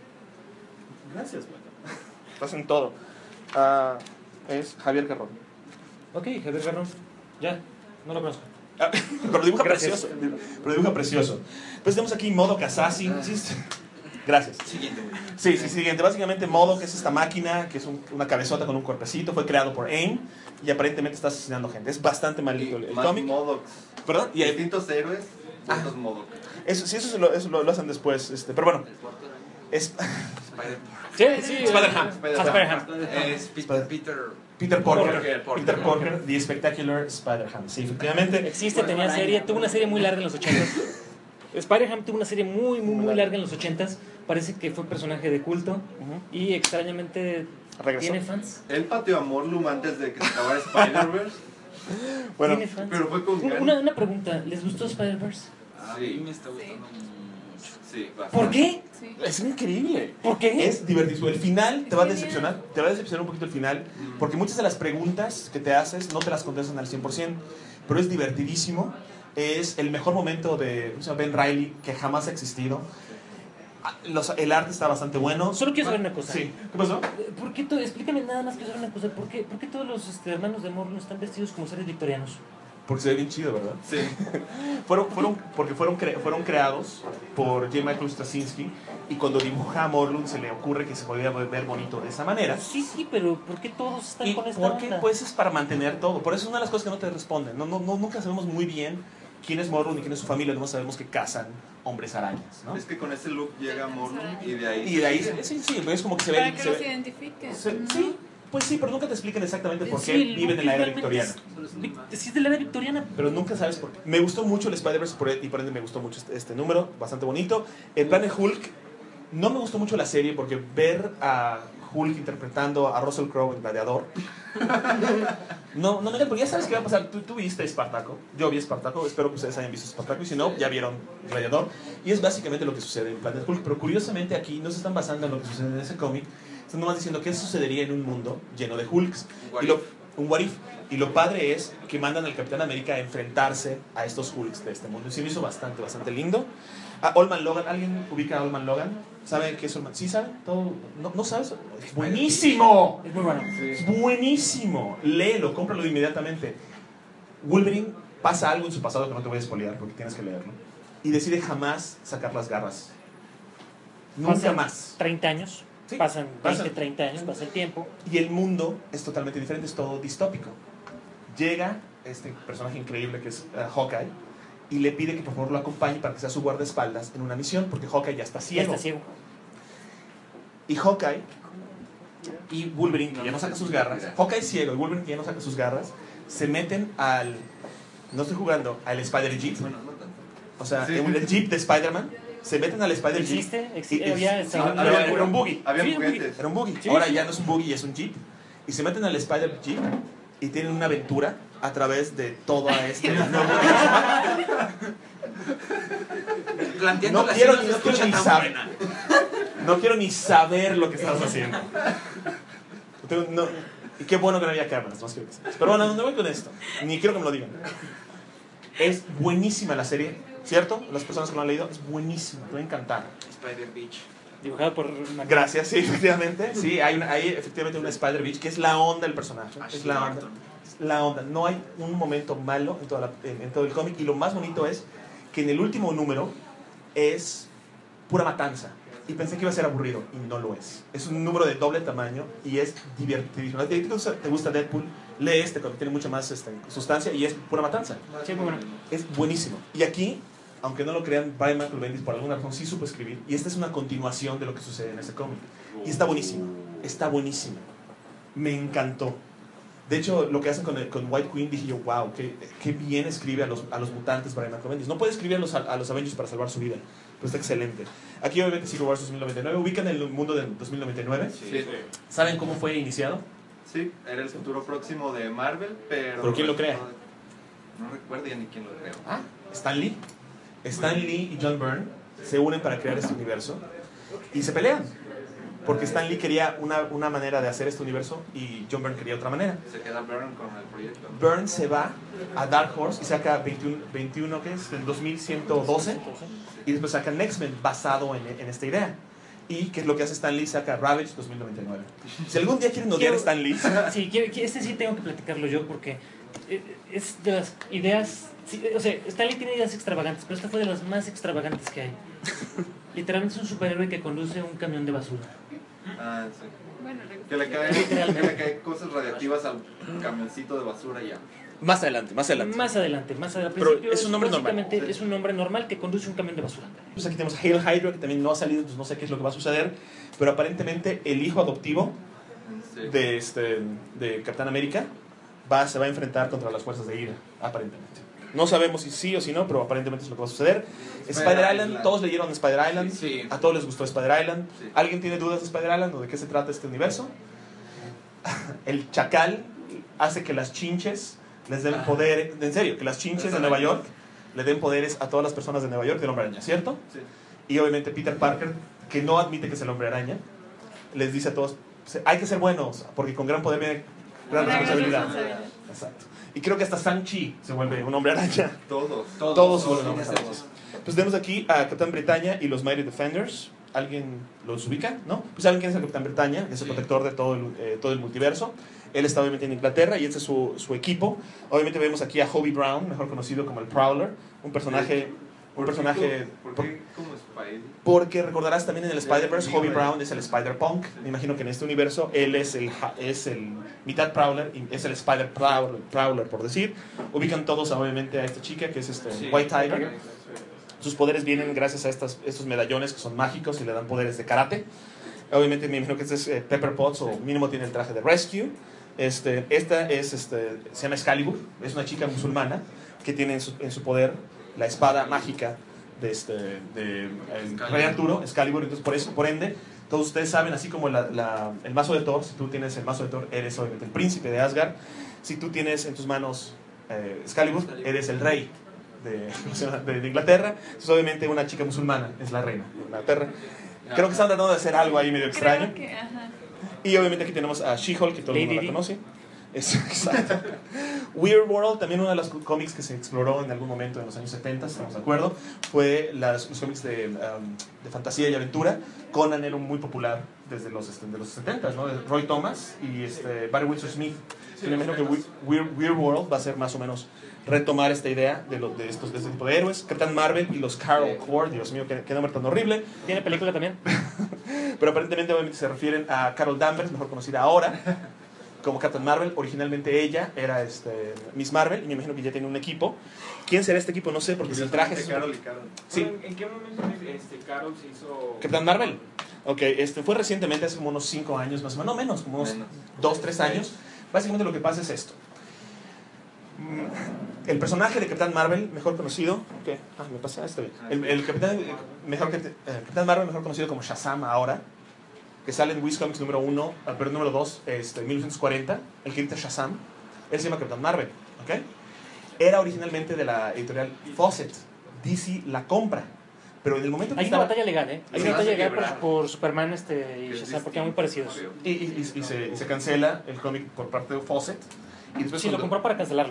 Gracias, Blanca. Estás en todo. Ah, es Javier Carrón. Ok, Javier Garrón. Ya, no lo conozco. Ah, pero dibuja Gracias. precioso. Pero dibuja precioso. Pues tenemos aquí Modok Assassin. Sí, sí. Gracias. Siguiente, güey. Sí, sí, siguiente. Básicamente Modok es esta máquina que es un- una cabezota con un cuerpecito. Fue creado por AIM y aparentemente está asesinando gente. Es bastante malito el, el Más cómic. Modocs. ¿Perdón? Y hay- Distintos héroes, ¿cuántos Modocs? eso, sí, eso, se lo, eso lo, lo hacen después. Este, pero bueno. Es Spider-Man. Sí, sí. Spider-Ham. Spider-Ham. Es Peter, Peter. Peter Porker. Porker, Porker. Peter Porker, The Spectacular Spider-Ham. Sí, efectivamente. Existe, tenía serie, tuvo una serie muy larga en los ochentas. Spider-Ham tuvo una serie muy, muy, muy larga en los ochentas. Parece que fue personaje de culto Ujú. y extrañamente Regresó. tiene fans. Él pateó a Morlum antes de que se acabara Spider-Verse, Bueno, Tiene fans. pero fue con Una, una, una pregunta, ¿les gustó Spider-Verse? A Sí. mí me está gustando mucho. Sí, bastante. ¿Por qué? Sí. es increíble. ¿Por qué? Es divertido. El final te va a Genial. decepcionar. Te va a decepcionar un poquito el final. Porque muchas de las preguntas que te haces no te las contestan al cien por ciento. Pero es divertidísimo. Es el mejor momento de ¿cómo se llama? Ben Reilly que jamás ha existido. Ah, los- el arte está bastante bueno. Solo quiero saber una cosa. Sí. ¿Qué pasó? ¿Por qué to- explícame nada más que saber una cosa. ¿Por qué, por qué todos los este, hermanos de Morlun están vestidos como seres victorianos? Porque se ve bien chido, ¿verdad? Sí. Fueron, fueron, porque fueron, cre- fueron creados por J. Michael Straczynski y cuando dibuja a Morlun se le ocurre que se podía ver bonito de esa manera. Sí, sí, pero ¿por qué todos están ¿Y con esta por qué? onda? Pues es para mantener todo. Por eso es una de las cosas que no te responden. No, no, no, nunca sabemos muy bien quién es Morlun y quién es su familia. No sabemos que cazan hombres arañas, ¿no? Es que con ese look llega Morlun y de ahí... Y de ahí, sí, sí, es como que se Para ven... que se los ve- identifiquen. se- ¿no? sí, pues sí, pero nunca te explican exactamente por qué Sí, el viven en la era realmente victoriana. es- vic- Sí, es de la era victoriana. Pero nunca sabes por qué. Me gustó mucho el Spider-Verse por- y por ende me gustó mucho este, este número, bastante bonito. El Planet Hulk, no me gustó mucho la serie porque ver a Hulk interpretando a Russell Crowe en Gladiador. No, no me porque ya sabes qué va a pasar. Tú, tú viste Espartaco, yo vi Espartaco, espero que ustedes hayan visto Espartaco y si no, ya vieron Gladiador. Y es básicamente lo que sucede en Planet Hulk, pero curiosamente aquí no se están basando en lo que sucede en ese cómic, están nomás diciendo qué sucedería en un mundo lleno de Hulks. What Y lo, if. un what if. Y lo padre es que mandan al Capitán América a enfrentarse a estos Hulks de este mundo. Y se me hizo bastante, bastante lindo. A Old Logan, ¿alguien ubica a Old Man Logan? ¿Sabe qué es Old Man? ¿Sí saben? ¿Todo? ¿No, ¿No sabes? ¡Es buenísimo! Es muy bueno. Es buenísimo. Léelo, cómpralo inmediatamente. Wolverine pasa algo en su pasado que no te voy a spoilear porque tienes que leerlo. Y decide jamás sacar las garras. Nunca Pasan más. treinta años. Sí, Pasan pasan. veinte, treinta años, pasa el tiempo. Y el mundo es totalmente diferente, es todo distópico. Llega este personaje increíble que es uh, Hawkeye y le pide que por favor lo acompañe para que sea su guardaespaldas en una misión porque Hawkeye ya está Ya ciego. está ciego. Y Hawkeye y Wolverine, que ya no saca sus garras, Hawkeye ciego y Wolverine, que ya no saca sus garras, se meten al, no estoy jugando, al Spider-Jeep. Bueno, no tanto. O sea, Sí. en el Jeep de Spider-Man, se meten al Spider-Jeep. ¿Existe? y- Existe. y- Había- sí, estaba- era, había- era un buggy. Había Sí, juguetes. Era un buggy. Sí, Ahora sí. ya no es un buggy, es un Jeep. Y se meten al Spider-Jeep y tienen una aventura a través de toda esta... Planteando No la quiero, escena ni- se no quiero escucha ni tan saber. buena. No quiero ni saber lo que estás haciendo. Tengo- no- y qué bueno que no había cámaras, más quiero que sepas. Pero bueno, no voy con esto. Ni quiero que me lo digan. Es buenísima la serie, ¿cierto? Las personas que lo han leído, es buenísima, te va a encantar. Spider Beach. Dibujado por una... Gracias, sí, efectivamente. Sí, hay, una- hay efectivamente una Spider-Bitch que es la onda del personaje. Ashley Es la onda. Barton. Es la onda. No hay un momento malo en, toda la- en- en todo el cómic. Y lo más bonito es que en el último número es pura matanza. Y pensé que iba a ser aburrido y no lo es. Es un número de doble tamaño y es divertidísimo. ¿Te gusta, te gusta Deadpool? Lee este cómic, tiene mucha más este, sustancia y es pura matanza. Sí, muy bueno. Es buenísimo. Y aquí, aunque no lo crean, Brian Michael Bendis por alguna razón sí supo escribir. Y esta es una continuación de lo que sucede en ese cómic. Y está buenísimo. Está buenísimo. Me encantó. De hecho, lo que hacen con, el- con White Queen, dije yo, wow, qué, qué bien escribe a los, a los mutantes Brian Michael Bendis. No puede escribir a los, a los Avengers para salvar su vida, pero está excelente. Aquí obviamente Secret Wars dos mil noventa y nueve. ¿Ubican el mundo del dos mil noventa y nueve? Sí. ¿Saben cómo fue iniciado? Sí, era el futuro próximo de Marvel, pero... ¿Pero quién lo crea? No recuerdo ya ni quién lo creó. Ah, Stan Lee. Stan Lee y John Byrne se unen para crear este universo y se pelean. Porque Stan Lee quería una, una manera de hacer este universo y John Byrne quería otra manera. Se queda Byrne con el proyecto. Byrne se va a Dark Horse y saca veintiuno, veintiuno ¿qué es? Del dos mil ciento doce. Y después saca X-Men basado en, en esta idea. Y ¿qué es lo que hace Stan Lee? Saca Ravage dos mil noventa y nueve. Si algún día quieren odiar a Stan Lee... Sí, quiero- quiero- este sí tengo que platicarlo yo porque eh, es de las ideas... sí, o sea, Stanley tiene ideas extravagantes, pero esta fue de las más extravagantes que hay. Literalmente es un superhéroe que conduce un camión de basura. Ah, sí. Bueno, Que le caen, que le caen cosas radiactivas al camioncito de basura y ya. Más adelante, más adelante. Más adelante, más adelante. Pero Al principio es un hombre normal. básicamente es un hombre normal que conduce un camión de basura. Pues aquí tenemos a Hail Hydra, que también no ha salido, pues no sé qué es lo que va a suceder. Pero aparentemente el hijo adoptivo Sí. de, este, de Capitán América va, se va a enfrentar contra las fuerzas de Hydra, aparentemente. No sabemos si sí o si no, pero aparentemente es lo que va a suceder. Spider Island, todos leyeron Spider Island. Sí. A todos les gustó Spider Island. Sí. ¿Alguien tiene dudas de Spider Island o de qué se trata este universo? El chacal hace que las chinches les den poder, en serio, que las chinches de Nueva York le den poderes a todas las personas de Nueva York del Hombre Araña, ¿cierto? Sí. Y obviamente Peter Parker, que no admite que es el Hombre Araña, les dice a todos, hay que ser buenos, porque con gran poder viene gran Una gran responsabilidad. responsabilidad. Exacto. Y creo que hasta Shang-Chi se vuelve un Hombre Araña. Todos. Todos se vuelven Hombres Arañas. Pues tenemos aquí a Capitán Britannia y los Mighty Defenders. ¿Alguien los ubica? ¿No? Pues saben quién es el Capitán Britannia, que es el Sí. protector de todo el, eh, todo el multiverso. Él está obviamente en Inglaterra y este es su, su equipo. Obviamente vemos aquí a Hobie Brown, mejor conocido como el Prowler, un personaje... Un ¿Por qué personaje... como- ¿Por qué como Spidey? Porque recordarás también en el Spider-Verse, Sí, Hobie sí. Brown es el Spider-Punk. Me imagino que en este universo él es el, ja- es el mitad Prowler y es el Spider-Prowler, Prowler, por decir. Ubican todos obviamente a esta chica que es este Sí. White Tiger. Sus poderes vienen gracias a estas, estos medallones que son mágicos y le dan poderes de karate. Obviamente me imagino que este es eh, Pepper Potts, o mínimo tiene el traje de Rescue. Este, esta es, este, se llama Excalibur, es una chica musulmana que tiene en su, en su poder la espada mágica de, este, de el Rey Arturo, Excalibur. Entonces por eso, por ende, todos ustedes saben, así como la, la, el mazo de Thor, si tú tienes el mazo de Thor, eres obviamente el príncipe de Asgard. Si tú tienes en tus manos eh, Excalibur, eres el rey de, de, de Inglaterra. Entonces obviamente una chica musulmana es la reina de Inglaterra. Creo que están tratando de hacer algo ahí medio extraño. Creo que, ajá. Y obviamente aquí tenemos a She-Hulk, que todo el mundo la conoce. Es, exacto. Weird World, también uno de los cómics que se exploró en algún momento en los años setenta, estamos de acuerdo, fue las, los cómics de, um, de fantasía y aventura. Conan era muy popular desde los, este, de los setenta, ¿no? De Roy Thomas y este, Barry Windsor Smith. Sí, me imagino que Weird, Weird World va a ser más o menos retomar esta idea de, lo, de, estos, de este tipo de héroes. Capitán Marvel y los Carol Corps, Dios mío, qué, qué nombre tan horrible. ¿Tiene película también? Pero aparentemente obviamente se refieren a Carol Danvers, mejor conocida ahora como Captain Marvel. Originalmente ella era este, Miss Marvel, y me imagino que ya tiene un equipo. ¿Quién será este equipo? No sé, porque si el traje es... Carol y Carol. Sí. ¿En, ¿En qué momento este, Carol se hizo...? ¿Captain Marvel? Ok, este, fue recientemente, hace como unos cinco años más o menos, no menos, como unos dos, tres años. Básicamente lo que pasa es esto. El personaje de Capitán Marvel, mejor conocido... ¿Qué? Ah, me pasa, está bien. El, el Capitán, mejor que, eh, Capitán Marvel, mejor conocido como Shazam ahora, que sale en Wiz Comics número uno, pero número dos, este, mil novecientos cuarenta, el que grita Shazam, él se llama Capitán Marvel, ¿ok? Era originalmente de la editorial Fawcett. D C la compra, pero en el momento que... Hay una estaba- batalla legal, ¿eh? Hay Sí, una batalla sí, legal quebrar. por, por Superman este, y Que es Shazam, porque eran muy parecidos. Y, y- y se, y se cancela el cómic por parte de Fawcett. Y después Sí, lo cuando- compró para cancelarlo.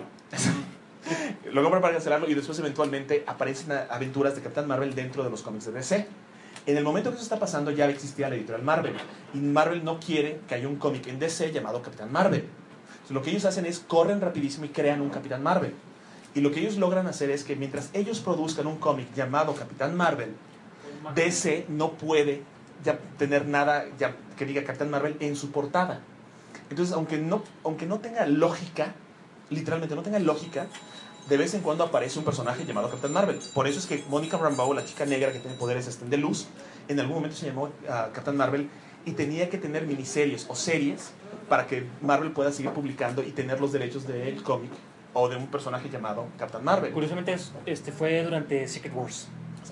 Lo compran para cancelarlo, y después eventualmente aparecen a- aventuras de Capitán Marvel dentro de los cómics de D C. En el momento que eso está pasando ya existía la editorial Marvel, y Marvel no quiere que haya un cómic en D C llamado Capitán Marvel. Entonces, lo que ellos hacen es corren rapidísimo y crean un Capitán Marvel. Y lo que ellos logran hacer es que mientras ellos produzcan un cómic llamado Capitán Marvel, D C no puede ya tener nada ya que diga Capitán Marvel en su portada. Entonces, aunque no, aunque no tenga lógica, literalmente no tenga lógica, de vez en cuando aparece un personaje llamado Capitán Marvel. Por eso es que Monica Rambeau, la chica negra que tiene poderes este, de luz, en algún momento se llamó uh, Capitán Marvel, y tenía que tener miniseries o series para que Marvel pueda seguir publicando y tener los derechos del cómic o de un personaje llamado Capitán Marvel. Curiosamente, es- este fue durante Secret Wars.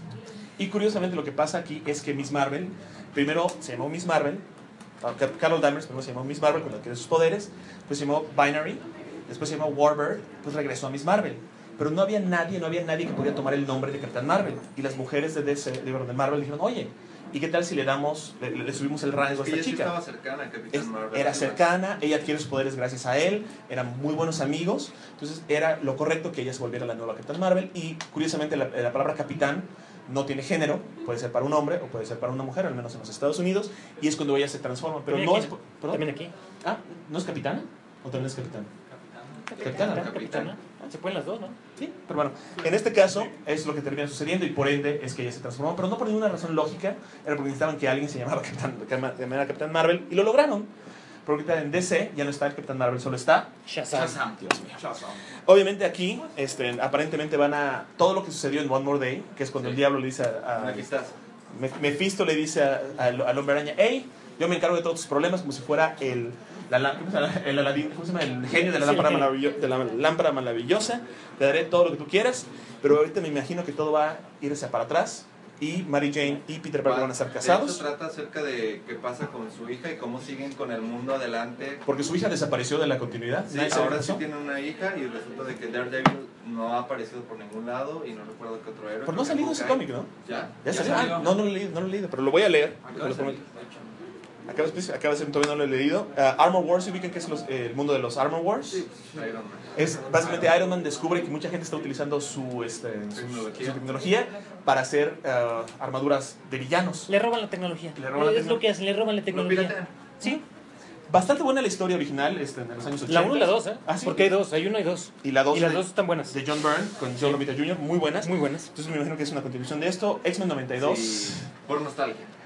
Y curiosamente lo que pasa aquí es que Miss Marvel, primero se llamó Miss Marvel, uh, Car- Carol Danvers primero se llamó Miss Marvel cuando adquirió sus poderes, después se llamó Binary, después se llamó Warbird, pues regresó a Miss Marvel. Pero no había nadie, no había nadie que podía tomar el nombre de Capitán Marvel. Y las mujeres de, D C, de, de Marvel dijeron, oye, ¿y qué tal si le damos, le, le subimos el rango a Es esta que ella sí chica? estaba cercana a Capitán Es- Marvel. era además. cercana, ella adquiere sus poderes gracias a él, eran muy buenos amigos, entonces era lo correcto que ella se volviera la nueva Capitán Marvel. Y curiosamente la, la palabra capitán no tiene género, puede ser para un hombre o puede ser para una mujer, al menos en los Estados Unidos, y es cuando ella se transforma. Pero También no aquí, es... ¿Perdón? También aquí. Ah, ¿no es capitana? ¿O también es capitán? Capitana. Capitana, capitana. Se pueden las dos, ¿no? Sí, pero bueno, en este caso es lo que termina sucediendo, y por ende es que ella se transformó, pero no por ninguna razón lógica, era porque necesitaban que alguien se llamara Capitán, que llamara Capitán Marvel, y lo lograron. Porque ahorita en D C ya no está el Capitán Marvel, solo está Shazam. Shazam. Dios mío. Obviamente aquí, este, aparentemente van a... Todo lo que sucedió en One More Day, que es cuando el diablo le dice a... a Aquí estás. Me- Mephisto le dice a- a- al hombre araña, hey, yo me encargo de todos tus problemas, como si fuera el... La, la- ¿cómo se llama? El, Aladín, ¿cómo se llama? El genio de la, Sí, lámpara el genio. maravillo- de la lámpara maravillosa. Te daré todo lo que tú quieras, pero ahorita me imagino que todo va a irse para atrás, y Mary Jane y Peter Parker van a estar De casados, hecho, trata acerca de qué pasa con su hija y cómo siguen con el mundo adelante. porque su hija desapareció de la continuidad. Sí, Nadie sabe ahora qué sí pasó. tienen una hija y resulta de que Daredevil no ha aparecido por ningún lado y no recuerdo qué otro héroe. Pero no ha salido ese cómic, ¿no? ¿Ya? ¿Ya Ya salió? salió. Ah, no, no lo he leído, no lo he leído, pero lo voy a leer. Acaba te de lo salir, prometo. de hecho. Acaba de, acaba de ser, todavía no lo he leído. Uh, Armor Wars, ¿se ubican qué es los- eh, el mundo de los Armor Wars? Iron Man. Es básicamente Iron Man descubre que mucha gente está utilizando su, este, su, Tecnología. su tecnología para hacer uh, armaduras de villanos. Le roban la tecnología. Le roban la es tecno- lo que hacen, le roban la Lo tecnología. piratean. Sí, Bastante buena la historia original, este, en los años ochenta. la uno y la dos, ¿eh? Ah, sí. Porque hay dos, hay uno y dos. Y la dos Y las de, dos están buenas. de John Byrne con John Romita junior, muy buenas. Muy buenas. Entonces me imagino que es una continuación de esto. X-Men noventa y dos. Sí, por nostalgia.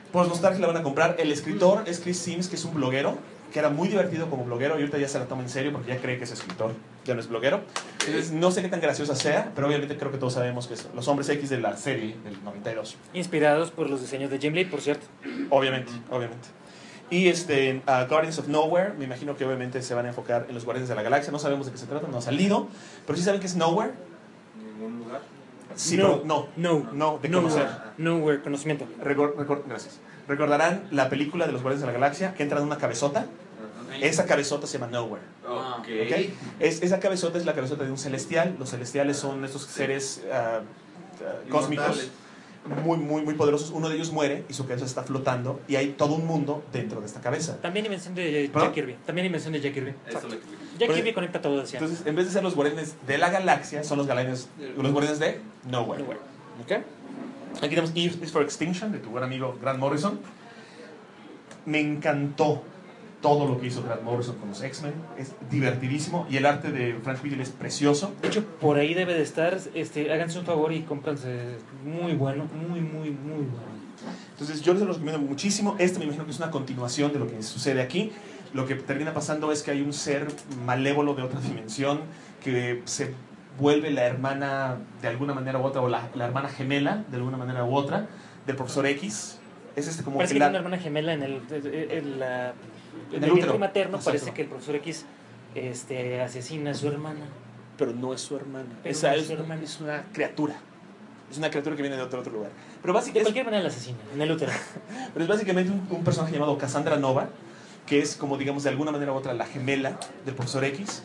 Por nostalgia la van a comprar. El escritor es Chris Sims, que es un bloguero, que era muy divertido como bloguero y ahorita ya se la toma en serio porque ya cree que es escritor, ya no es bloguero. Entonces no sé qué tan graciosa sea, pero obviamente creo que todos sabemos que es los hombres X de la serie del noventa y dos. Inspirados por los diseños de Jim Lee, por cierto. Obviamente, obviamente. Y este, uh, Guardians of Nowhere, me imagino que obviamente se van a enfocar en los Guardianes de la Galaxia, no sabemos de qué se trata, no ha salido, pero sí saben que es Nowhere. Ningún lugar. Sí, No. pero no, No. no, de Nowhere. conocer. Nowhere, conocimiento. Recor- recor- gracias. Recordarán la película de los Guardianes de la Galaxia que entra en una cabezota. Esa cabezota se llama Nowhere. Ok. ¿Okay? Es, esa cabezota es la cabezota de un celestial. Los celestiales son estos seres uh, uh, cósmicos Inmortales. muy, muy, muy poderosos. Uno de ellos muere y su cabeza está flotando y hay todo un mundo dentro de esta cabeza. También invención de ¿Perdón? Jack Kirby. También invención de Jack Kirby. Eso lo que- Jack Pues, Kirby conecta todo, decía. Entonces, en vez de ser los Guardianes de la Galaxia, son los, galanes, los Guardianes de Nowhere. Nowhere. ¿Okay? Aquí tenemos Eve is for Extinction, de tu buen amigo Grant Morrison. Me encantó todo lo que hizo Grant Morrison con los X-Men. Es divertidísimo. Y el arte de Frank Whiteley es precioso. De hecho, por ahí debe de estar. Este, háganse un favor y cómpranse. Muy bueno, muy, muy, muy bueno. Entonces yo les lo recomiendo muchísimo. Este me imagino que es una continuación de lo que sucede aquí. Lo que termina pasando es que hay un ser malévolo de otra dimensión que se vuelve la hermana de alguna manera u otra, o la, la hermana gemela de alguna manera u otra del profesor X. Es este como Parece que que la- tiene una hermana gemela en el, en la, En en el el vientre útero. materno. Exacto. Parece que el profesor X este, asesina a su hermana. pero no es su hermana. Pero Esa no es es, su hermana. es una criatura. Es una criatura que viene de otro, otro lugar. Pero, De básicamente, cualquier manera la asesina, en el útero. pero es básicamente un, un personaje llamado Cassandra Nova, que es como, digamos, de alguna manera u otra la gemela del profesor X,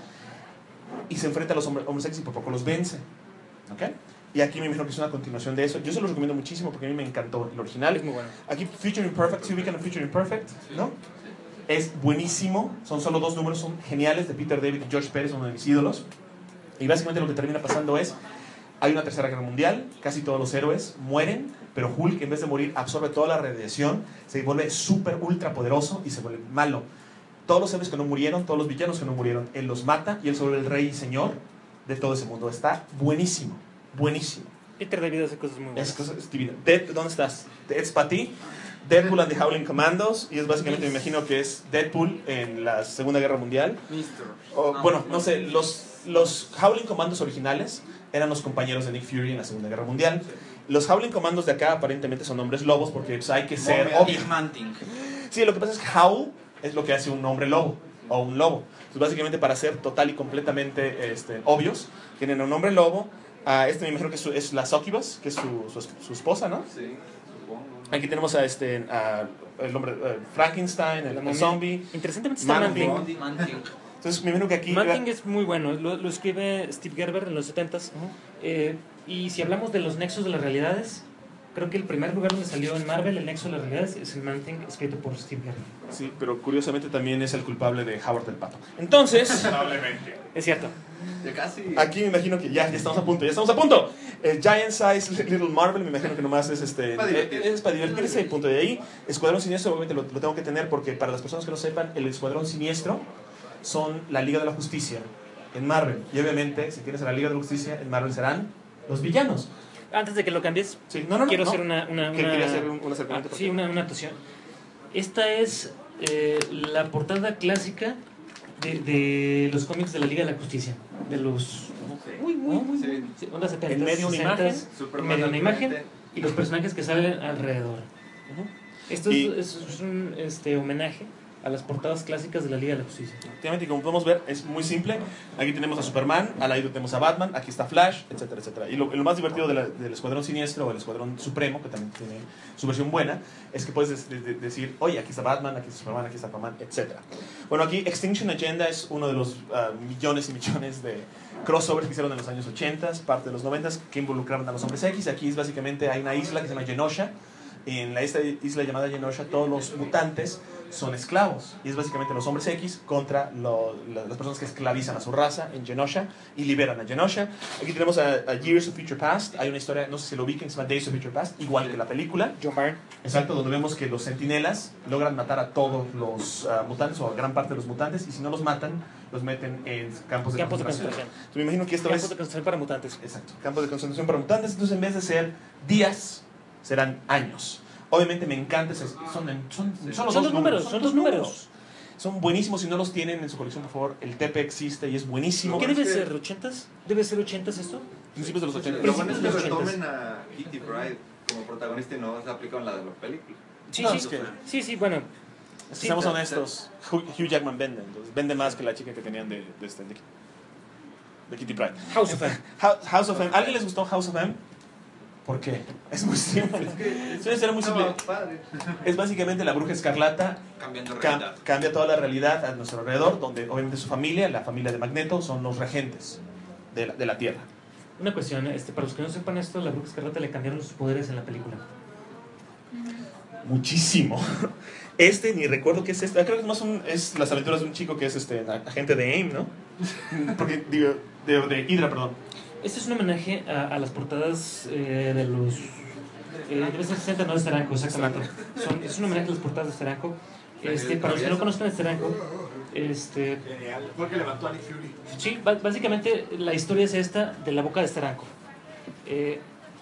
y se enfrenta a los hombres, hombres X y por poco los vence. ¿Ok? Y aquí me imagino que es una continuación de eso. Yo se los recomiendo muchísimo porque a mí me encantó el original. Es muy bueno. Aquí Future Imperfect, ¿sí ubican a Future Imperfect? ¿No? Es buenísimo, son solo dos números, son geniales, de Peter David y George Pérez, uno de mis ídolos. Y básicamente lo que termina pasando es, hay una tercera guerra mundial, casi todos los héroes mueren, pero Hulk en vez de morir absorbe toda la radiación, se vuelve súper ultra poderoso y se vuelve malo. Todos los héroes que no murieron, todos los villanos que no murieron, él los mata y él se vuelve el rey y señor de todo ese mundo. Está buenísimo, buenísimo. Peter David hace cosas muy buenas. Es, cosa- es divino. Dead- ¿Dónde estás? Es para ti. Deadpool and the Howling Commandos, y es básicamente, me imagino que es Deadpool en la Segunda Guerra Mundial. Mister. O, No, bueno, no sé, los, los Howling Commandos originales eran los compañeros de Nick Fury en la Segunda Guerra Mundial. Los Howling Commandos de acá aparentemente son hombres lobos porque pues, hay que ser obvio. Manting. Sí, lo que pasa es que Howl es lo que hace un hombre lobo o un lobo. Entonces, básicamente, para ser total y completamente este, obvios, tienen un hombre lobo. A este me imagino que es, su- es la Succubus, que es su, su, su esposa, ¿no? Sí, supongo. Aquí tenemos a este a el hombre eh, Frankenstein, el, La el momia. zombie. Interesantemente está Manting. Manting. Manting. Entonces me imagino que aquí Manting es muy bueno, lo, lo escribe Steve Gerber en los setentas. Eh, y si hablamos de los nexos de las realidades, creo que el primer lugar donde salió en Marvel el nexo de las realidades es el Manting, escrito por Steve Gerber. sí, pero curiosamente también es el culpable de Howard el Pato. Entonces, Es cierto. Ya casi. aquí me imagino que ya, ya estamos a punto, ya estamos a punto. El Giant Size Little Marvel, me imagino que nomás es este Para divertirse. es para divertirse y punto de ahí. Escuadrón Siniestro, obviamente lo, lo tengo que tener porque para las personas que no sepan, el Escuadrón Siniestro son la Liga de la Justicia en Marvel. Y obviamente, si tienes a la Liga de la Justicia, en Marvel serán los villanos. Antes de que lo cambies, Sí, no, no, no. quiero no. hacer una... una, Que una- quería hacer un, un ah, acercamiento. sí, una, una actuación. Esta es eh, la portada clásica de, de los cómics de la Liga de la Justicia. De los... Muy, muy, muy... Sí. sí, ondas setentas, En medio una sesentas, imagen, en Superman medio una al imagen frente. y los personajes que salen alrededor. Ujú. Esto Y- es, es un este, homenaje a las portadas clásicas de la Liga de la Justicia. Efectivamente, y como podemos ver, es muy simple. Aquí tenemos a Superman, al lado tenemos a Batman, aquí está Flash, etcétera, etcétera. Y lo, lo más divertido de la- del Escuadrón Siniestro o el Escuadrón Supremo, que también tiene su versión buena, es que puedes des- de- de- decir, oye, aquí está Batman, aquí está Superman, aquí está Aquaman, etcétera. Bueno, aquí Extinction Agenda es uno de los ah, millones y millones de crossovers que hicieron en los años ochenta, parte de los noventa, que involucraron a los hombres X. Aquí es básicamente, hay una isla que se llama Genosha. En la esta isla llamada Genosha, todos los mutantes son esclavos. Y es básicamente los hombres X contra lo- la- las personas que esclavizan a su raza en Genosha y liberan a Genosha. Aquí tenemos a, a Years of Future Past. Hay una historia, no sé si lo ubiquen, que se llama Days of Future Past, igual que la película. John Byrne. Exacto, donde vemos que los centinelas logran matar a todos los ah, mutantes o a gran parte de los mutantes. Y si no los matan, los meten en campos de Campos de concentración. concentración. Entonces, me imagino que esto Campos es... de concentración para mutantes. Exacto, campos de concentración para mutantes. Entonces, en vez de ser días, serán años. Obviamente me encanta, ese- son, son, son los Son dos los números, son los números. Son buenísimos, si no los tienen en su colección, por favor, el T P existe y es buenísimo. ¿Qué debe es que- ser? ¿ochentas? ¿Debe ser ochentas esto? Principios de los ochenta. Lo bueno es que Principios de los retomen a Kitty Pryde como protagonista y no se aplican la de las películas. Sí, No, sí, es que- sí, sí, bueno. Es que Sí, seamos pero- honestos, Hugh Hugh Jackman vende, entonces vende más que la chica que tenían de, de, este, de, de Kitty Pryde. House of M. House House of M. ¿A ¿Alguien les gustó House of M? ¿Por qué? Es muy simple. Es una historia muy simple. No, padre. Es básicamente la bruja escarlata Cambiando cam- realidad. cambia toda la realidad a nuestro alrededor, donde obviamente su familia, la familia de Magneto, son los regentes de la, de la Tierra. Una cuestión, este, para los que no sepan esto, la Bruja Escarlata le cambiaron sus poderes en la película. Muchísimo. Este, ni recuerdo qué es este. Creo que es más un, es las aventuras de un chico que es este agente de AIM, ¿no? Porque, digo, de, de Hydra, perdón. Este es un homenaje a, a las portadas eh, de los... Eh, debe ser sesenta, no de Steranko, exactamente. Son, es un homenaje a las portadas de Steranko. Este, para los que no conozcan Steranko, este, Genial. Fue el que levantó a Nick Fury. sí, ba- básicamente la historia es esta de la boca de Steranko. Eh,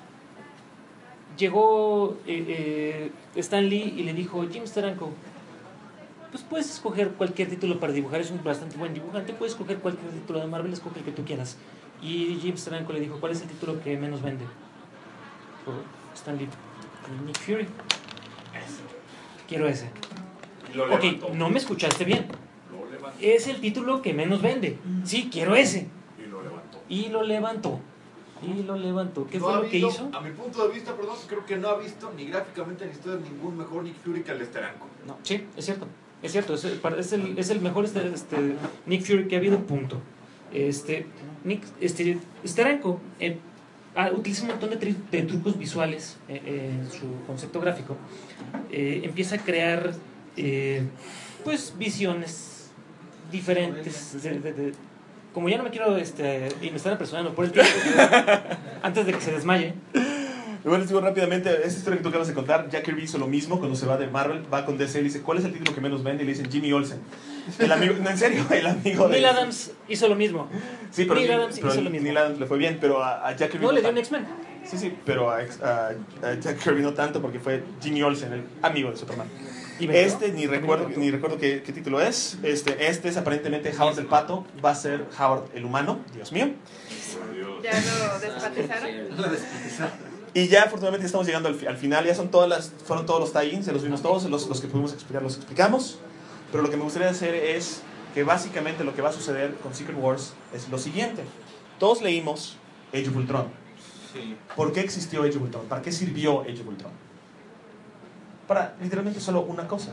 llegó eh, eh, Stan Lee y le dijo, Jim Steranko, pues puedes escoger cualquier título para dibujar, es un bastante buen dibujante, puedes escoger cualquier título de Marvel, escoge el que tú quieras. Y Jim Steranko le dijo, ¿cuál es el título que menos vende? Dijo, Stan Lee, Nick Fury. Quiero ese. Y lo Ok, levantó. no me escuchaste bien. Lo levantó. Es el título que menos vende. Sí, quiero ese. Y lo levantó. Y lo levantó. Y lo levantó. ¿Qué No fue ha lo que habido, hizo? A mi punto de vista, perdón, creo que no ha visto ni gráficamente ni historia ningún mejor Nick Fury que el de Steranko. No, sí, es cierto. Es cierto, es el, es el, es el mejor este, este, Nick Fury que ha habido, punto. Este, Nick, este, Steranko eh, ah, utiliza un montón de, tri- de trucos visuales eh, eh, en su concepto gráfico. Eh, empieza a crear eh, pues visiones diferentes. de- de- de- como ya no me quiero este, y me están apresurando por el tiempo, antes de que se desmaye. Igual les digo rápidamente, esta historia que tú acabas de contar, Jack Kirby hizo lo mismo cuando se va de Marvel, va con D C y le dice, ¿cuál es el título que menos vende? Y le dicen Jimmy Olsen. El amigo, no, en serio, el amigo de... Neil Adams hizo lo mismo. Sí, pero, Neil Neil, Adams pero hizo lo mismo. Neil Adams le fue bien, pero a, a Jack Kirby No, le dio tan- un X-Men. Sí, sí, pero a, ex- a- a Jack Kirby no tanto porque fue Jimmy Olsen, el amigo de Superman. Y vendió. Este ni recuerdo, ni recuerdo qué, qué título es. Este, este es aparentemente Howard el Pato, va a ser Howard el humano, Dios mío. Ya lo despatezaron. Y ya afortunadamente estamos llegando al, fi- al final, ya son todas las, fueron todos los tie-ins, se los vimos todos, los, los que pudimos explicar los explicamos. Pero lo que me gustaría hacer es que básicamente lo que va a suceder con Secret Wars es lo siguiente. Todos leímos Age of Ultron. Sí. ¿Por qué existió Age of Ultron? ¿Para qué sirvió Age of Ultron? Para literalmente solo una cosa.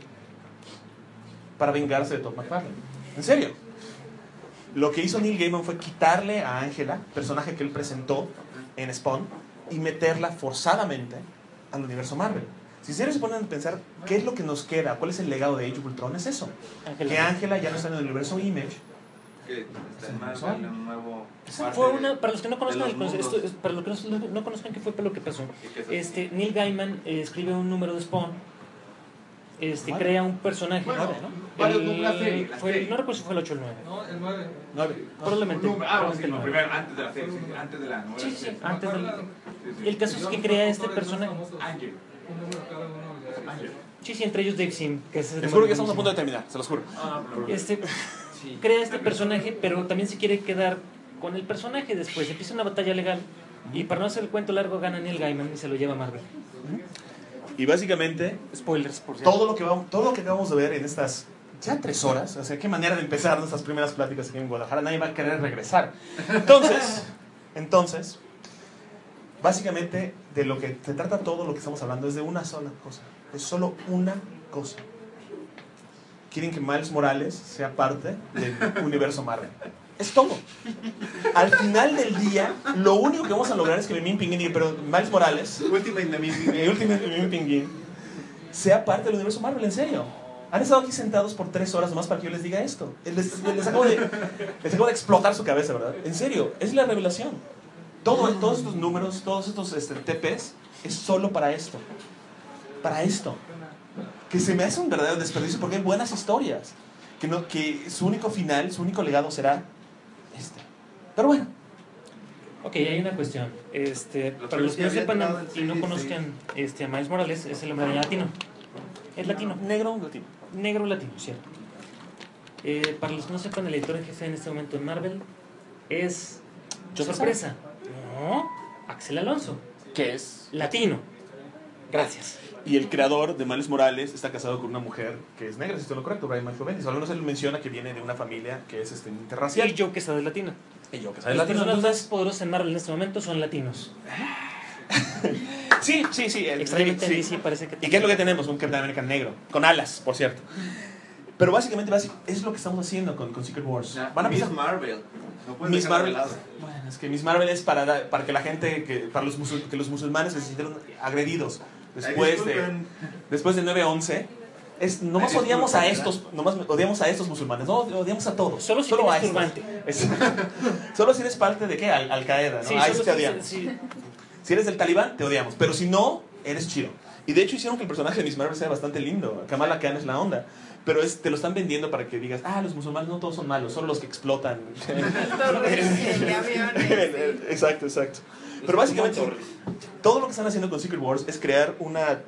Para vengarse de Todd McFarlane. En serio. Lo que hizo Neil Gaiman fue quitarle a Angela, personaje que él presentó en Spawn, y meterla forzadamente al universo Marvel. Si en serio se ponen a pensar qué es lo que nos queda, cuál es el legado de Age of Ultron, es eso. Ángela. Que Angela ya no está en el universo Image. Que está en Marvel, un nuevo... parte Fue de- una, para los que no conozcan, de el los conce- esto, mundos. es- para los que no, no conozcan qué fue lo que pasó, Y que eso- este, Neil Gaiman eh, escribe un número de Spawn, este, Vale. crea un personaje. Bueno, ¿no? varios El- números, la serie, la fue- serie. no recuerdo si fue el ocho o el nueve. No, el nueve. nueve. Probablemente. Un número- Ah, probablemente sí, el no, nueve. primero, antes de la serie, sí, antes de la novela. Sí, sí, sí, No, antes del... claro. Sí, sí. El caso es que crea este personaje. Ángel. Un número cada uno de Ángel. Sí, sí, entre ellos Dave Sim, que es el Les número juro que estamos a buenísimo. punto de terminar, se los juro. Ah, pero- Este, Sí. crea este personaje, pero también se quiere quedar con el personaje después. Empieza una batalla legal y para no hacer el cuento largo gana Neil Gaiman y se lo lleva a Marvel. Y básicamente Spoilers, por cierto. todo lo que vamos, todo lo que acabamos de ver en estas ya tres horas, o sea, qué manera de empezar nuestras primeras pláticas aquí en Guadalajara, nadie va a querer regresar. Entonces, entonces, básicamente de lo que se trata todo lo que estamos hablando es de una sola cosa, es solo una cosa. Quieren que Miles Morales sea parte del universo Marvel. Es todo. Al final del día, lo único que vamos a lograr es que Memín Pinguín, pero Miles Morales, Ultimate Memín. el último Memín Pinguín, sea parte del universo Marvel, en serio. Han estado aquí sentados por tres horas nomás para que yo les diga esto. Les, les, acabo, de, les acabo de explotar su cabeza, ¿verdad? En serio, es la revelación. Todo, todos estos números, todos estos este, T Ps, es solo para esto. Para esto. Que se me hace un verdadero desperdicio porque hay buenas historias. Que, no, que su único final, su único legado será este. Pero bueno, Ok, hay una cuestión. Este, Lo para los que no había sepan entrado en y no sí, conozcan este, a Miles Morales, es el hombre araña latino. Es latino. Negro, latino. Negro latino, cierto. Eh, para los que no sepan, el editor en jefe en este momento en Marvel es... Joseph sorpresa. No, Axel Alonso. ¿Qué es? Latino. Gracias. Y el creador de Miles Morales está casado con una mujer que es negra, si estoy en lo correcto, Brian Michael Bendis. Algunos él menciona que viene de una familia que es este, interracial. Y yo que soy latino. Y yo que Las soy latino. personas Entonces, más poderosas en Marvel en este momento son latinos. sí, sí, sí. El, Extrañamente sí. en D C parece que... ¿Y qué es lo que tenemos? Un Captain America negro, con alas, por cierto. Pero básicamente basi- es lo que estamos haciendo con, con Secret Wars. Ya, Van a Miss empezar... Marvel. No puedes Miss dejar de Marvel. lado. Bueno, es que Miss Marvel es para, dar- para que la gente, que, para los, musul- que los musulmanes se sintieron agredidos después Ay, de, disculpen. después de nueve once. Es, nomás Ay, odiamos a disculpen, estos, nomás odiamos a estos musulmanes, no odiamos a todos. Solo si a tienes estos. turbante. Es- solo si eres parte de qué, Al, Al Qaeda, ¿no? Sí, Ahí solo sí te si- odiamos. sí. Si eres del Talibán, te odiamos. Pero si no, eres chido. Y de hecho hicieron que el personaje de Miss Marvel sea bastante lindo. Kamala Khan es la onda. Pero es, te lo están vendiendo para que digas, ah, los musulmanes no todos son malos, solo los que explotan. Torres de aviones. Exacto, exacto. Pero básicamente todo lo que están haciendo con Secret Wars es crear una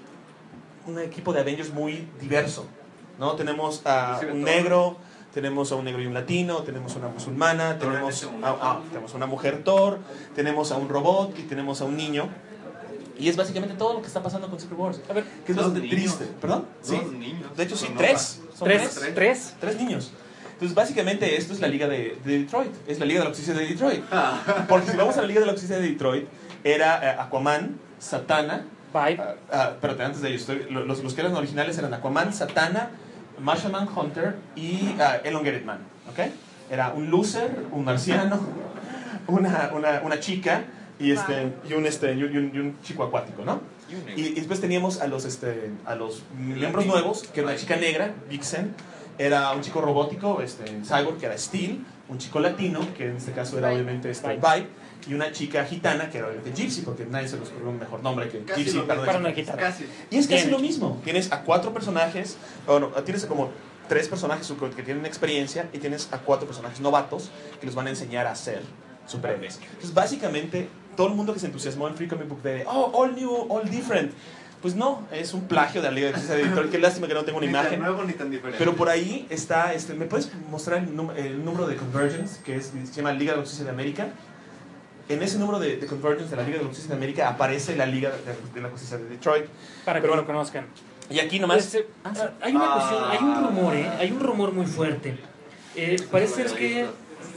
un equipo de Avengers muy diverso, ¿no? Tenemos a un negro, tenemos a un negro y un latino, tenemos a una musulmana, Thor en tenemos ese a, momento. a- tenemos a una mujer Thor, tenemos a un robot y tenemos a un niño. Y es básicamente todo lo que está pasando con Secret Wars. A ver, Que es Dos bastante niños. triste. ¿Perdón? Sí. Dos niños. De hecho, sí, Son tres. Son tres, tres. tres. Tres niños. Entonces, básicamente, esto es la Liga de, de Detroit. Es la Liga de la Justicia de Detroit. Ah. Porque si vamos a la Liga de la Justicia de Detroit, era eh, Aquaman, Satana. Bye. ah, ah, espérate, antes de ellos, estoy- lo- los, los que eran originales eran Aquaman, Satana, Martian Manhunter y uh, Elongated Man. ¿Ok? Era un loser, un marciano, una, una, una chica y, este, y, un, este, y, un, y un- y un chico acuático, ¿no? Y, y después teníamos a los, este, a los miembros nuevos, que era una chica negra, Vixen, era un chico robótico, este, Cyborg, que era Steel, un chico latino, que en este caso era Vibe. obviamente este, Vibe. Vibe, y una chica gitana, que era obviamente Gypsy, porque nadie se les ocurrió un mejor nombre que Casi Gypsy lo para Para una una chica. guitarra. Casi. Y es casi Bien lo hecho. mismo. Tienes a cuatro personajes, o no, tienes como tres personajes que tienen experiencia y tienes a cuatro personajes novatos que les van a enseñar a hacer superhéroes. Entonces, básicamente, todo el mundo que se entusiasmó en Free Comic Book Day de, oh, all new, all different. Pues no, es un plagio de la Liga de Justicia de Detroit. Qué lástima que no tengo una Ni tan imagen. nuevo ni tan diferente. Pero por ahí está, este, ¿me puedes mostrar el, num- el número de Convergence, que es, se llama Liga de la Justicia de América? En ese número de, de Convergence de la Liga de la Justicia de América aparece la Liga de, de la Justicia de Detroit. Para que Pero lo bueno, conozcan. Y aquí nomás... Este, Ah, sí. ah, hay una Ah. cuestión, hay un rumor, ¿eh? Hay un rumor muy fuerte. Eh, parece ser que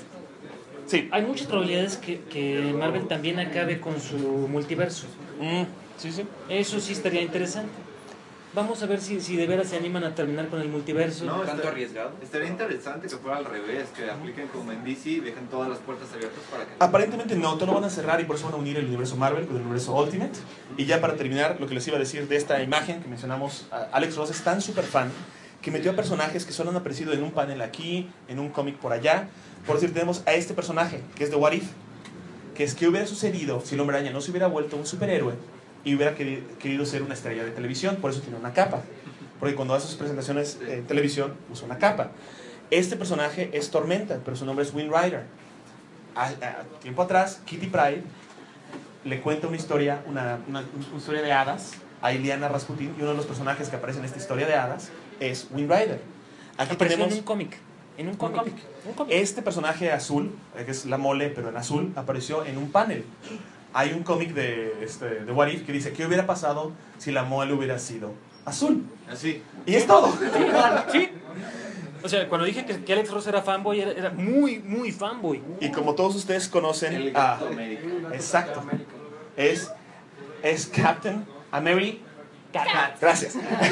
Sí. hay muchas probabilidades que, que Marvel también acabe con su multiverso. Mm, sí, sí. Eso sí estaría interesante. Vamos a ver si, si de veras se animan a terminar con el multiverso. No, ¿Tanto está- arriesgado? Estaría interesante que fuera al revés, que apliquen como en D C y dejen todas las puertas abiertas para que... Aparentemente no, todo lo van a cerrar y por eso van a unir el universo Marvel con el universo Ultimate. Y ya para terminar, lo que les iba a decir de esta imagen que mencionamos, a- Alex Ross es tan super fan que metió a personajes que solo han aparecido en un panel aquí, en un cómic por allá. Por decir, tenemos a este personaje, que es de What If, que es que hubiera sucedido si el Hombre Araña no se hubiera vuelto un superhéroe y hubiera queri- querido ser una estrella de televisión, por eso tiene una capa. Porque cuando hace sus presentaciones en televisión usa una capa. Este personaje es Tormenta, pero su nombre es Wind Rider. A, a- tiempo atrás, Kitty Pryde le cuenta una historia, una, una- una historia de hadas a Ileana Rasputin, y uno de los personajes que aparece en esta historia de hadas es Wind Rider. Aquí Apareció tenemos en un cómic. En un un cómic. cómic. Un cómic. Este personaje azul, eh, que es la mole, pero en azul, apareció en un panel. Hay un cómic de, este, de What If que dice, ¿qué hubiera pasado si la mole hubiera sido azul? Así. Y es todo. Sí. O sea, cuando dije que, que Alex Ross era fanboy, era, era muy, muy fanboy. Y como todos ustedes conocen El a... Gato América. Exacto. Es, es Captain America. Gracias.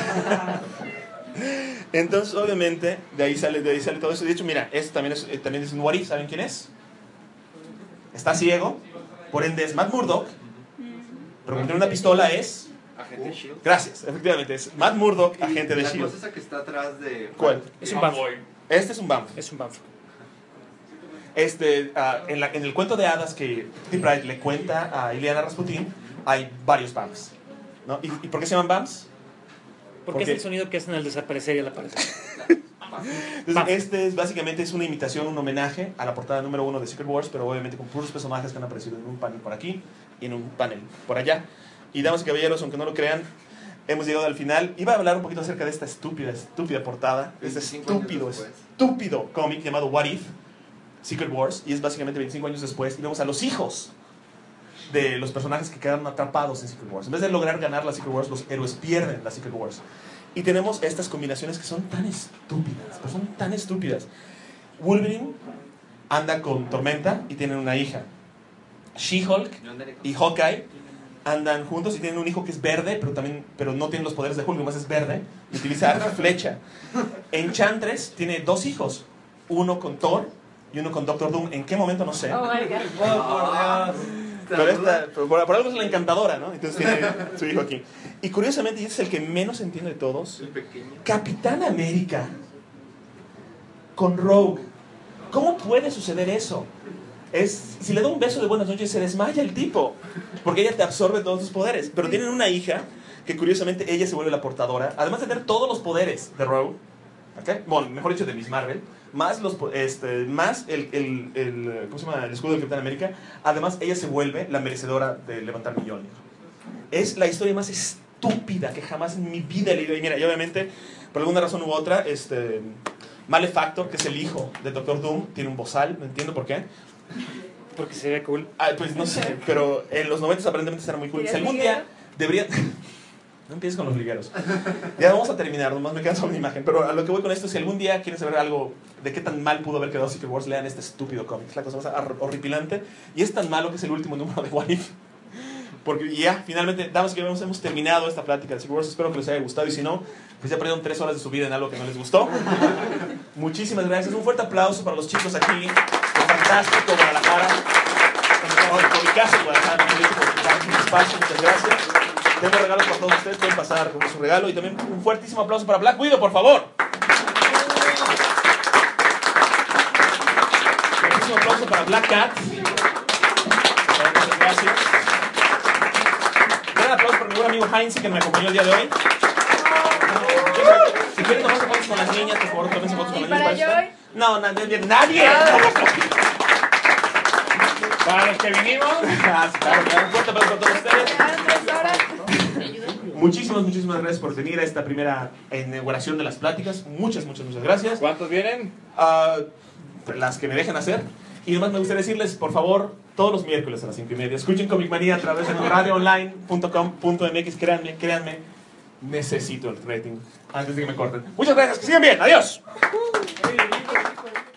Entonces, obviamente, de ahí sale, de ahí sale todo eso. De hecho, mira, este también es, eh, también es un What If. ¿Saben quién es? Está ciego. Por ende es Matt Murdock. Pero cuando tiene una pistola es... Agente Shield. Gracias, efectivamente. Es Matt Murdock, Y agente de la S H I E L cosa esa que está atrás de... ¿Cuál? Es un banff. Este es un Bamf. Es un banff. Este, ah, en, la- en el cuento de hadas que Kitty Pryde le cuenta a Ileana Rasputin, hay varios Bamfs. ¿No? ¿Y, ¿Y por qué se llaman Bamfs? Porque es Porque- el sonido que hacen al desaparecer y al aparecer. Entonces, este es básicamente es una imitación, un homenaje a la portada número uno de Secret Wars, pero obviamente con puros personajes que han aparecido en un panel por aquí y en un panel por allá. Y damas y caballeros, aunque no lo crean, hemos llegado al final. Iba a hablar un poquito acerca de esta estúpida, estúpida portada, este estúpido, estúpido cómic llamado What If, Secret Wars, y es básicamente veinticinco años después, y vemos a los hijos de los personajes que quedaron atrapados en Secret Wars. En vez de lograr ganar la Secret Wars, los héroes pierden la Secret Wars. Y tenemos estas combinaciones que son tan estúpidas, pero son tan estúpidas. Wolverine anda con Tormenta y tienen una hija. She-Hulk y Hawkeye andan juntos y tienen un hijo que es verde, pero también pero no tiene los poderes de Hulk, nomás es verde, y utiliza arco y flecha. Enchantress tiene dos hijos, uno con Thor y uno con Doctor Doom. ¿En qué momento? No sé. Oh my God. Oh, por Dios. Pero esta, por, por algo es la encantadora, ¿no? Entonces tiene su hijo aquí. Y curiosamente, y este es el que menos entiende de todos, El pequeño. Capitán América con Rogue. ¿Cómo puede suceder eso? Es, si le da un beso de buenas noches, se desmaya el tipo, porque ella te absorbe todos tus poderes. Pero tienen una hija que curiosamente ella se vuelve la portadora, además de tener todos los poderes de Rogue, ¿okay? Bueno, mejor dicho, de Miss Marvel, más, los, este, más el, el, el, ¿cómo se llama? El escudo del Capitán América. Además, ella se vuelve la merecedora de levantar millones. Es la historia más estúpida que jamás en mi vida he leído. Y mira, y obviamente, por alguna razón u otra, este, Malefactor, que es el hijo de Doctor Doom, tiene un bozal, no entiendo por qué. Porque se ve cool. Ah, pues no sé, pero en los noventas aparentemente será muy cool. Si algún día debería... No empieces con los ligueros. Ya vamos a terminar, nomás me queda solo una imagen. Pero a lo que voy con esto, si algún día quieren saber algo de qué tan mal pudo haber quedado Secret Wars, lean este estúpido cómic. Es la cosa más horripilante. Y es tan malo que es el último número de What If. Porque ya, finalmente, damas y caballeros, hemos terminado esta plática de Secret Wars. Espero que les haya gustado. Y si no, pues ya perdieron tres horas de su vida en algo que no les gustó. Muchísimas gracias. Un fuerte aplauso para los chicos aquí. El fantástico Guadalajara. Con mi caso, Guadalajara. Un espacio. Muchas gracias. Tengo regalos para todos ustedes, pueden pasar con su regalo. Y también un fuertísimo aplauso para Black Widow, por favor. Un fuertísimo aplauso para Black Cat. Muchas gracias. Un gran aplauso para mi buen amigo Heinz, que me acompañó el día de hoy. Si quieren tomarse fotos con las niñas, por favor, tómense fotos con las niñas. ¿Y para Joy? No, nadie. nadie. Para los que vinimos. Ah, sí, claro, claro. Un fuerte aplauso para todos ustedes. Quedan tres horas. Muchísimas, muchísimas gracias por venir a esta primera inauguración de las pláticas. Muchas, muchas, muchas gracias. ¿Cuántos vienen? Uh, las que me dejen hacer. Y además me gustaría decirles, por favor, todos los miércoles a las cinco y media, escuchen Comic Manía a través de radio online punto com punto m x. Créanme, créanme, necesito el rating antes de que me corten. Muchas gracias, que sigan bien. Adiós.